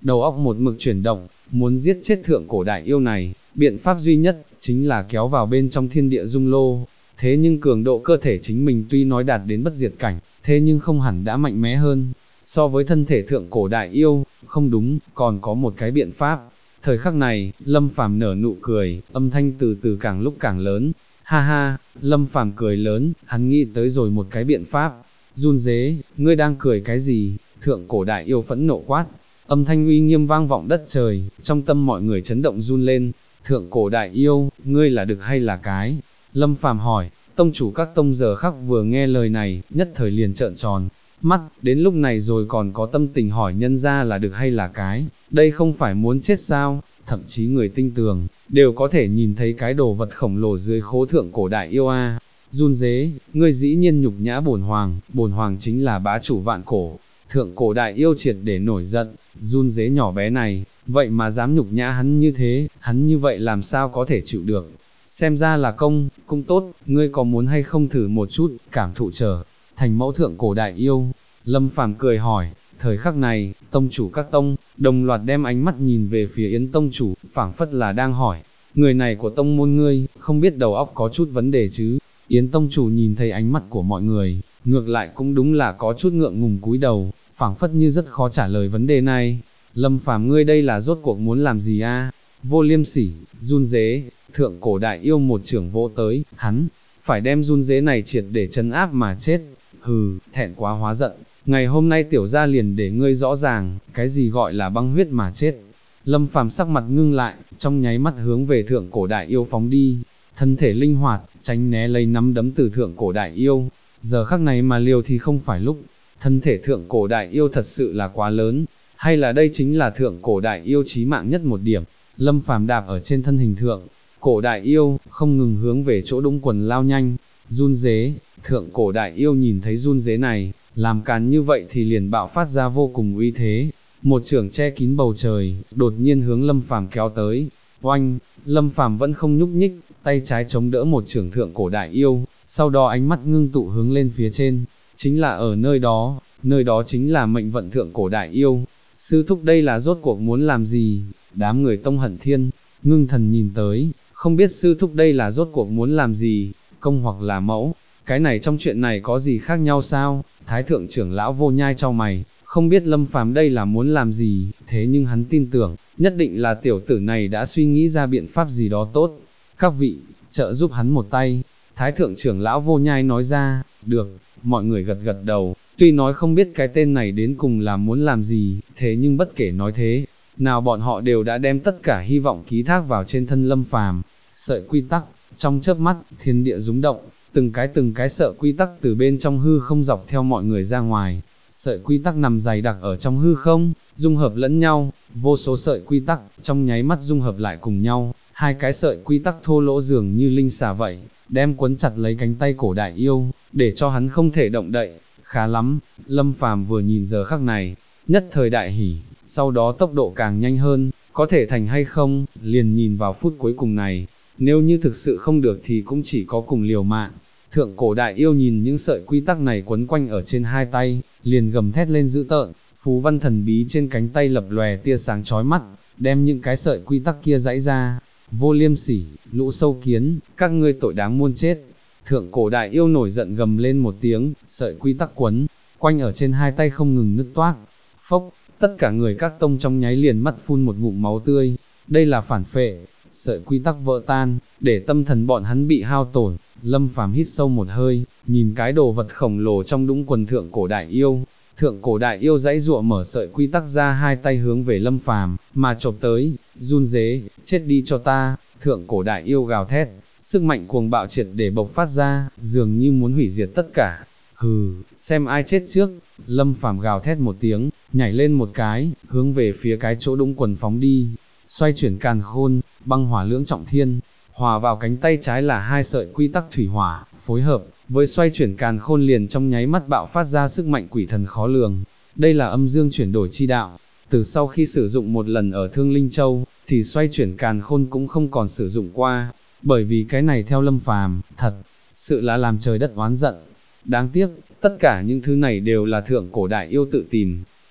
đầu óc một mực chuyển động, muốn giết chết thượng cổ đại yêu này, biện pháp duy nhất, chính là kéo vào bên trong thiên địa dung lô. Thế nhưng cường độ cơ thể chính mình tuy nói đạt đến bất diệt cảnh, thế nhưng không hẳn đã mạnh mẽ hơn. So với thân thể thượng cổ đại yêu, không đúng, còn có một cái biện pháp. Thời khắc này, Lâm Phàm nở nụ cười, âm thanh từ từ càng lúc càng lớn. Ha ha, Lâm Phàm cười lớn, hắn nghĩ tới rồi một cái biện pháp. Run Dế, ngươi đang cười cái gì? Thượng cổ đại yêu phẫn nộ quát. Âm thanh uy nghiêm vang vọng đất trời, trong tâm mọi người chấn động run lên. Thượng cổ đại yêu, ngươi là đực hay là cái? Lâm Phàm hỏi, tông chủ các tông giờ khắc vừa nghe lời này, nhất thời liền trợn tròn mắt, đến lúc này rồi còn có tâm tình hỏi nhân ra là đực hay là cái, đây không phải muốn chết sao, thậm chí người tinh tường, đều có thể nhìn thấy cái đồ vật khổng lồ dưới khố thượng cổ đại yêu a. Run Dế, ngươi dĩ nhiên nhục nhã bổn hoàng chính là bá chủ vạn cổ. Thượng cổ đại yêu triệt để nổi giận, Run Dế nhỏ bé này, vậy mà dám nhục nhã hắn như thế, hắn như vậy làm sao có thể chịu được. Xem ra là cung tốt, ngươi có muốn hay không thử một chút, cảm thụ trở thành mẫu thượng cổ đại yêu. Lâm Phàm cười hỏi, thời khắc này, tông chủ các tông, đồng loạt đem ánh mắt nhìn về phía Yến tông chủ, phảng phất là đang hỏi, người này của tông môn ngươi, không biết đầu óc có chút vấn đề chứ. Yến tông chủ nhìn thấy ánh mắt của mọi người, ngược lại cũng đúng là có chút ngượng ngùng cúi đầu, phảng phất như rất khó trả lời vấn đề này. Lâm Phàm ngươi đây là rốt cuộc muốn làm gì a? Vô liêm sỉ, Run Dế, thượng cổ đại yêu một trưởng vỗ tới, hắn phải đem Run Dế này triệt để trấn áp mà chết. Hừ, thẹn quá hóa giận, ngày hôm nay tiểu gia liền để ngươi rõ ràng, cái gì gọi là băng huyết mà chết. Lâm Phàm sắc mặt ngưng lại, trong nháy mắt hướng về thượng cổ đại yêu phóng đi, thân thể linh hoạt, tránh né lấy nắm đấm từ thượng cổ đại yêu. Giờ khắc này mà liều thì không phải lúc, thân thể thượng cổ đại yêu thật sự là quá lớn, hay là đây chính là thượng cổ đại yêu chí mạng nhất một điểm. Lâm Phàm đạp ở trên thân hình thượng cổ đại yêu, không ngừng hướng về chỗ Đũng Quần lao nhanh. Run Dế, thượng cổ đại yêu nhìn thấy Run Dế này, làm càn như vậy thì liền bạo phát ra vô cùng uy thế. Một chưởng che kín bầu trời, đột nhiên hướng Lâm Phàm kéo tới. Oanh, Lâm Phàm vẫn không nhúc nhích, tay trái chống đỡ một chưởng thượng cổ đại yêu, sau đó ánh mắt ngưng tụ hướng lên phía trên, chính là ở nơi đó chính là mệnh vận thượng cổ đại yêu. Sư thúc đây là rốt cuộc muốn làm gì? Đám người Tông Hận Thiên, ngưng thần nhìn tới, không biết sư thúc đây là rốt cuộc muốn làm gì, công hoặc là mẫu, cái này trong chuyện này có gì khác nhau sao? Thái thượng trưởng lão Vô Nhai chau mày, không biết Lâm Phàm đây là muốn làm gì, thế nhưng hắn tin tưởng, nhất định là tiểu tử này đã suy nghĩ ra biện pháp gì đó tốt. Các vị, trợ giúp hắn một tay. Thái thượng trưởng lão Vô Nhai nói ra, được, mọi người gật gật đầu, tuy nói không biết cái tên này đến cùng là muốn làm gì, thế nhưng bất kể nói thế nào bọn họ đều đã đem tất cả hy vọng ký thác vào trên thân Lâm Phàm. Sợi quy tắc, trong chớp mắt, thiên địa rúng động, từng cái sợi quy tắc từ bên trong hư không dọc theo mọi người ra ngoài. Sợi quy tắc nằm dày đặc ở trong hư không, dung hợp lẫn nhau, vô số sợi quy tắc, trong nháy mắt dung hợp lại cùng nhau, hai cái sợi quy tắc thô lỗ dường như linh xà vậy, đem quấn chặt lấy cánh tay cổ đại yêu, để cho hắn không thể động đậy. Khá lắm, Lâm Phàm vừa nhìn giờ khắc này, nhất thời đại hỉ, sau đó tốc độ càng nhanh hơn, có thể thành hay không, liền nhìn vào phút cuối cùng này, nếu như thực sự không được thì cũng chỉ có cùng liều mạng. Thượng cổ đại yêu nhìn những sợi quy tắc này quấn quanh ở trên hai tay, liền gầm thét lên dữ tợn, phú văn thần bí trên cánh tay lập lòe tia sáng chói mắt, đem những cái sợi quy tắc kia giãy ra. Vô liêm sỉ, lũ sâu kiến, các ngươi tội đáng muôn chết. Thượng cổ đại yêu nổi giận gầm lên một tiếng, sợi quy tắc quấn quanh ở trên hai tay không ngừng nứt toác. Phốc, tất cả người các tông trong nháy liền mắt phun một ngụm máu tươi. Đây là phản phệ, sợi quy tắc vỡ tan, để tâm thần bọn hắn bị hao tổn. Lâm Phàm hít sâu một hơi, nhìn cái đồ vật khổng lồ trong Đũng Quần thượng cổ đại yêu. Thượng cổ đại yêu dãy dụa mở sợi quy tắc ra, hai tay hướng về Lâm Phàm mà chộp tới. Run Dế, chết đi cho ta. Thượng cổ đại yêu gào thét, sức mạnh cuồng bạo triệt để bộc phát ra, dường như muốn hủy diệt tất cả. Hừ, xem ai chết trước. Lâm Phàm gào thét một tiếng, nhảy lên một cái, hướng về phía cái chỗ Đũng Quần phóng đi. Xoay chuyển càn khôn, băng hỏa lưỡng trọng thiên, hòa vào cánh tay trái là hai sợi quy tắc thủy hỏa, phối hợp với xoay chuyển càn khôn liền trong nháy mắt bạo phát ra sức mạnh quỷ thần khó lường. Đây là âm dương chuyển đổi chi đạo, từ sau khi sử dụng một lần ở Thương Linh Châu, thì xoay chuyển càn khôn cũng không còn sử dụng qua, bởi vì cái này theo Lâm Phàm, thật sự là làm trời đất oán giận. Đáng tiếc, tất cả những thứ này đều là thượng cổ đại yêu tự tìm.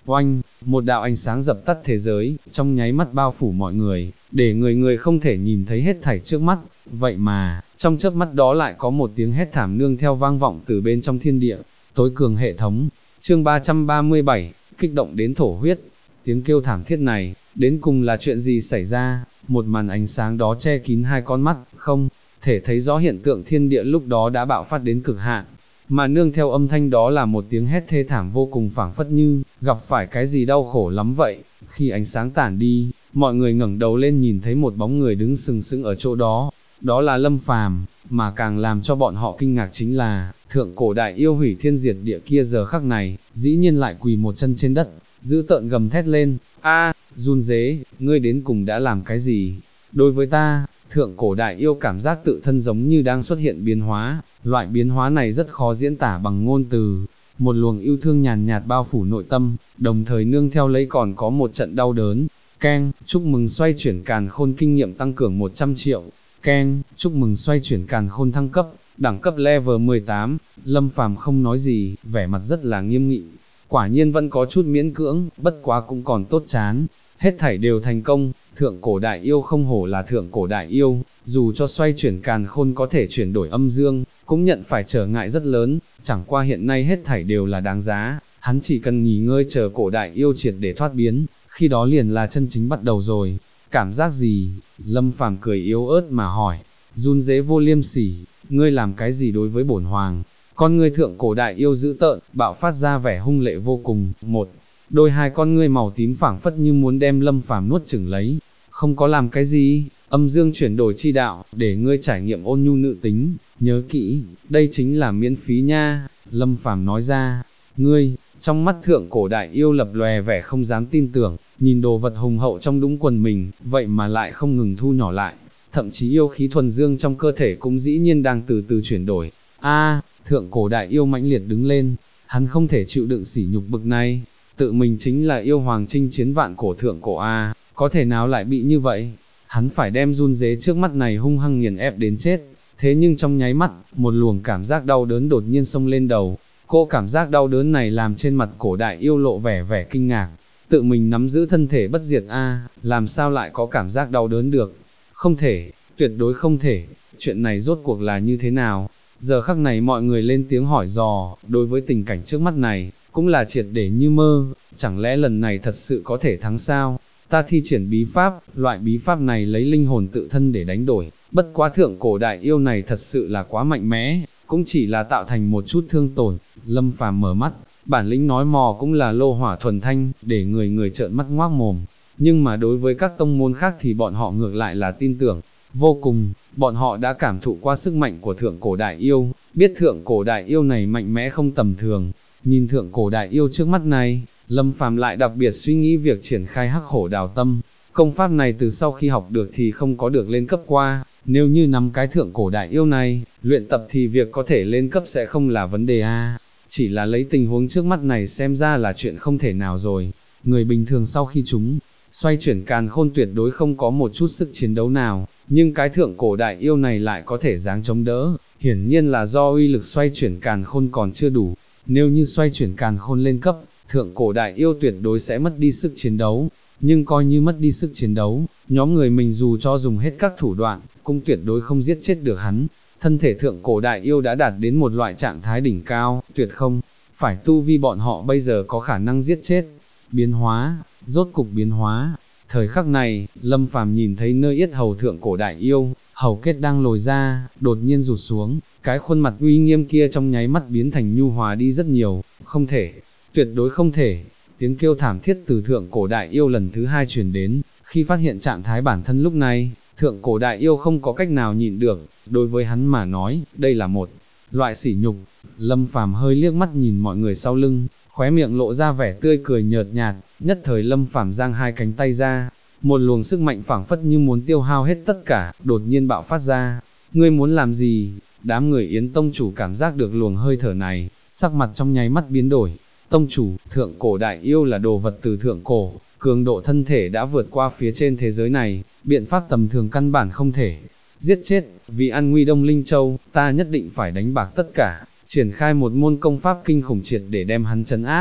oanh, một đạo ánh sáng dập tắt thế giới, trong nháy mắt bao phủ mọi người, để người người không thể nhìn thấy hết thảy trước mắt, vậy mà, trong chớp mắt đó lại có một tiếng hét thảm nương theo vang vọng từ bên trong thiên địa, tối cường hệ thống, chương 337, kích động đến thổ huyết, tiếng kêu thảm thiết này, đến cùng là chuyện gì xảy ra, một màn ánh sáng đó che kín hai con mắt, không thể thấy rõ hiện tượng thiên địa lúc đó đã bạo phát đến cực hạn, mà nương theo âm thanh đó là một tiếng hét thê thảm vô cùng phảng phất như, gặp phải cái gì đau khổ lắm vậy, khi ánh sáng tản đi, mọi người ngẩng đầu lên nhìn thấy một bóng người đứng sừng sững ở chỗ đó, đó là Lâm Phàm, mà càng làm cho bọn họ kinh ngạc chính là, thượng cổ đại yêu hủy thiên diệt địa kia giờ khắc này, dĩ nhiên lại quỳ một chân trên đất, giữ tợn gầm thét lên, a, run rế, ngươi đến cùng đã làm cái gì? Đối với ta, thượng cổ đại yêu cảm giác tự thân giống như đang xuất hiện biến hóa, loại biến hóa này rất khó diễn tả bằng ngôn từ, một luồng yêu thương nhàn nhạt bao phủ nội tâm, đồng thời nương theo lấy còn có một trận đau đớn, keng, chúc mừng xoay chuyển càn khôn kinh nghiệm tăng cường 100 triệu, keng, chúc mừng xoay chuyển càn khôn thăng cấp, đẳng cấp level 18, Lâm Phàm không nói gì, vẻ mặt rất là nghiêm nghị, quả nhiên vẫn có chút miễn cưỡng, bất quá cũng còn tốt chán, hết thảy đều thành công, thượng cổ đại yêu không hổ là thượng cổ đại yêu, dù cho xoay chuyển càn khôn có thể chuyển đổi âm dương, cũng nhận phải trở ngại rất lớn, chẳng qua hiện nay hết thảy đều là đáng giá, hắn chỉ cần nghỉ ngơi chờ cổ đại yêu triệt để thoát biến, khi đó liền là chân chính bắt đầu rồi. Cảm giác gì? Lâm Phàm cười yếu ớt mà hỏi, run rế vô liêm sỉ, ngươi làm cái gì đối với bổn hoàng? Con ngươi thượng cổ đại yêu dữ tợn, bạo phát ra vẻ hung lệ vô cùng, một đôi hai con ngươi màu tím phảng phất như muốn đem Lâm Phàm nuốt chửng lấy, không có làm cái gì, âm dương chuyển đổi chi đạo, để ngươi trải nghiệm ôn nhu nữ tính, nhớ kỹ, đây chính là miễn phí nha, Lâm Phàm nói ra, ngươi, trong mắt thượng cổ đại yêu lập lòe vẻ không dám tin tưởng, nhìn đồ vật hùng hậu trong đũng quần mình, vậy mà lại không ngừng thu nhỏ lại, thậm chí yêu khí thuần dương trong cơ thể cũng dĩ nhiên đang từ từ chuyển đổi, thượng cổ đại yêu mãnh liệt đứng lên, hắn không thể chịu đựng sỉ nhục bực này, tự mình chính là yêu hoàng chinh chiến vạn cổ thượng cổ có thể nào lại bị như vậy, hắn phải đem run rế trước mắt này hung hăng nghiền ép đến chết, thế nhưng trong nháy mắt, một luồng cảm giác đau đớn đột nhiên xông lên đầu, cô cảm giác đau đớn này làm trên mặt cổ đại yêu lộ vẻ kinh ngạc, tự mình nắm giữ thân thể bất diệt làm sao lại có cảm giác đau đớn được, không thể, tuyệt đối không thể, chuyện này rốt cuộc là như thế nào, giờ khắc này mọi người lên tiếng hỏi dò, đối với tình cảnh trước mắt này, cũng là triệt để như mơ, chẳng lẽ lần này thật sự có thể thắng sao, ta thi triển bí pháp, loại bí pháp này lấy linh hồn tự thân để đánh đổi, bất quá thượng cổ đại yêu này thật sự là quá mạnh mẽ, cũng chỉ là tạo thành một chút thương tổn, Lâm Phàm mở mắt, bản lĩnh nói mò cũng là lô hỏa thuần thanh, để người người trợn mắt ngoác mồm, nhưng mà đối với các tông môn khác thì bọn họ ngược lại là tin tưởng, vô cùng, bọn họ đã cảm thụ qua sức mạnh của thượng cổ đại yêu, biết thượng cổ đại yêu này mạnh mẽ không tầm thường, nhìn thượng cổ đại yêu trước mắt này, Lâm Phàm lại đặc biệt suy nghĩ việc triển khai hắc hổ đào tâm, công pháp này từ sau khi học được thì không có được lên cấp qua, nếu như nắm cái thượng cổ đại yêu này, luyện tập thì việc có thể lên cấp sẽ không là vấn đề chỉ là lấy tình huống trước mắt này xem ra là chuyện không thể nào rồi, người bình thường sau khi chúng xoay chuyển càn khôn tuyệt đối không có một chút sức chiến đấu nào, nhưng cái thượng cổ đại yêu này lại có thể dáng chống đỡ, hiển nhiên là do uy lực xoay chuyển càn khôn còn chưa đủ, nếu như xoay chuyển càn khôn lên cấp, thượng cổ đại yêu tuyệt đối sẽ mất đi sức chiến đấu, nhưng coi như mất đi sức chiến đấu, nhóm người mình dù cho dùng hết các thủ đoạn, cũng tuyệt đối không giết chết được hắn, thân thể thượng cổ đại yêu đã đạt đến một loại trạng thái đỉnh cao, tuyệt không, phải tu vi bọn họ bây giờ có khả năng giết chết, biến hóa, rốt cục biến hóa. Thời khắc này, Lâm Phàm nhìn thấy nơi yết hầu thượng cổ đại yêu, hầu kết đang lồi ra, đột nhiên rụt xuống, cái khuôn mặt uy nghiêm kia trong nháy mắt biến thành nhu hòa đi rất nhiều, không thể, tuyệt đối không thể. Tiếng kêu thảm thiết từ thượng cổ đại yêu lần thứ hai truyền đến, khi phát hiện trạng thái bản thân lúc này, thượng cổ đại yêu không có cách nào nhịn được, đối với hắn mà nói, đây là một loại sỉ nhục. Lâm Phàm hơi liếc mắt nhìn mọi người sau lưng, khóe miệng lộ ra vẻ tươi cười nhợt nhạt, nhất thời Lâm Phàm giang hai cánh tay ra, một luồng sức mạnh phảng phất như muốn tiêu hao hết tất cả, đột nhiên bạo phát ra. Ngươi muốn làm gì? Đám người Yến tông chủ cảm giác được luồng hơi thở này, sắc mặt trong nháy mắt biến đổi. Tông chủ, thượng cổ đại yêu là đồ vật từ thượng cổ, cường độ thân thể đã vượt qua phía trên thế giới này, biện pháp tầm thường căn bản không thể giết chết, vì an nguy Đông Linh Châu, ta nhất định phải đánh bạc tất cả, triển khai một môn công pháp kinh khủng triệt để đem hắn trấn áp.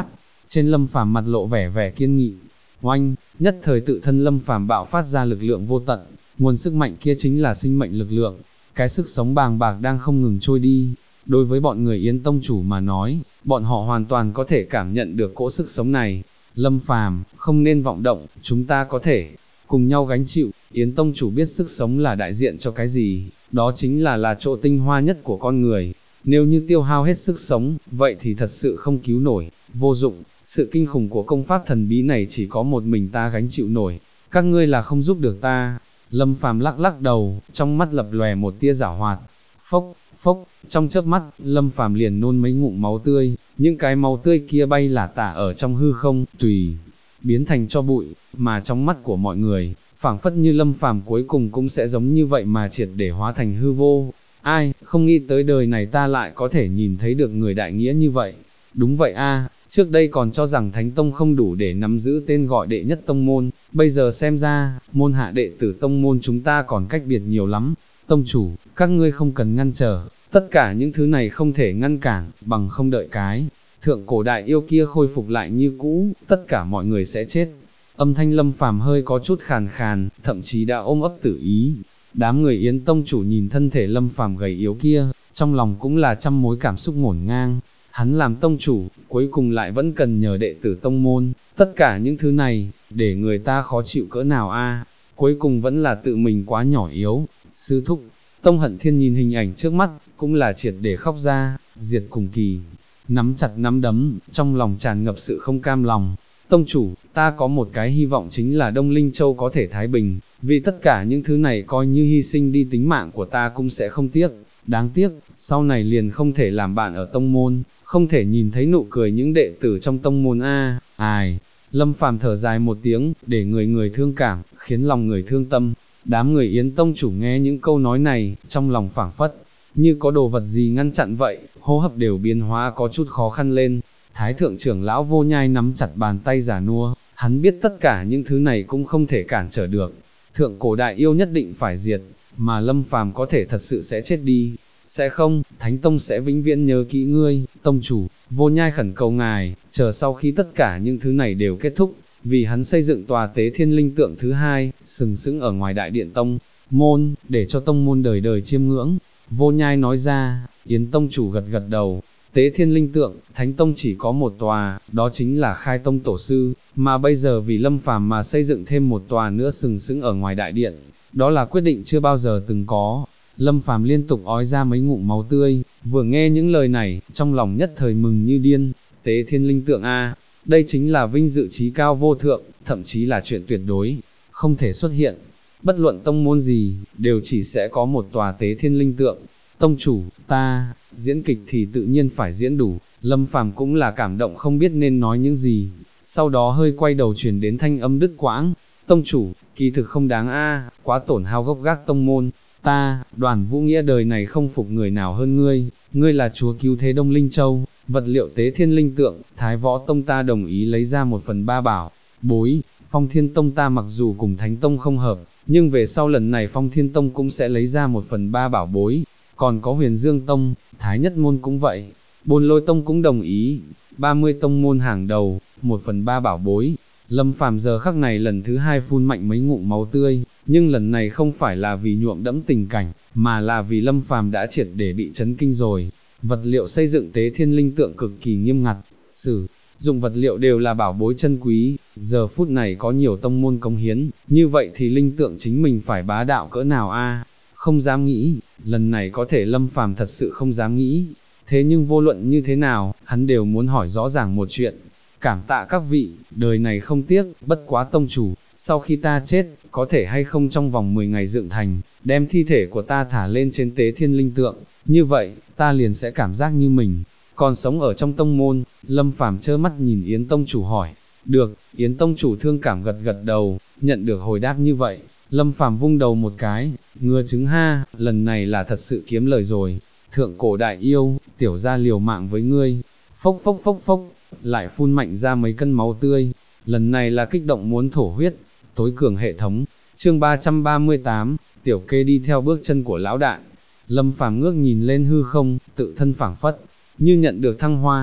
trên Lâm Phàm mặt lộ vẻ vẻ kiên nghị. Oanh, nhất thời tự thân Lâm Phàm bạo phát ra lực lượng vô tận, nguồn sức mạnh kia chính là sinh mệnh lực lượng, cái sức sống bàng bạc đang không ngừng trôi đi. Đối với bọn người Yến tông chủ mà nói, bọn họ hoàn toàn có thể cảm nhận được cỗ sức sống này. Lâm Phàm, không nên vọng động, chúng ta có thể cùng nhau gánh chịu. Yến tông chủ biết sức sống là đại diện cho cái gì, đó chính là chỗ tinh hoa nhất của con người. Nếu như tiêu hao hết sức sống, vậy thì thật sự không cứu nổi, vô dụng. Sự kinh khủng của công pháp thần bí này chỉ có một mình ta gánh chịu nổi, các ngươi là không giúp được ta. Lâm Phàm lắc lắc đầu, trong mắt lập lòe một tia giảo hoạt. Phốc, phốc, trong chớp mắt, Lâm Phàm liền nôn mấy ngụm máu tươi, những cái máu tươi kia bay lả tả ở trong hư không, tùy biến thành cho bụi, mà trong mắt của mọi người, phảng phất như Lâm Phàm cuối cùng cũng sẽ giống như vậy mà triệt để hóa thành hư vô. Ai, không nghĩ tới đời này ta lại có thể nhìn thấy được người đại nghĩa như vậy. Đúng vậy a, trước đây còn cho rằng Thánh Tông không đủ để nắm giữ tên gọi đệ nhất tông môn, bây giờ xem ra, môn hạ đệ tử tông môn chúng ta còn cách biệt nhiều lắm. Tông chủ, các ngươi không cần ngăn trở, tất cả những thứ này không thể ngăn cản, bằng không đợi cái thượng cổ đại yêu kia khôi phục lại như cũ, tất cả mọi người sẽ chết. Âm thanh Lâm Phàm hơi có chút khàn khàn, thậm chí đã ôm ấp tử ý. Đám người Yến tông chủ nhìn thân thể Lâm Phàm gầy yếu kia, trong lòng cũng là trăm mối cảm xúc ngổn ngang. Hắn làm tông chủ, cuối cùng lại vẫn cần nhờ đệ tử tông môn, tất cả những thứ này, để người ta khó chịu cỡ nào a? Cuối cùng vẫn là tự mình quá nhỏ yếu. Sư thúc, Tông Hận Thiên nhìn hình ảnh trước mắt, cũng là triệt để khóc ra. Diệt cùng kỳ, nắm chặt nắm đấm, trong lòng tràn ngập sự không cam lòng. Tông chủ, ta có một cái hy vọng chính là Đông Linh Châu có thể thái bình, vì tất cả những thứ này coi như hy sinh đi tính mạng của ta cũng sẽ không tiếc. Đáng tiếc, sau này liền không thể làm bạn ở tông môn, không thể nhìn thấy nụ cười những đệ tử trong tông môn a. Ai, Lâm Phàm thở dài một tiếng, để người người thương cảm, khiến lòng người thương tâm. Đám người Yến tông chủ nghe những câu nói này, trong lòng phảng phất như có đồ vật gì ngăn chặn vậy, hô hấp đều biến hóa có chút khó khăn lên. Thái thượng trưởng lão Vô Nhai nắm chặt bàn tay già nua, hắn biết tất cả những thứ này cũng không thể cản trở được. Thượng cổ đại yêu nhất định phải diệt, mà Lâm Phàm có thể thật sự sẽ chết đi. Sẽ không, Thánh Tông sẽ vĩnh viễn nhớ kỹ ngươi, tông chủ. Vô Nhai khẩn cầu ngài, chờ sau khi tất cả những thứ này đều kết thúc, vì hắn xây dựng tòa tế thiên linh tượng thứ hai, sừng sững ở ngoài đại điện tông môn, để cho tông môn đời đời chiêm ngưỡng. Vô Nhai nói ra. Yến tông chủ gật gật đầu. Tế thiên linh tượng, Thánh Tông chỉ có một tòa, đó chính là Khai Tông tổ sư, mà bây giờ vì Lâm Phàm mà xây dựng thêm một tòa nữa sừng sững ở ngoài đại điện, đó là quyết định chưa bao giờ từng có. Lâm Phàm liên tục ói ra mấy ngụm máu tươi, vừa nghe những lời này, trong lòng nhất thời mừng như điên. Tế thiên linh tượng a, đây chính là vinh dự trí cao vô thượng, thậm chí là chuyện tuyệt đối, không thể xuất hiện. Bất luận tông môn gì, đều chỉ sẽ có một tòa tế thiên linh tượng. Tông chủ, ta, diễn kịch thì tự nhiên phải diễn đủ. Lâm Phàm cũng là cảm động không biết nên nói những gì. Sau đó hơi quay đầu chuyển đến thanh âm đứt quãng. Tông chủ, kỳ thực không đáng a, quá tổn hao gốc gác tông môn. Ta, Đoàn Vũ Nghĩa đời này không phục người nào hơn ngươi, ngươi là chúa cứu thế Đông Linh Châu, vật liệu tế thiên linh tượng, Thái Võ Tông ta đồng ý lấy ra 1/3 bảo bối. Phong Thiên Tông ta mặc dù cùng Thánh Tông không hợp, nhưng về sau lần này Phong Thiên Tông cũng sẽ lấy ra 1/3 bảo bối. Còn có Huyền Dương Tông, Thái Nhất Môn cũng vậy, Bồn Lôi Tông cũng đồng ý, 30 tông môn hàng đầu, 1/3 bảo bối. Lâm Phàm giờ khắc này lần thứ hai phun mạnh mấy ngụm máu tươi, nhưng lần này không phải là vì nhuộm đẫm tình cảnh, mà là vì Lâm Phàm đã triệt để bị chấn kinh rồi. Vật liệu xây dựng tế thiên linh tượng cực kỳ nghiêm ngặt, sử dụng vật liệu đều là bảo bối chân quý, giờ phút này có nhiều tông môn cống hiến, như vậy thì linh tượng chính mình phải bá đạo cỡ nào a? Không dám nghĩ, lần này có thể Lâm Phàm thật sự không dám nghĩ, thế nhưng vô luận như thế nào, hắn đều muốn hỏi rõ ràng một chuyện. Cảm tạ các vị, đời này không tiếc, bất quá tông chủ, sau khi ta chết, có thể hay không trong vòng 10 ngày dựng thành, đem thi thể của ta thả lên trên tế thiên linh tượng, như vậy, ta liền sẽ cảm giác như mình còn sống ở trong tông môn. Lâm Phàm trơ mắt nhìn Yến tông chủ hỏi. Được, Yến tông chủ thương cảm gật gật đầu, nhận được hồi đáp như vậy, Lâm Phàm vung đầu một cái, ngừa chứng ha, lần này là thật sự kiếm lời rồi. Thượng cổ đại yêu, tiểu gia liều mạng với ngươi. Phốc phốc phốc phốc, lại phun mạnh ra mấy cân máu tươi, lần này là kích động muốn thổ huyết. Tối cường hệ thống, chương 338, tiểu kê đi theo bước chân của lão đại. Lâm Phàm ngước nhìn lên hư không, tự thân phảng phất như nhận được thăng hoa,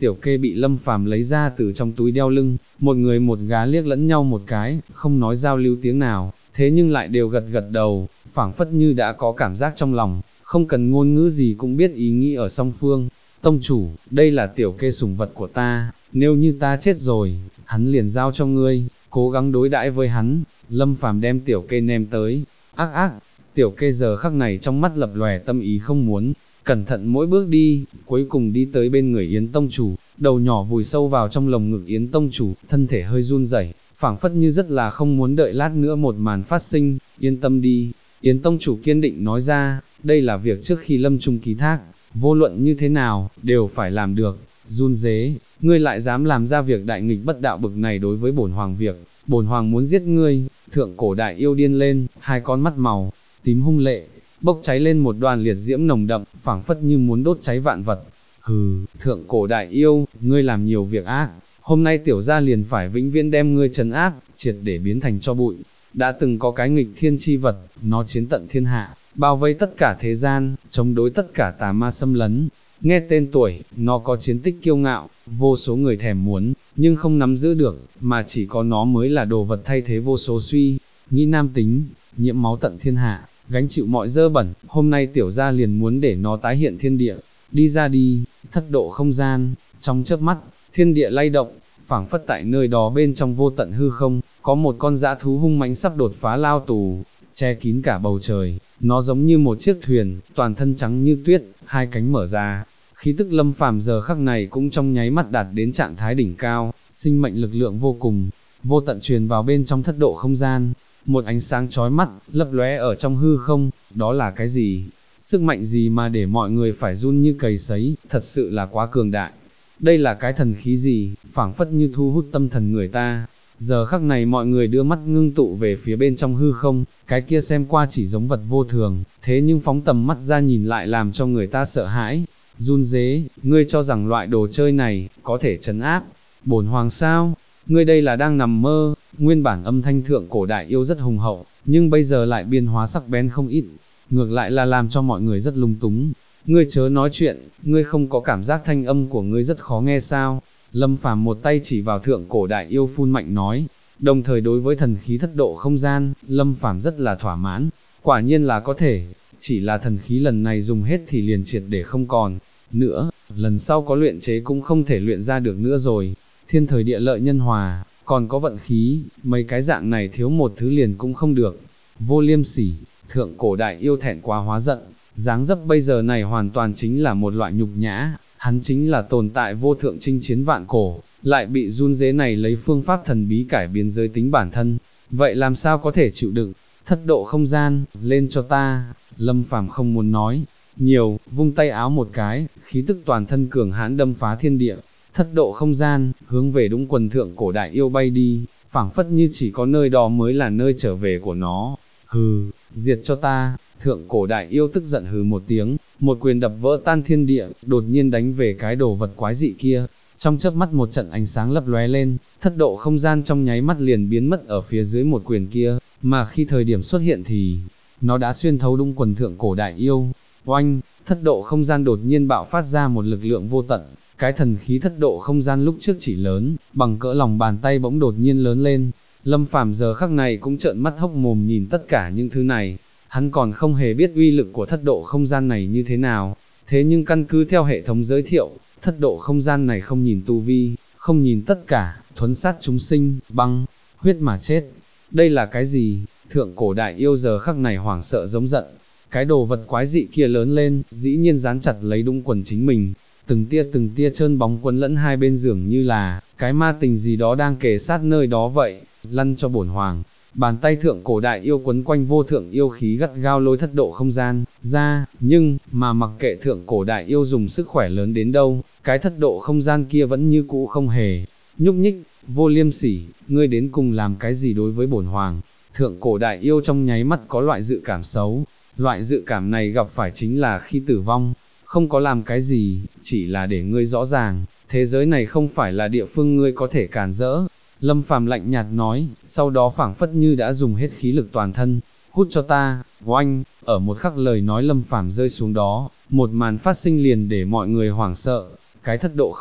tiểu kê bị Lâm Phàm lấy ra từ trong túi đeo lưng, một người một gá liếc lẫn nhau một cái, không nói giao lưu tiếng nào, thế nhưng lại đều gật gật đầu, phảng phất như đã có cảm giác trong lòng, không cần ngôn ngữ gì cũng biết ý nghĩ ở song phương. Tông chủ, đây là tiểu kê sủng vật của ta, nếu như ta chết rồi, hắn liền giao cho ngươi, cố gắng đối đãi với hắn. Lâm Phàm đem tiểu kê ném tới, ác ác, tiểu kê giờ khắc này trong mắt lập lòe tâm ý không muốn, cẩn thận mỗi bước đi, cuối cùng đi tới bên người Yến Tông chủ, đầu nhỏ vùi sâu vào trong lồng ngực Yến Tông chủ, thân thể hơi run rẩy, phảng phất như rất là không muốn đợi lát nữa một màn phát sinh. Yên tâm đi, Yến Tông chủ kiên định nói ra, đây là việc trước khi lâm trung ký thác, vô luận như thế nào, đều phải làm được. Run dế, ngươi lại dám làm ra việc đại nghịch bất đạo bực này đối với bổn hoàng việc, bổn hoàng muốn giết ngươi. Thượng cổ đại yêu điên lên, hai con mắt màu tím hung lệ, bốc cháy lên một đoàn liệt diễm nồng đậm, phảng phất như muốn đốt cháy vạn vật. Hừ, thượng cổ đại yêu, ngươi làm nhiều việc ác, hôm nay tiểu gia liền phải vĩnh viễn đem ngươi trấn áp, triệt để biến thành cho bụi. Đã từng có cái nghịch thiên chi vật, nó chiến tận thiên hạ, bao vây tất cả thế gian, chống đối tất cả tà ma xâm lấn. Nghe tên tuổi, nó có chiến tích kiêu ngạo, vô số người thèm muốn, nhưng không nắm giữ được, mà chỉ có nó mới là đồ vật thay thế vô số suy nghĩ nam tính, nhiễm máu tận thiên hạ, gánh chịu mọi dơ bẩn. Hôm nay tiểu gia liền muốn để nó tái hiện thiên địa, đi ra đi. Thất độ không gian, trong chớp mắt, thiên địa lay động, phảng phất tại nơi đó bên trong vô tận hư không, có một con dã thú hung mãnh sắp đột phá lao tù, che kín cả bầu trời. Nó giống như một chiếc thuyền, toàn thân trắng như tuyết, hai cánh mở ra. Khí tức Lâm Phàm giờ khắc này cũng trong nháy mắt đạt đến trạng thái đỉnh cao, sinh mệnh lực lượng vô cùng, vô tận truyền vào bên trong thất độ không gian. Một ánh sáng chói mắt, lấp lóe ở trong hư không, đó là cái gì? Sức mạnh gì mà để mọi người phải run như cầy sấy, thật sự là quá cường đại. Đây là cái thần khí gì, phảng phất như thu hút tâm thần người ta. Giờ khắc này mọi người đưa mắt ngưng tụ về phía bên trong hư không, cái kia xem qua chỉ giống vật vô thường, thế nhưng phóng tầm mắt ra nhìn lại làm cho người ta sợ hãi. Run dế, ngươi cho rằng loại đồ chơi này, có thể trấn áp bổn hoàng sao? Ngươi đây là đang nằm mơ. Nguyên bản âm thanh thượng cổ đại yêu rất hùng hậu, nhưng bây giờ lại biên hóa sắc bén không ít, ngược lại là làm cho mọi người rất lung túng. Ngươi chớ nói chuyện, ngươi không có cảm giác thanh âm của ngươi rất khó nghe sao? Lâm Phàm một tay chỉ vào thượng cổ đại yêu phun mạnh nói, đồng thời đối với thần khí thất độ không gian, Lâm Phàm rất là thỏa mãn, quả nhiên là có thể, chỉ là thần khí lần này dùng hết thì liền triệt để không còn nữa, lần sau có luyện chế cũng không thể luyện ra được nữa rồi. Thiên thời địa lợi nhân hòa, còn có vận khí, mấy cái dạng này thiếu một thứ liền cũng không được. Vô liêm sỉ, thượng cổ đại yêu thẹn quá hóa giận, dáng dấp bây giờ này hoàn toàn chính là một loại nhục nhã, hắn chính là tồn tại vô thượng chinh chiến vạn cổ, lại bị run dế này lấy phương pháp thần bí cải biến giới tính bản thân, vậy làm sao có thể chịu đựng? Thất độ không gian, lên cho ta. Lâm Phàm không muốn nói nhiều, vung tay áo một cái, khí tức toàn thân cường hãn đâm phá thiên địa. Thất độ không gian, hướng về đúng quần thượng cổ đại yêu bay đi, phảng phất như chỉ có nơi đó mới là nơi trở về của nó. Hừ, diệt cho ta. Thượng cổ đại yêu tức giận hừ một tiếng, một quyền đập vỡ tan thiên địa, đột nhiên đánh về cái đồ vật quái dị kia. Trong chớp mắt một trận ánh sáng lấp lóe lên, thất độ không gian trong nháy mắt liền biến mất ở phía dưới một quyền kia, mà khi thời điểm xuất hiện thì, nó đã xuyên thấu đúng quần thượng cổ đại yêu. Oanh, thất độ không gian đột nhiên bạo phát ra một lực lượng vô tận, cái thần khí thất độ không gian lúc trước chỉ lớn, bằng cỡ lòng bàn tay bỗng đột nhiên lớn lên. Lâm Phàm giờ khắc này cũng trợn mắt hốc mồm nhìn tất cả những thứ này, hắn còn không hề biết uy lực của thất độ không gian này như thế nào, thế nhưng căn cứ theo hệ thống giới thiệu, thất độ không gian này không nhìn tu vi, không nhìn tất cả, thuấn sát chúng sinh, băng, huyết mà chết. Đây là cái gì? Thượng cổ đại yêu giờ khắc này hoảng sợ giống giận, cái đồ vật quái dị kia lớn lên, dĩ nhiên dán chặt lấy đúng quần chính mình, từng tia trơn bóng quấn lẫn hai bên giường như là, cái ma tình gì đó đang kề sát nơi đó vậy, lăn cho bổn hoàng. Bàn tay thượng cổ đại yêu quấn quanh vô thượng yêu khí gắt gao lôi thất độ không gian ra, nhưng, mà mặc kệ thượng cổ đại yêu dùng sức khỏe lớn đến đâu, cái thất độ không gian kia vẫn như cũ không hề nhúc nhích. Vô liêm sỉ, ngươi đến cùng làm cái gì đối với bổn hoàng? Thượng cổ đại yêu trong nháy mắt có loại dự cảm xấu, loại dự cảm này gặp phải chính là khi tử vong, không có làm cái gì, chỉ là để ngươi rõ ràng, thế giới này không phải là địa phương ngươi có thể cản rỡ. Lâm Phàm lạnh nhạt nói, sau đó phảng phất như đã dùng hết khí lực toàn thân, hút cho ta. Oanh, ở một khắc lời nói Lâm Phàm rơi xuống đó, một màn phát sinh liền để mọi người hoảng sợ, cái thất độ không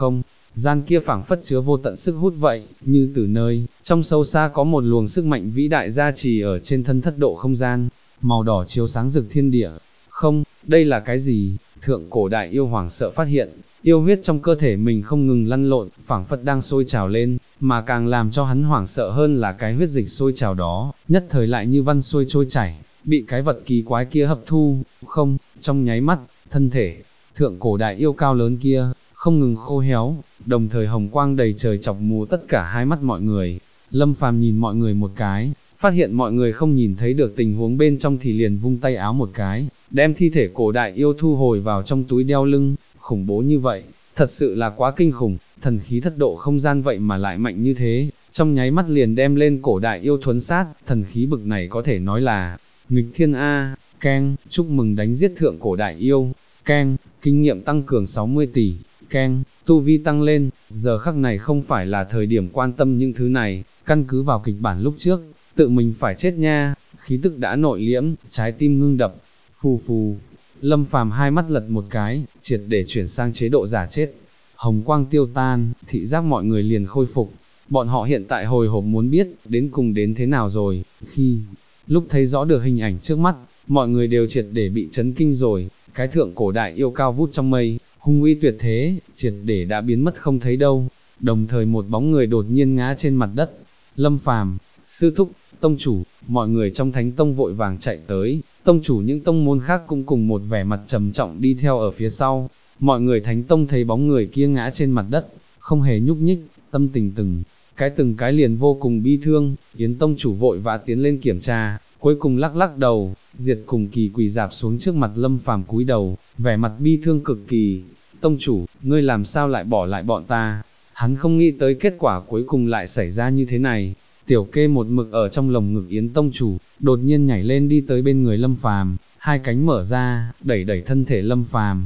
gian kia phảng phất chứa vô tận sức hút vậy, như từ nơi, trong sâu xa có một luồng sức mạnh vĩ đại gia trì ở trên thân thất độ không gian, màu đỏ chiếu sáng rực thiên địa. Không, đây là cái gì? Thượng cổ đại yêu hoảng sợ phát hiện, yêu huyết trong cơ thể mình không ngừng lăn lộn, phảng phất đang sôi trào lên, mà càng làm cho hắn hoảng sợ hơn là cái huyết dịch sôi trào đó, nhất thời lại như văn xuôi trôi chảy, bị cái vật kỳ quái kia hấp thu. Không, trong nháy mắt, thân thể thượng cổ đại yêu cao lớn kia không ngừng khô héo, đồng thời hồng quang đầy trời chọc mù tất cả hai mắt mọi người. Lâm Phàm nhìn mọi người một cái, phát hiện mọi người không nhìn thấy được tình huống bên trong thì liền vung tay áo một cái, đem thi thể cổ đại yêu thu hồi vào trong túi đeo lưng. Khủng bố như vậy, thật sự là quá kinh khủng, thần khí thất độ không gian vậy mà lại mạnh như thế, trong nháy mắt liền đem lên cổ đại yêu thuấn sát, thần khí bực này có thể nói là nghịch thiên A. Keng, chúc mừng đánh giết thượng cổ đại yêu. Keng, kinh nghiệm tăng cường 60 tỷ. Keng, tu vi tăng lên. Giờ khắc này không phải là thời điểm quan tâm những thứ này, căn cứ vào kịch bản lúc trước, tự mình phải chết nha. Khí tức đã nội liễm, trái tim ngưng đập. Phù phù. Lâm Phàm hai mắt lật một cái, triệt để chuyển sang chế độ giả chết. Hồng quang tiêu tan, thị giác mọi người liền khôi phục. Bọn họ hiện tại hồi hộp muốn biết, đến cùng đến thế nào rồi. Khi lúc thấy rõ được hình ảnh trước mắt, mọi người đều triệt để bị chấn kinh rồi. Cái thượng cổ đại yêu cao vút trong mây, hung uy tuyệt thế, triệt để đã biến mất không thấy đâu. Đồng thời một bóng người đột nhiên ngã trên mặt đất. Lâm Phàm, sư thúc, tông chủ, mọi người trong thánh tông vội vàng chạy tới. Tông chủ những tông môn khác cũng cùng một vẻ mặt trầm trọng đi theo ở phía sau. Mọi người thánh tông thấy bóng người kia ngã trên mặt đất, không hề nhúc nhích, tâm tình từng cái liền vô cùng bi thương. Yến tông chủ vội vã tiến lên kiểm tra, cuối cùng lắc lắc đầu. Diệt cùng kỳ quỳ dạp xuống trước mặt Lâm Phàm cúi đầu, vẻ mặt bi thương cực kỳ. Tông chủ, ngươi làm sao lại bỏ lại bọn ta? Hắn không nghĩ tới kết quả cuối cùng lại xảy ra như thế này. Tiểu Kê một mực ở trong lồng ngực Yến tông chủ, đột nhiên nhảy lên đi tới bên người Lâm Phàm, hai cánh mở ra, đẩy đẩy thân thể Lâm Phàm.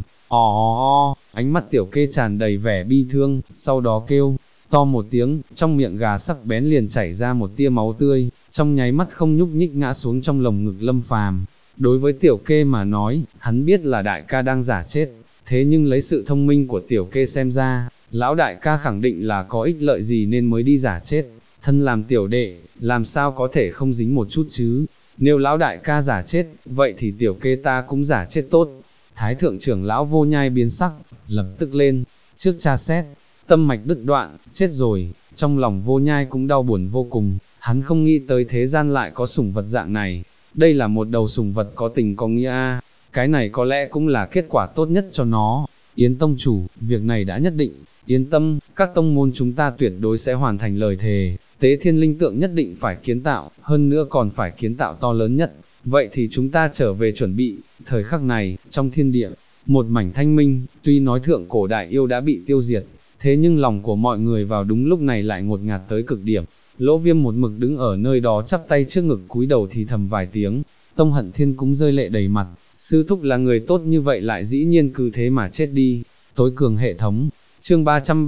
Ánh mắt Tiểu Kê tràn đầy vẻ bi thương, sau đó kêu to một tiếng, trong miệng gà sắc bén liền chảy ra một tia máu tươi, trong nháy mắt không nhúc nhích ngã xuống trong lồng ngực Lâm Phàm. Đối với Tiểu Kê mà nói, hắn biết là đại ca đang giả chết, thế nhưng lấy sự thông minh của Tiểu Kê xem ra, lão đại ca khẳng định là có ích lợi gì nên mới đi giả chết. Thân làm tiểu đệ, làm sao có thể không dính một chút chứ? Nếu lão đại ca giả chết, vậy thì Tiểu Kê ta cũng giả chết tốt. Thái thượng trưởng lão Vô Nhai biến sắc, lập tức lên, trước tra xét, tâm mạch đứt đoạn, chết rồi. Trong lòng Vô Nhai cũng đau buồn vô cùng, hắn không nghĩ tới thế gian lại có sủng vật dạng này. Đây là một đầu sủng vật có tình có nghĩa a, cái này có lẽ cũng là kết quả tốt nhất cho nó. Yến tông chủ, việc này đã nhất định, yên tâm, các tông môn chúng ta tuyệt đối sẽ hoàn thành lời thề. Tế thiên linh tượng nhất định phải kiến tạo, hơn nữa còn phải kiến tạo to lớn nhất. Vậy thì chúng ta trở về chuẩn bị. Thời khắc này, trong thiên địa, một mảnh thanh minh, tuy nói thượng cổ đại yêu đã bị tiêu diệt, thế nhưng lòng của mọi người vào đúng lúc này lại ngột ngạt tới cực điểm. Lỗ Viêm một mực đứng ở nơi đó chắp tay trước ngực cúi đầu thì thầm vài tiếng. Tông Hận Thiên cũng rơi lệ đầy mặt, sư thúc là người tốt như vậy lại dĩ nhiên cứ thế mà chết đi. Tối cường hệ thống, chương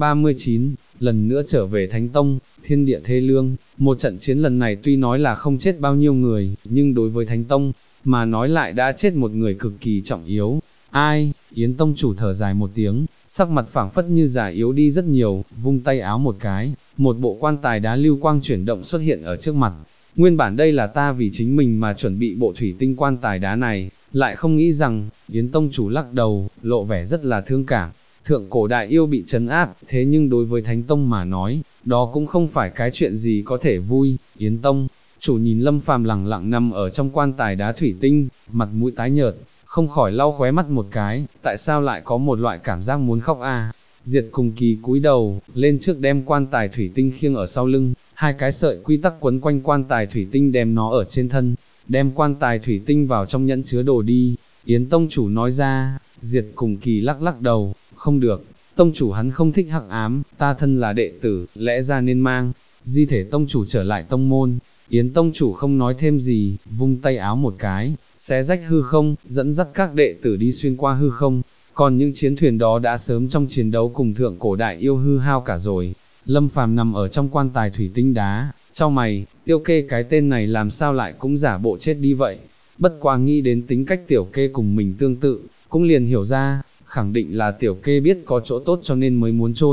339, lần nữa trở về Thánh Tông, thiên địa thê lương. Một trận chiến lần này tuy nói là không chết bao nhiêu người, nhưng đối với Thánh Tông, mà nói lại đã chết một người cực kỳ trọng yếu. Ai? Yến Tông chủ thở dài một tiếng, sắc mặt phảng phất như già yếu đi rất nhiều, vung tay áo một cái, một bộ quan tài đá lưu quang chuyển động xuất hiện ở trước mặt. Nguyên bản đây là ta vì chính mình mà chuẩn bị bộ thủy tinh quan tài đá này, lại không nghĩ rằng, Yến Tông chủ lắc đầu, lộ vẻ rất là thương cảm. Thượng cổ đại yêu bị trấn áp, thế nhưng đối với Thánh Tông mà nói, đó cũng không phải cái chuyện gì có thể vui. Yến Tông chủ nhìn Lâm Phàm lẳng lặng nằm ở trong quan tài đá thủy tinh, mặt mũi tái nhợt, không khỏi lau khóe mắt một cái, tại sao lại có một loại cảm giác muốn khóc a? Diệt cùng kỳ cúi đầu, lên trước đem quan tài thủy tinh khiêng ở sau lưng, hai cái sợi quy tắc quấn quanh quan tài thủy tinh đem nó ở trên thân, đem quan tài thủy tinh vào trong nhẫn chứa đồ đi. Yến Tông chủ nói ra. Diệt cùng kỳ lắc lắc đầu, không được, tông chủ hắn không thích hắc ám, ta thân là đệ tử, lẽ ra nên mang di thể tông chủ trở lại tông môn. Yến Tông chủ không nói thêm gì, vung tay áo một cái, xé rách hư không, dẫn dắt các đệ tử đi xuyên qua hư không. Còn những chiến thuyền đó đã sớm trong chiến đấu cùng thượng cổ đại yêu hư hao cả rồi. Lâm Phàm nằm ở trong quan tài thủy tinh đá, chau mày, Tiêu Kê cái tên này làm sao lại cũng giả bộ chết đi vậy. Bất quá nghĩ đến tính cách Tiểu Kê cùng mình tương tự, cũng liền hiểu ra, khẳng định là Tiểu Kê biết có chỗ tốt cho nên mới muốn chôn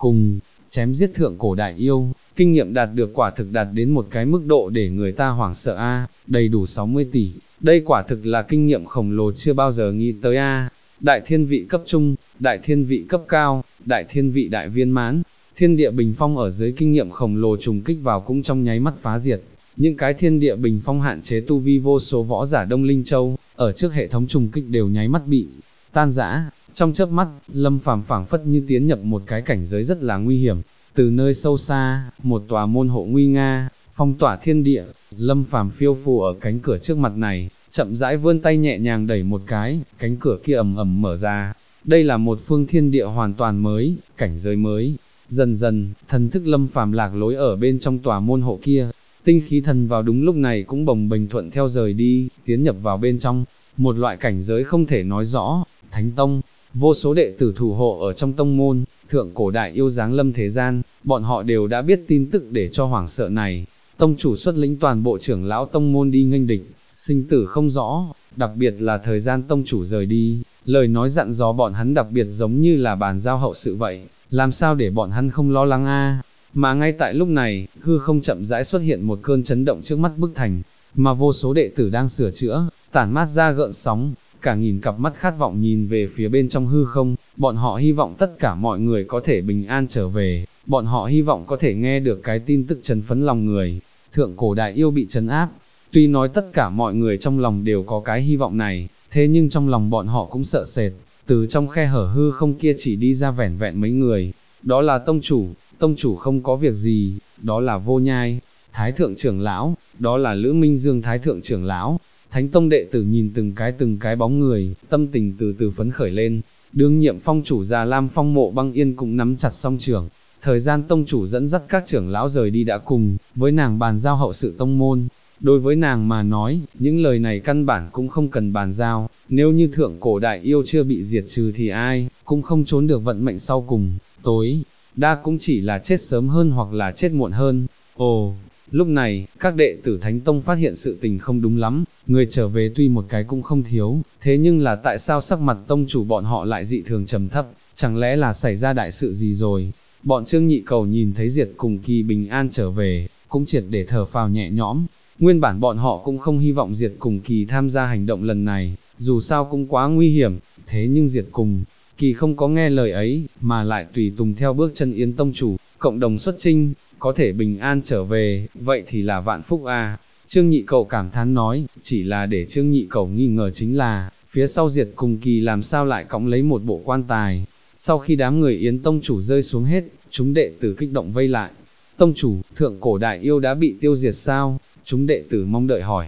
cùng, chém giết thượng cổ đại yêu, kinh nghiệm đạt được quả thực đạt đến một cái mức độ để người ta hoảng sợ đầy đủ 60 tỷ, đây quả thực là kinh nghiệm khổng lồ chưa bao giờ nghĩ tới đại thiên vị cấp trung, đại thiên vị cấp cao, đại thiên vị đại viên mãn, thiên địa bình phong ở dưới kinh nghiệm khổng lồ trùng kích vào cũng trong nháy mắt phá diệt. Những cái thiên địa bình phong hạn chế tu vi vô số võ giả Đông Linh Châu, ở trước hệ thống trùng kích đều nháy mắt bị tan rã. Trong chớp mắt, Lâm Phàm phảng phất như tiến nhập một cái cảnh giới rất là nguy hiểm. Từ nơi sâu xa, một tòa môn hộ nguy nga, phong tỏa thiên địa, Lâm Phàm phiêu phù ở cánh cửa trước mặt này, chậm rãi vươn tay nhẹ nhàng đẩy một cái, cánh cửa kia ầm ầm mở ra. Đây là một phương thiên địa hoàn toàn mới, cảnh giới mới. Dần dần, thần thức Lâm Phàm lạc lối ở bên trong tòa môn hộ kia, tinh khí thần vào đúng lúc này cũng bồng bềnh thuận theo rời đi, tiến nhập vào bên trong, một loại cảnh giới không thể nói rõ, Thánh Tông, vô số đệ tử thủ hộ ở trong tông môn, thượng cổ đại yêu giáng lâm thế gian, bọn họ đều đã biết tin tức để cho hoảng sợ này, tông chủ xuất lĩnh toàn bộ trưởng lão tông môn đi nghênh địch, sinh tử không rõ, đặc biệt là thời gian tông chủ rời đi, lời nói dặn dò bọn hắn đặc biệt giống như là bàn giao hậu sự vậy, làm sao để bọn hắn không lo lắng Mà ngay tại lúc này, hư không chậm rãi xuất hiện một cơn chấn động trước mắt bức thành, mà vô số đệ tử đang sửa chữa, tản mát ra gợn sóng, cả nghìn cặp mắt khát vọng nhìn về phía bên trong hư không, bọn họ hy vọng tất cả mọi người có thể bình an trở về, bọn họ hy vọng có thể nghe được cái tin tức chấn phấn lòng người, thượng cổ đại yêu bị trấn áp, tuy nói tất cả mọi người trong lòng đều có cái hy vọng này, thế nhưng trong lòng bọn họ cũng sợ sệt, từ trong khe hở hư không kia chỉ đi ra vẻn vẹn mấy người, đó là tông chủ không có việc gì, đó là Vô Nhai, Thái Thượng trưởng lão, đó là Lữ Minh Dương Thái Thượng trưởng lão. Thánh Tông đệ tử nhìn từng cái bóng người, tâm tình từ từ phấn khởi lên, đương nhiệm phong chủ Già Lam Phong Mộ Băng Yên cũng nắm chặt song trưởng, thời gian tông chủ dẫn dắt các trưởng lão rời đi đã cùng, với nàng bàn giao hậu sự tông môn, đối với nàng mà nói, những lời này căn bản cũng không cần bàn giao, nếu như thượng cổ đại yêu chưa bị diệt trừ thì ai, cũng không trốn được vận mệnh sau cùng, tối đa cũng chỉ là chết sớm hơn hoặc là chết muộn hơn. Ồ, lúc này, các đệ tử Thánh Tông phát hiện sự tình không đúng lắm, người trở về tuy một cái cũng không thiếu, thế nhưng là tại sao sắc mặt tông chủ bọn họ lại dị thường trầm thấp, chẳng lẽ là xảy ra đại sự gì rồi? Bọn Trương Nhị Cầu nhìn thấy Diệt Cùng Kỳ bình an trở về, cũng triệt để thở phào nhẹ nhõm, nguyên bản bọn họ cũng không hy vọng Diệt Cùng Kỳ tham gia hành động lần này, dù sao cũng quá nguy hiểm, thế nhưng Diệt Cùng Kỳ không có nghe lời ấy, mà lại tùy tùng theo bước chân Yến tông chủ, cộng đồng xuất chinh, có thể bình an trở về, vậy thì là vạn phúc Trương Nhị Cầu cảm thán nói, chỉ là để Trương Nhị Cầu nghi ngờ chính là, phía sau Diệt Cùng Kỳ làm sao lại cõng lấy một bộ quan tài. Sau khi đám người Yến tông chủ rơi xuống hết, chúng đệ tử kích động vây lại. Tông chủ, thượng cổ đại yêu đã bị tiêu diệt sao? Chúng đệ tử mong đợi hỏi.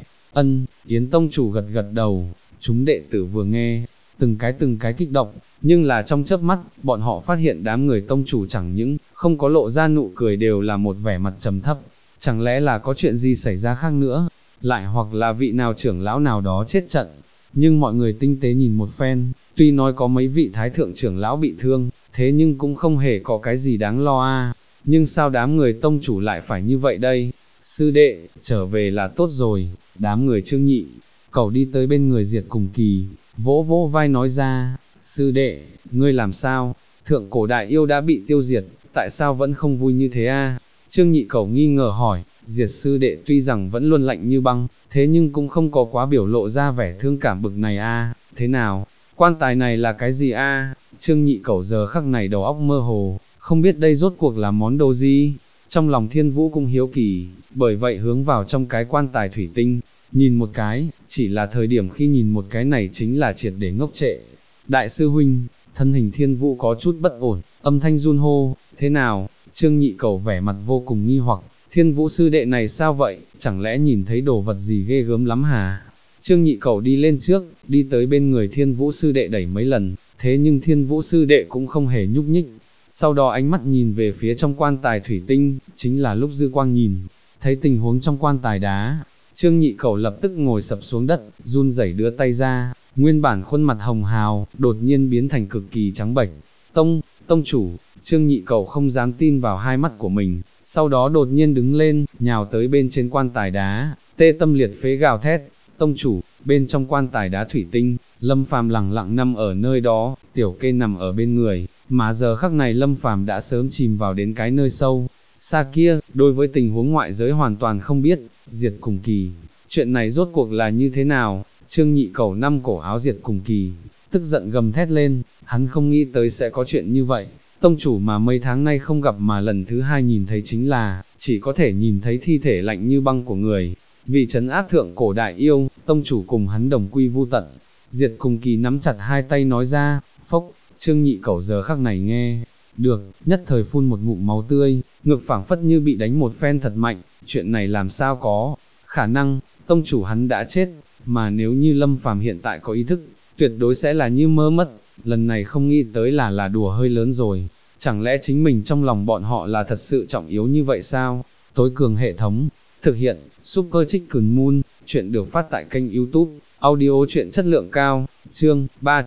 Yến tông chủ gật gật đầu, chúng đệ tử vừa nghe, từng cái kích động, nhưng là trong chớp mắt, bọn họ phát hiện đám người tông chủ chẳng những không có lộ ra nụ cười đều là một vẻ mặt trầm thấp, chẳng lẽ là có chuyện gì xảy ra khác nữa, lại hoặc là vị nào trưởng lão nào đó chết trận, nhưng mọi người tinh tế nhìn một phen, tuy nói có mấy vị thái thượng trưởng lão bị thương, thế nhưng cũng không hề có cái gì đáng lo nhưng sao đám người tông chủ lại phải như vậy đây? Sư đệ, trở về là tốt rồi, đám người Trương Nhị Cầu đi tới bên người Diệt Cùng Kỳ, vỗ vỗ vai nói ra, sư đệ, ngươi làm sao, thượng cổ đại yêu đã bị tiêu diệt, tại sao vẫn không vui như thế Trương Nhị Cầu nghi ngờ hỏi, Diệt sư đệ tuy rằng vẫn luôn lạnh như băng, thế nhưng cũng không có quá biểu lộ ra vẻ thương cảm bực này thế nào, quan tài này là cái gì Trương Nhị Cầu giờ khắc này đầu óc mơ hồ, không biết đây rốt cuộc là món đồ gì, trong lòng Thiên Vũ cũng hiếu kỳ, bởi vậy hướng vào trong cái quan tài thủy tinh, nhìn một cái, chỉ là thời điểm khi nhìn một cái này chính là triệt để ngốc trệ. Đại sư huynh, thân hình Thiên Vũ có chút bất ổn, âm thanh run hô, thế nào? Trương Nhị Cầu vẻ mặt vô cùng nghi hoặc, Thiên Vũ sư đệ này sao vậy, chẳng lẽ nhìn thấy đồ vật gì ghê gớm lắm hả? Trương Nhị Cầu đi lên trước, đi tới bên người Thiên Vũ sư đệ đẩy mấy lần, thế nhưng Thiên Vũ sư đệ cũng không hề nhúc nhích. Sau đó ánh mắt nhìn về phía trong quan tài thủy tinh, chính là lúc dư quang nhìn, thấy tình huống trong quan tài đá. Trương Nhị Cầu lập tức ngồi sập xuống đất, run rẩy đưa tay ra, nguyên bản khuôn mặt hồng hào, đột nhiên biến thành cực kỳ trắng bệch. Tông chủ, Trương Nhị Cầu không dám tin vào hai mắt của mình, sau đó đột nhiên đứng lên, nhào tới bên trên quan tài đá, tê tâm liệt phế gào thét, tông chủ, bên trong quan tài đá thủy tinh, Lâm Phàm lẳng lặng nằm ở nơi đó, Tiểu Kê nằm ở bên người, mà giờ khắc này Lâm Phàm đã sớm chìm vào đến cái nơi sâu xa kia, đối với tình huống ngoại giới hoàn toàn không biết. Diệt Cùng Kỳ, chuyện này rốt cuộc là như thế nào? Trương Nhị Cẩu năm cổ áo Diệt Cùng Kỳ, tức giận gầm thét lên, hắn không nghĩ tới sẽ có chuyện như vậy. Tông chủ mà mấy tháng nay không gặp mà lần thứ hai nhìn thấy chính là, chỉ có thể nhìn thấy thi thể lạnh như băng của người. Vì trấn áp thượng cổ đại yêu, tông chủ cùng hắn đồng quy vu tận. Diệt Cùng Kỳ nắm chặt hai tay nói ra, phốc. Trương Nhị Cẩu giờ khắc này nghe được, nhất thời phun một ngụm máu tươi, ngực phảng phất như bị đánh một phen thật mạnh. Chuyện này làm sao có khả năng, tông chủ hắn đã chết, mà nếu như Lâm Phàm hiện tại có ý thức, tuyệt đối sẽ là như mơ mất. Lần này không nghĩ tới là đùa hơi lớn rồi, chẳng lẽ chính mình trong lòng bọn họ là thật sự trọng yếu như vậy sao? Tối cường hệ thống, thực hiện, Super Chicken Moon, chuyện được phát tại kênh YouTube, audio chuyện chất lượng cao, chương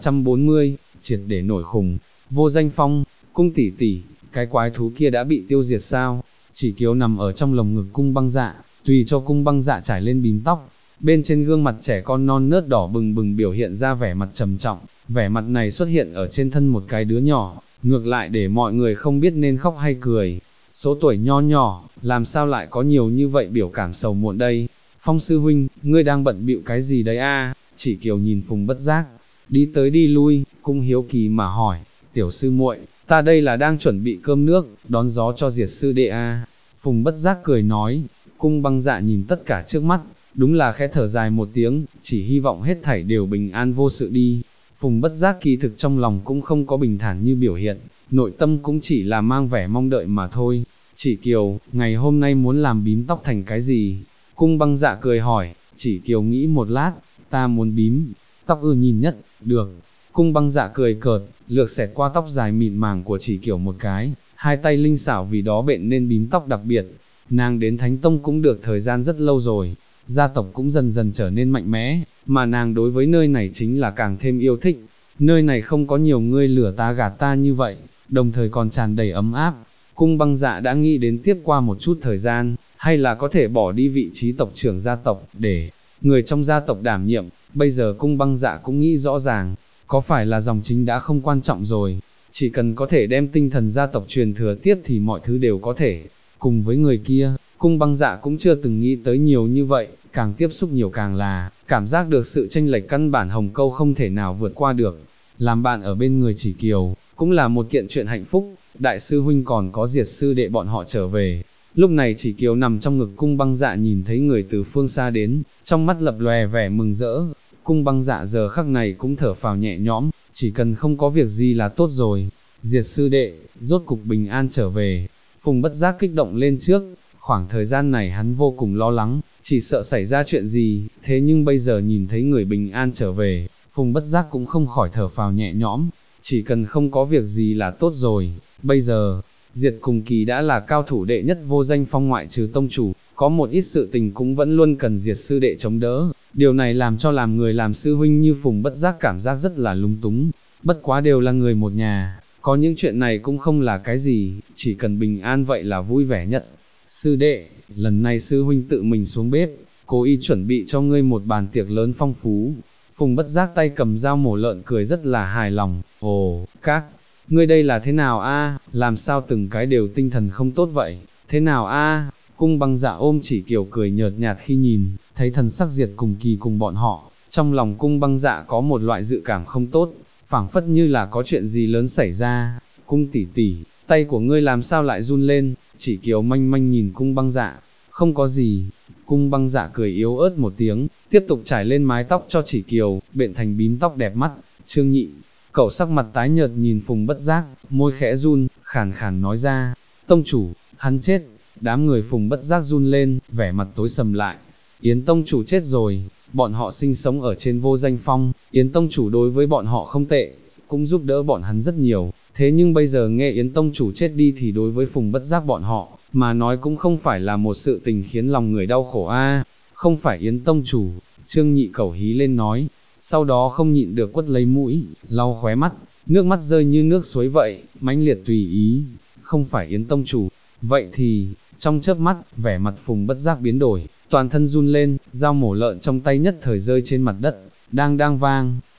340, triệt để nổi khùng. Vô Danh Phong, Cung tỷ tỷ, cái quái thú kia đã bị tiêu diệt sao? Chỉ Kiều nằm ở trong lồng ngực Cung Băng Dạ, tùy cho Cung Băng Dạ trải lên bím tóc, bên trên gương mặt trẻ con non nớt đỏ bừng bừng biểu hiện ra vẻ mặt trầm trọng. Vẻ mặt này xuất hiện ở trên thân một cái đứa nhỏ, ngược lại để mọi người không biết nên khóc hay cười. Số tuổi nho nhỏ, làm sao lại có nhiều như vậy biểu cảm sầu muộn đây? Phong sư huynh, ngươi đang bận bịu cái gì đấy a? Chỉ Kiều nhìn Phùng Bất Giác, đi tới đi lui, cũng hiếu kỳ mà hỏi, tiểu sư muội, ta đây là đang chuẩn bị cơm nước, đón gió cho Diệt sư đệ a. Phùng Bất Giác cười nói. Cung Băng Dạ nhìn tất cả trước mắt, đúng là khẽ thở dài một tiếng, chỉ hy vọng hết thảy đều bình an vô sự đi. Phùng Bất Giác kỳ thực trong lòng cũng không có bình thản như biểu hiện, nội tâm cũng chỉ là mang vẻ mong đợi mà thôi. Chỉ Kiều, ngày hôm nay muốn làm bím tóc thành cái gì? Cung Băng Dạ cười hỏi. Chỉ Kiều nghĩ một lát, ta muốn bím tóc nhìn nhất, được. Cung Băng Dạ cười cợt, lược xẹt qua tóc dài mịn màng của Chỉ Kiều một cái, hai tay linh xảo vì đó bện nên bím tóc đặc biệt. Nàng đến Thánh Tông cũng được thời gian rất lâu rồi, gia tộc cũng dần dần trở nên mạnh mẽ, mà nàng đối với nơi này chính là càng thêm yêu thích. Nơi này không có nhiều ngươi lửa ta gạt ta như vậy, đồng thời còn tràn đầy ấm áp. Cung Băng Dạ đã nghĩ đến tiếp qua một chút thời gian, hay là có thể bỏ đi vị trí tộc trưởng gia tộc, để người trong gia tộc đảm nhiệm. Bây giờ Cung Băng Dạ cũng nghĩ rõ ràng, có phải là dòng chính đã không quan trọng rồi, chỉ cần có thể đem tinh thần gia tộc truyền thừa tiếp thì mọi thứ đều có thể. Cùng với người kia, Cung Băng Dạ cũng chưa từng nghĩ tới nhiều như vậy, càng tiếp xúc nhiều càng là, cảm giác được sự chênh lệch căn bản hồng câu không thể nào vượt qua được. Làm bạn ở bên người Chỉ Kiều, cũng là một kiện chuyện hạnh phúc. Đại sư huynh còn có Diệt sư đệ bọn họ trở về. Lúc này Chỉ Kiều nằm trong ngực Cung Băng Dạ nhìn thấy người từ phương xa đến, trong mắt lập lòe vẻ mừng rỡ. Cung Băng Dạ giờ khắc này cũng thở phào nhẹ nhõm, chỉ cần không có việc gì là tốt rồi. Diệt sư đệ, rốt cục bình an trở về. Phùng Bất Giác kích động lên trước, khoảng thời gian này hắn vô cùng lo lắng, chỉ sợ xảy ra chuyện gì, thế nhưng bây giờ nhìn thấy người bình an trở về, Phùng Bất Giác cũng không khỏi thở phào nhẹ nhõm, chỉ cần không có việc gì là tốt rồi. Bây giờ, Diệt Cùng Kỳ đã là cao thủ đệ nhất Vô Danh Phong ngoại trừ tông chủ, có một ít sự tình cũng vẫn luôn cần Diệt sư đệ chống đỡ, điều này làm cho làm người làm sư huynh như Phùng Bất Giác cảm giác rất là lung túng, bất quá đều là người một nhà. Có những chuyện này cũng không là cái gì, chỉ cần bình an vậy là vui vẻ nhất. Sư đệ, lần này sư huynh tự mình xuống bếp, cố ý chuẩn bị cho ngươi một bàn tiệc lớn phong phú. Phùng Bất Giác tay cầm dao mổ lợn cười rất là hài lòng. Ồ, các ngươi đây là thế nào a? Làm sao từng cái đều tinh thần không tốt vậy, thế nào a? Cung Băng Dạ ôm Chỉ Kiều cười nhợt nhạt khi nhìn, thấy thần sắc Diệt Cùng Kỳ cùng bọn họ, trong lòng Cung Băng Dạ có một loại dự cảm không tốt, phảng phất như là có chuyện gì lớn xảy ra. Cung tỷ tỷ, tay của ngươi làm sao lại run lên? Chỉ Kiều manh manh nhìn Cung Băng Dạ, không có gì. Cung Băng Dạ cười yếu ớt một tiếng, tiếp tục trải lên mái tóc cho Chỉ Kiều, bện thành bím tóc đẹp mắt. Trương Nhị Cẩu sắc mặt tái nhợt nhìn Phùng Bất Giác, môi khẽ run, khàn khàn nói ra, tông chủ, hắn chết. Đám người Phùng Bất Giác run lên, vẻ mặt tối sầm lại. Yến tông chủ chết rồi, bọn họ sinh sống ở trên Vô Danh Phong, Yến tông chủ đối với bọn họ không tệ, cũng giúp đỡ bọn hắn rất nhiều, thế nhưng bây giờ nghe Yến tông chủ chết đi thì đối với Phùng Bất Giác bọn họ, mà nói cũng không phải là một sự tình khiến lòng người đau khổ a. Không phải Yến tông chủ, Trương Nhị Cẩu hí lên nói, sau đó không nhịn được quất lấy mũi, lau khóe mắt, nước mắt rơi như nước suối vậy, mãnh liệt tùy ý, không phải Yến tông chủ, vậy thì, trong chớp mắt, vẻ mặt Phùng Bất Giác biến đổi, toàn thân run lên, dao mổ lợn trong tay nhất thời rơi trên mặt đất, đang vang,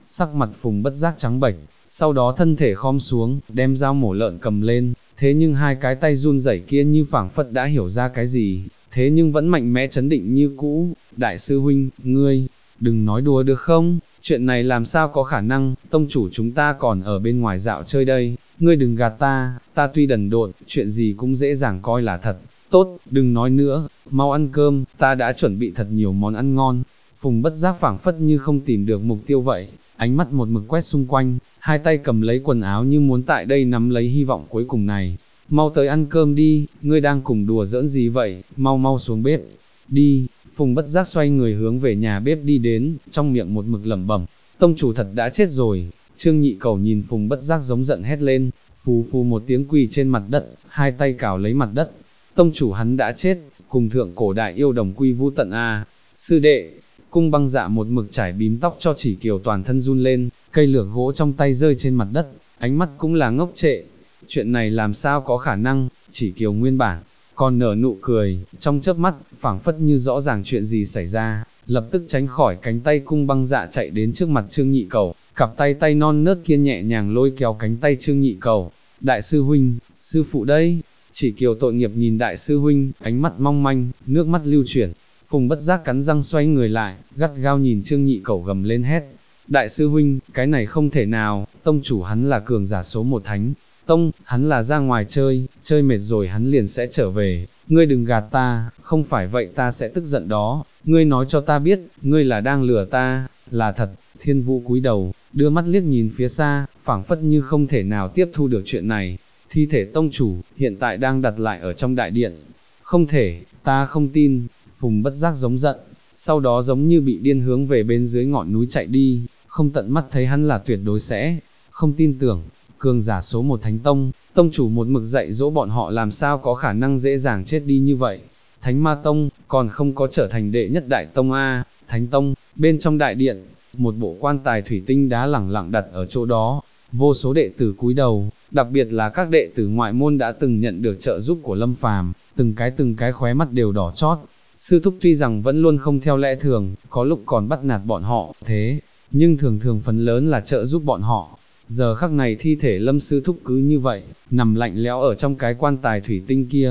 sắc mặt Phùng Bất Giác trắng bệch, sau đó thân thể khom xuống, đem dao mổ lợn cầm lên, thế nhưng hai cái tay run rẩy kia như phảng phất đã hiểu ra cái gì, thế nhưng vẫn mạnh mẽ chấn định như cũ. Đại sư huynh, ngươi, đừng nói đùa được không, chuyện này làm sao có khả năng, tông chủ chúng ta còn ở bên ngoài dạo chơi đây, ngươi đừng gạt ta tuy đần độn, chuyện gì cũng dễ dàng coi là thật. Tốt, đừng nói nữa, mau ăn cơm, ta đã chuẩn bị thật nhiều món ăn ngon. Phùng Bất Giác phảng phất như không tìm được mục tiêu vậy, ánh mắt một mực quét xung quanh, hai tay cầm lấy quần áo như muốn tại đây nắm lấy hy vọng cuối cùng này. Mau tới ăn cơm đi, ngươi đang cùng đùa giỡn gì vậy, mau mau xuống bếp. Đi, Phùng Bất Giác xoay người hướng về nhà bếp đi đến, trong miệng một mực lẩm bẩm, tông chủ thật đã chết rồi. Trương Nhị Cẩu nhìn Phùng Bất Giác giống giận hét lên, phù phù một tiếng quỳ trên mặt đất, hai tay cào lấy mặt đất. Tông chủ hắn đã chết, cùng thượng cổ đại yêu đồng quy vu tận a. Sư đệ, Cung Băng Dạ một mực trải bím tóc cho Chỉ Kiều toàn thân run lên, cây lược gỗ trong tay rơi trên mặt đất, ánh mắt cũng là ngốc trệ. Chuyện này làm sao có khả năng, Chỉ Kiều nguyên bản còn nở nụ cười, trong chớp mắt, phảng phất như rõ ràng chuyện gì xảy ra, lập tức tránh khỏi cánh tay Cung Băng Dạ chạy đến trước mặt Trương Nhị Cẩu, cặp tay non nớt kia nhẹ nhàng lôi kéo cánh tay Trương Nhị Cẩu. Đại sư huynh, sư phụ đây. Chỉ Kiều tội nghiệp nhìn đại sư huynh, ánh mắt mong manh, nước mắt lưu chuyển. Phùng Bất Giác cắn răng xoay người lại, gắt gao nhìn Trương Nhị Cẩu gầm lên hét. Đại sư huynh, cái này không thể nào, tông chủ hắn là cường giả số một thánh. Tông, hắn là ra ngoài chơi mệt rồi hắn liền sẽ trở về, ngươi đừng gạt ta, không phải vậy ta sẽ tức giận đó, ngươi nói cho ta biết, ngươi là đang lừa ta, là thật. Thiên Vũ cúi đầu, đưa mắt liếc nhìn phía xa, phảng phất như không thể nào tiếp thu được chuyện này. Thi thể tông chủ, hiện tại đang đặt lại ở trong đại điện. Không thể, ta không tin. Phùng Bất Giác giống giận, sau đó giống như bị điên hướng về bên dưới ngọn núi chạy đi, không tận mắt thấy hắn là tuyệt đối sẽ không tin tưởng. Cường giả số một thánh tông, tông chủ một mực dạy dỗ bọn họ làm sao có khả năng dễ dàng chết đi như vậy. Thánh Ma Tông, còn không có trở thành đệ nhất đại tông a. Thánh Tông, bên trong đại điện, một bộ quan tài thủy tinh đá lẳng lặng đặt ở chỗ đó, vô số đệ tử cúi đầu, đặc biệt là các đệ tử ngoại môn đã từng nhận được trợ giúp của Lâm Phàm, từng cái khóe mắt đều đỏ chót. Sư thúc tuy rằng vẫn luôn không theo lẽ thường, có lúc còn bắt nạt bọn họ, thế, nhưng thường thường phần lớn là trợ giúp bọn họ. Giờ khắc này thi thể Lâm sư thúc cứ như vậy, nằm lạnh lẽo ở trong cái quan tài thủy tinh kia,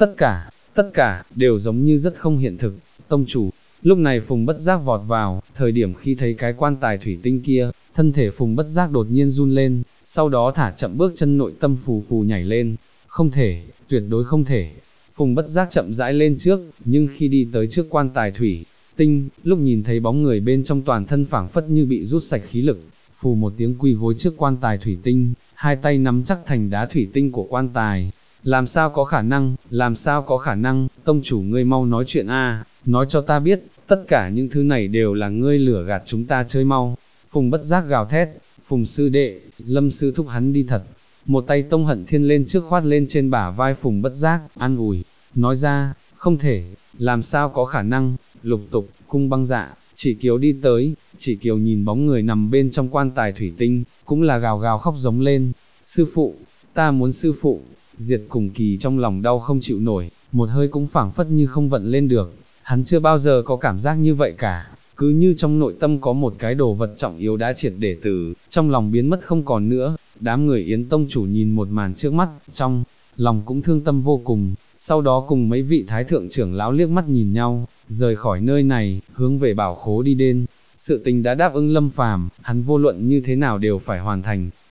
tất cả, đều giống như rất không hiện thực. Tông chủ, lúc này Phùng Bất Giác vọt vào, thời điểm khi thấy cái quan tài thủy tinh kia, thân thể Phùng Bất Giác đột nhiên run lên, sau đó thả chậm bước chân nội tâm phù phù nhảy lên. Không thể, tuyệt đối không thể. Phùng Bất Giác chậm rãi lên trước, nhưng khi đi tới trước quan tài thủy tinh, lúc nhìn thấy bóng người bên trong toàn thân phảng phất như bị rút sạch khí lực, phù một tiếng quỳ gối trước quan tài thủy tinh, hai tay nắm chắc thành đá thủy tinh của quan tài. Làm sao có khả năng, tông chủ ngươi mau nói chuyện a, nói cho ta biết, tất cả những thứ này đều là ngươi lừa gạt chúng ta chơi mau. Phùng Bất Giác gào thét, Phùng sư đệ, Lâm sư thúc hắn đi thật. Một tay Tông Hận Thiên lên trước khoát lên trên bả vai Phùng Bất Giác, an ủi, nói ra, không thể, làm sao có khả năng. Lục tục, Cung Băng Dạ, Chỉ Kiều đi tới, Chỉ Kiều nhìn bóng người nằm bên trong quan tài thủy tinh, cũng là gào gào khóc giống lên. Sư phụ, ta muốn sư phụ. Diệt Cùng Kỳ trong lòng đau không chịu nổi, một hơi cũng phảng phất như không vận lên được. Hắn chưa bao giờ có cảm giác như vậy cả, cứ như trong nội tâm có một cái đồ vật trọng yếu đã triệt để từ trong lòng biến mất không còn nữa. Đám người Yến tông chủ nhìn một màn trước mắt, trong lòng cũng thương tâm vô cùng, sau đó cùng mấy vị thái thượng trưởng lão liếc mắt nhìn nhau, rời khỏi nơi này, hướng về bảo khố đi đến. Sự tình đã đáp ứng Lâm Phàm, hắn vô luận như thế nào đều phải hoàn thành.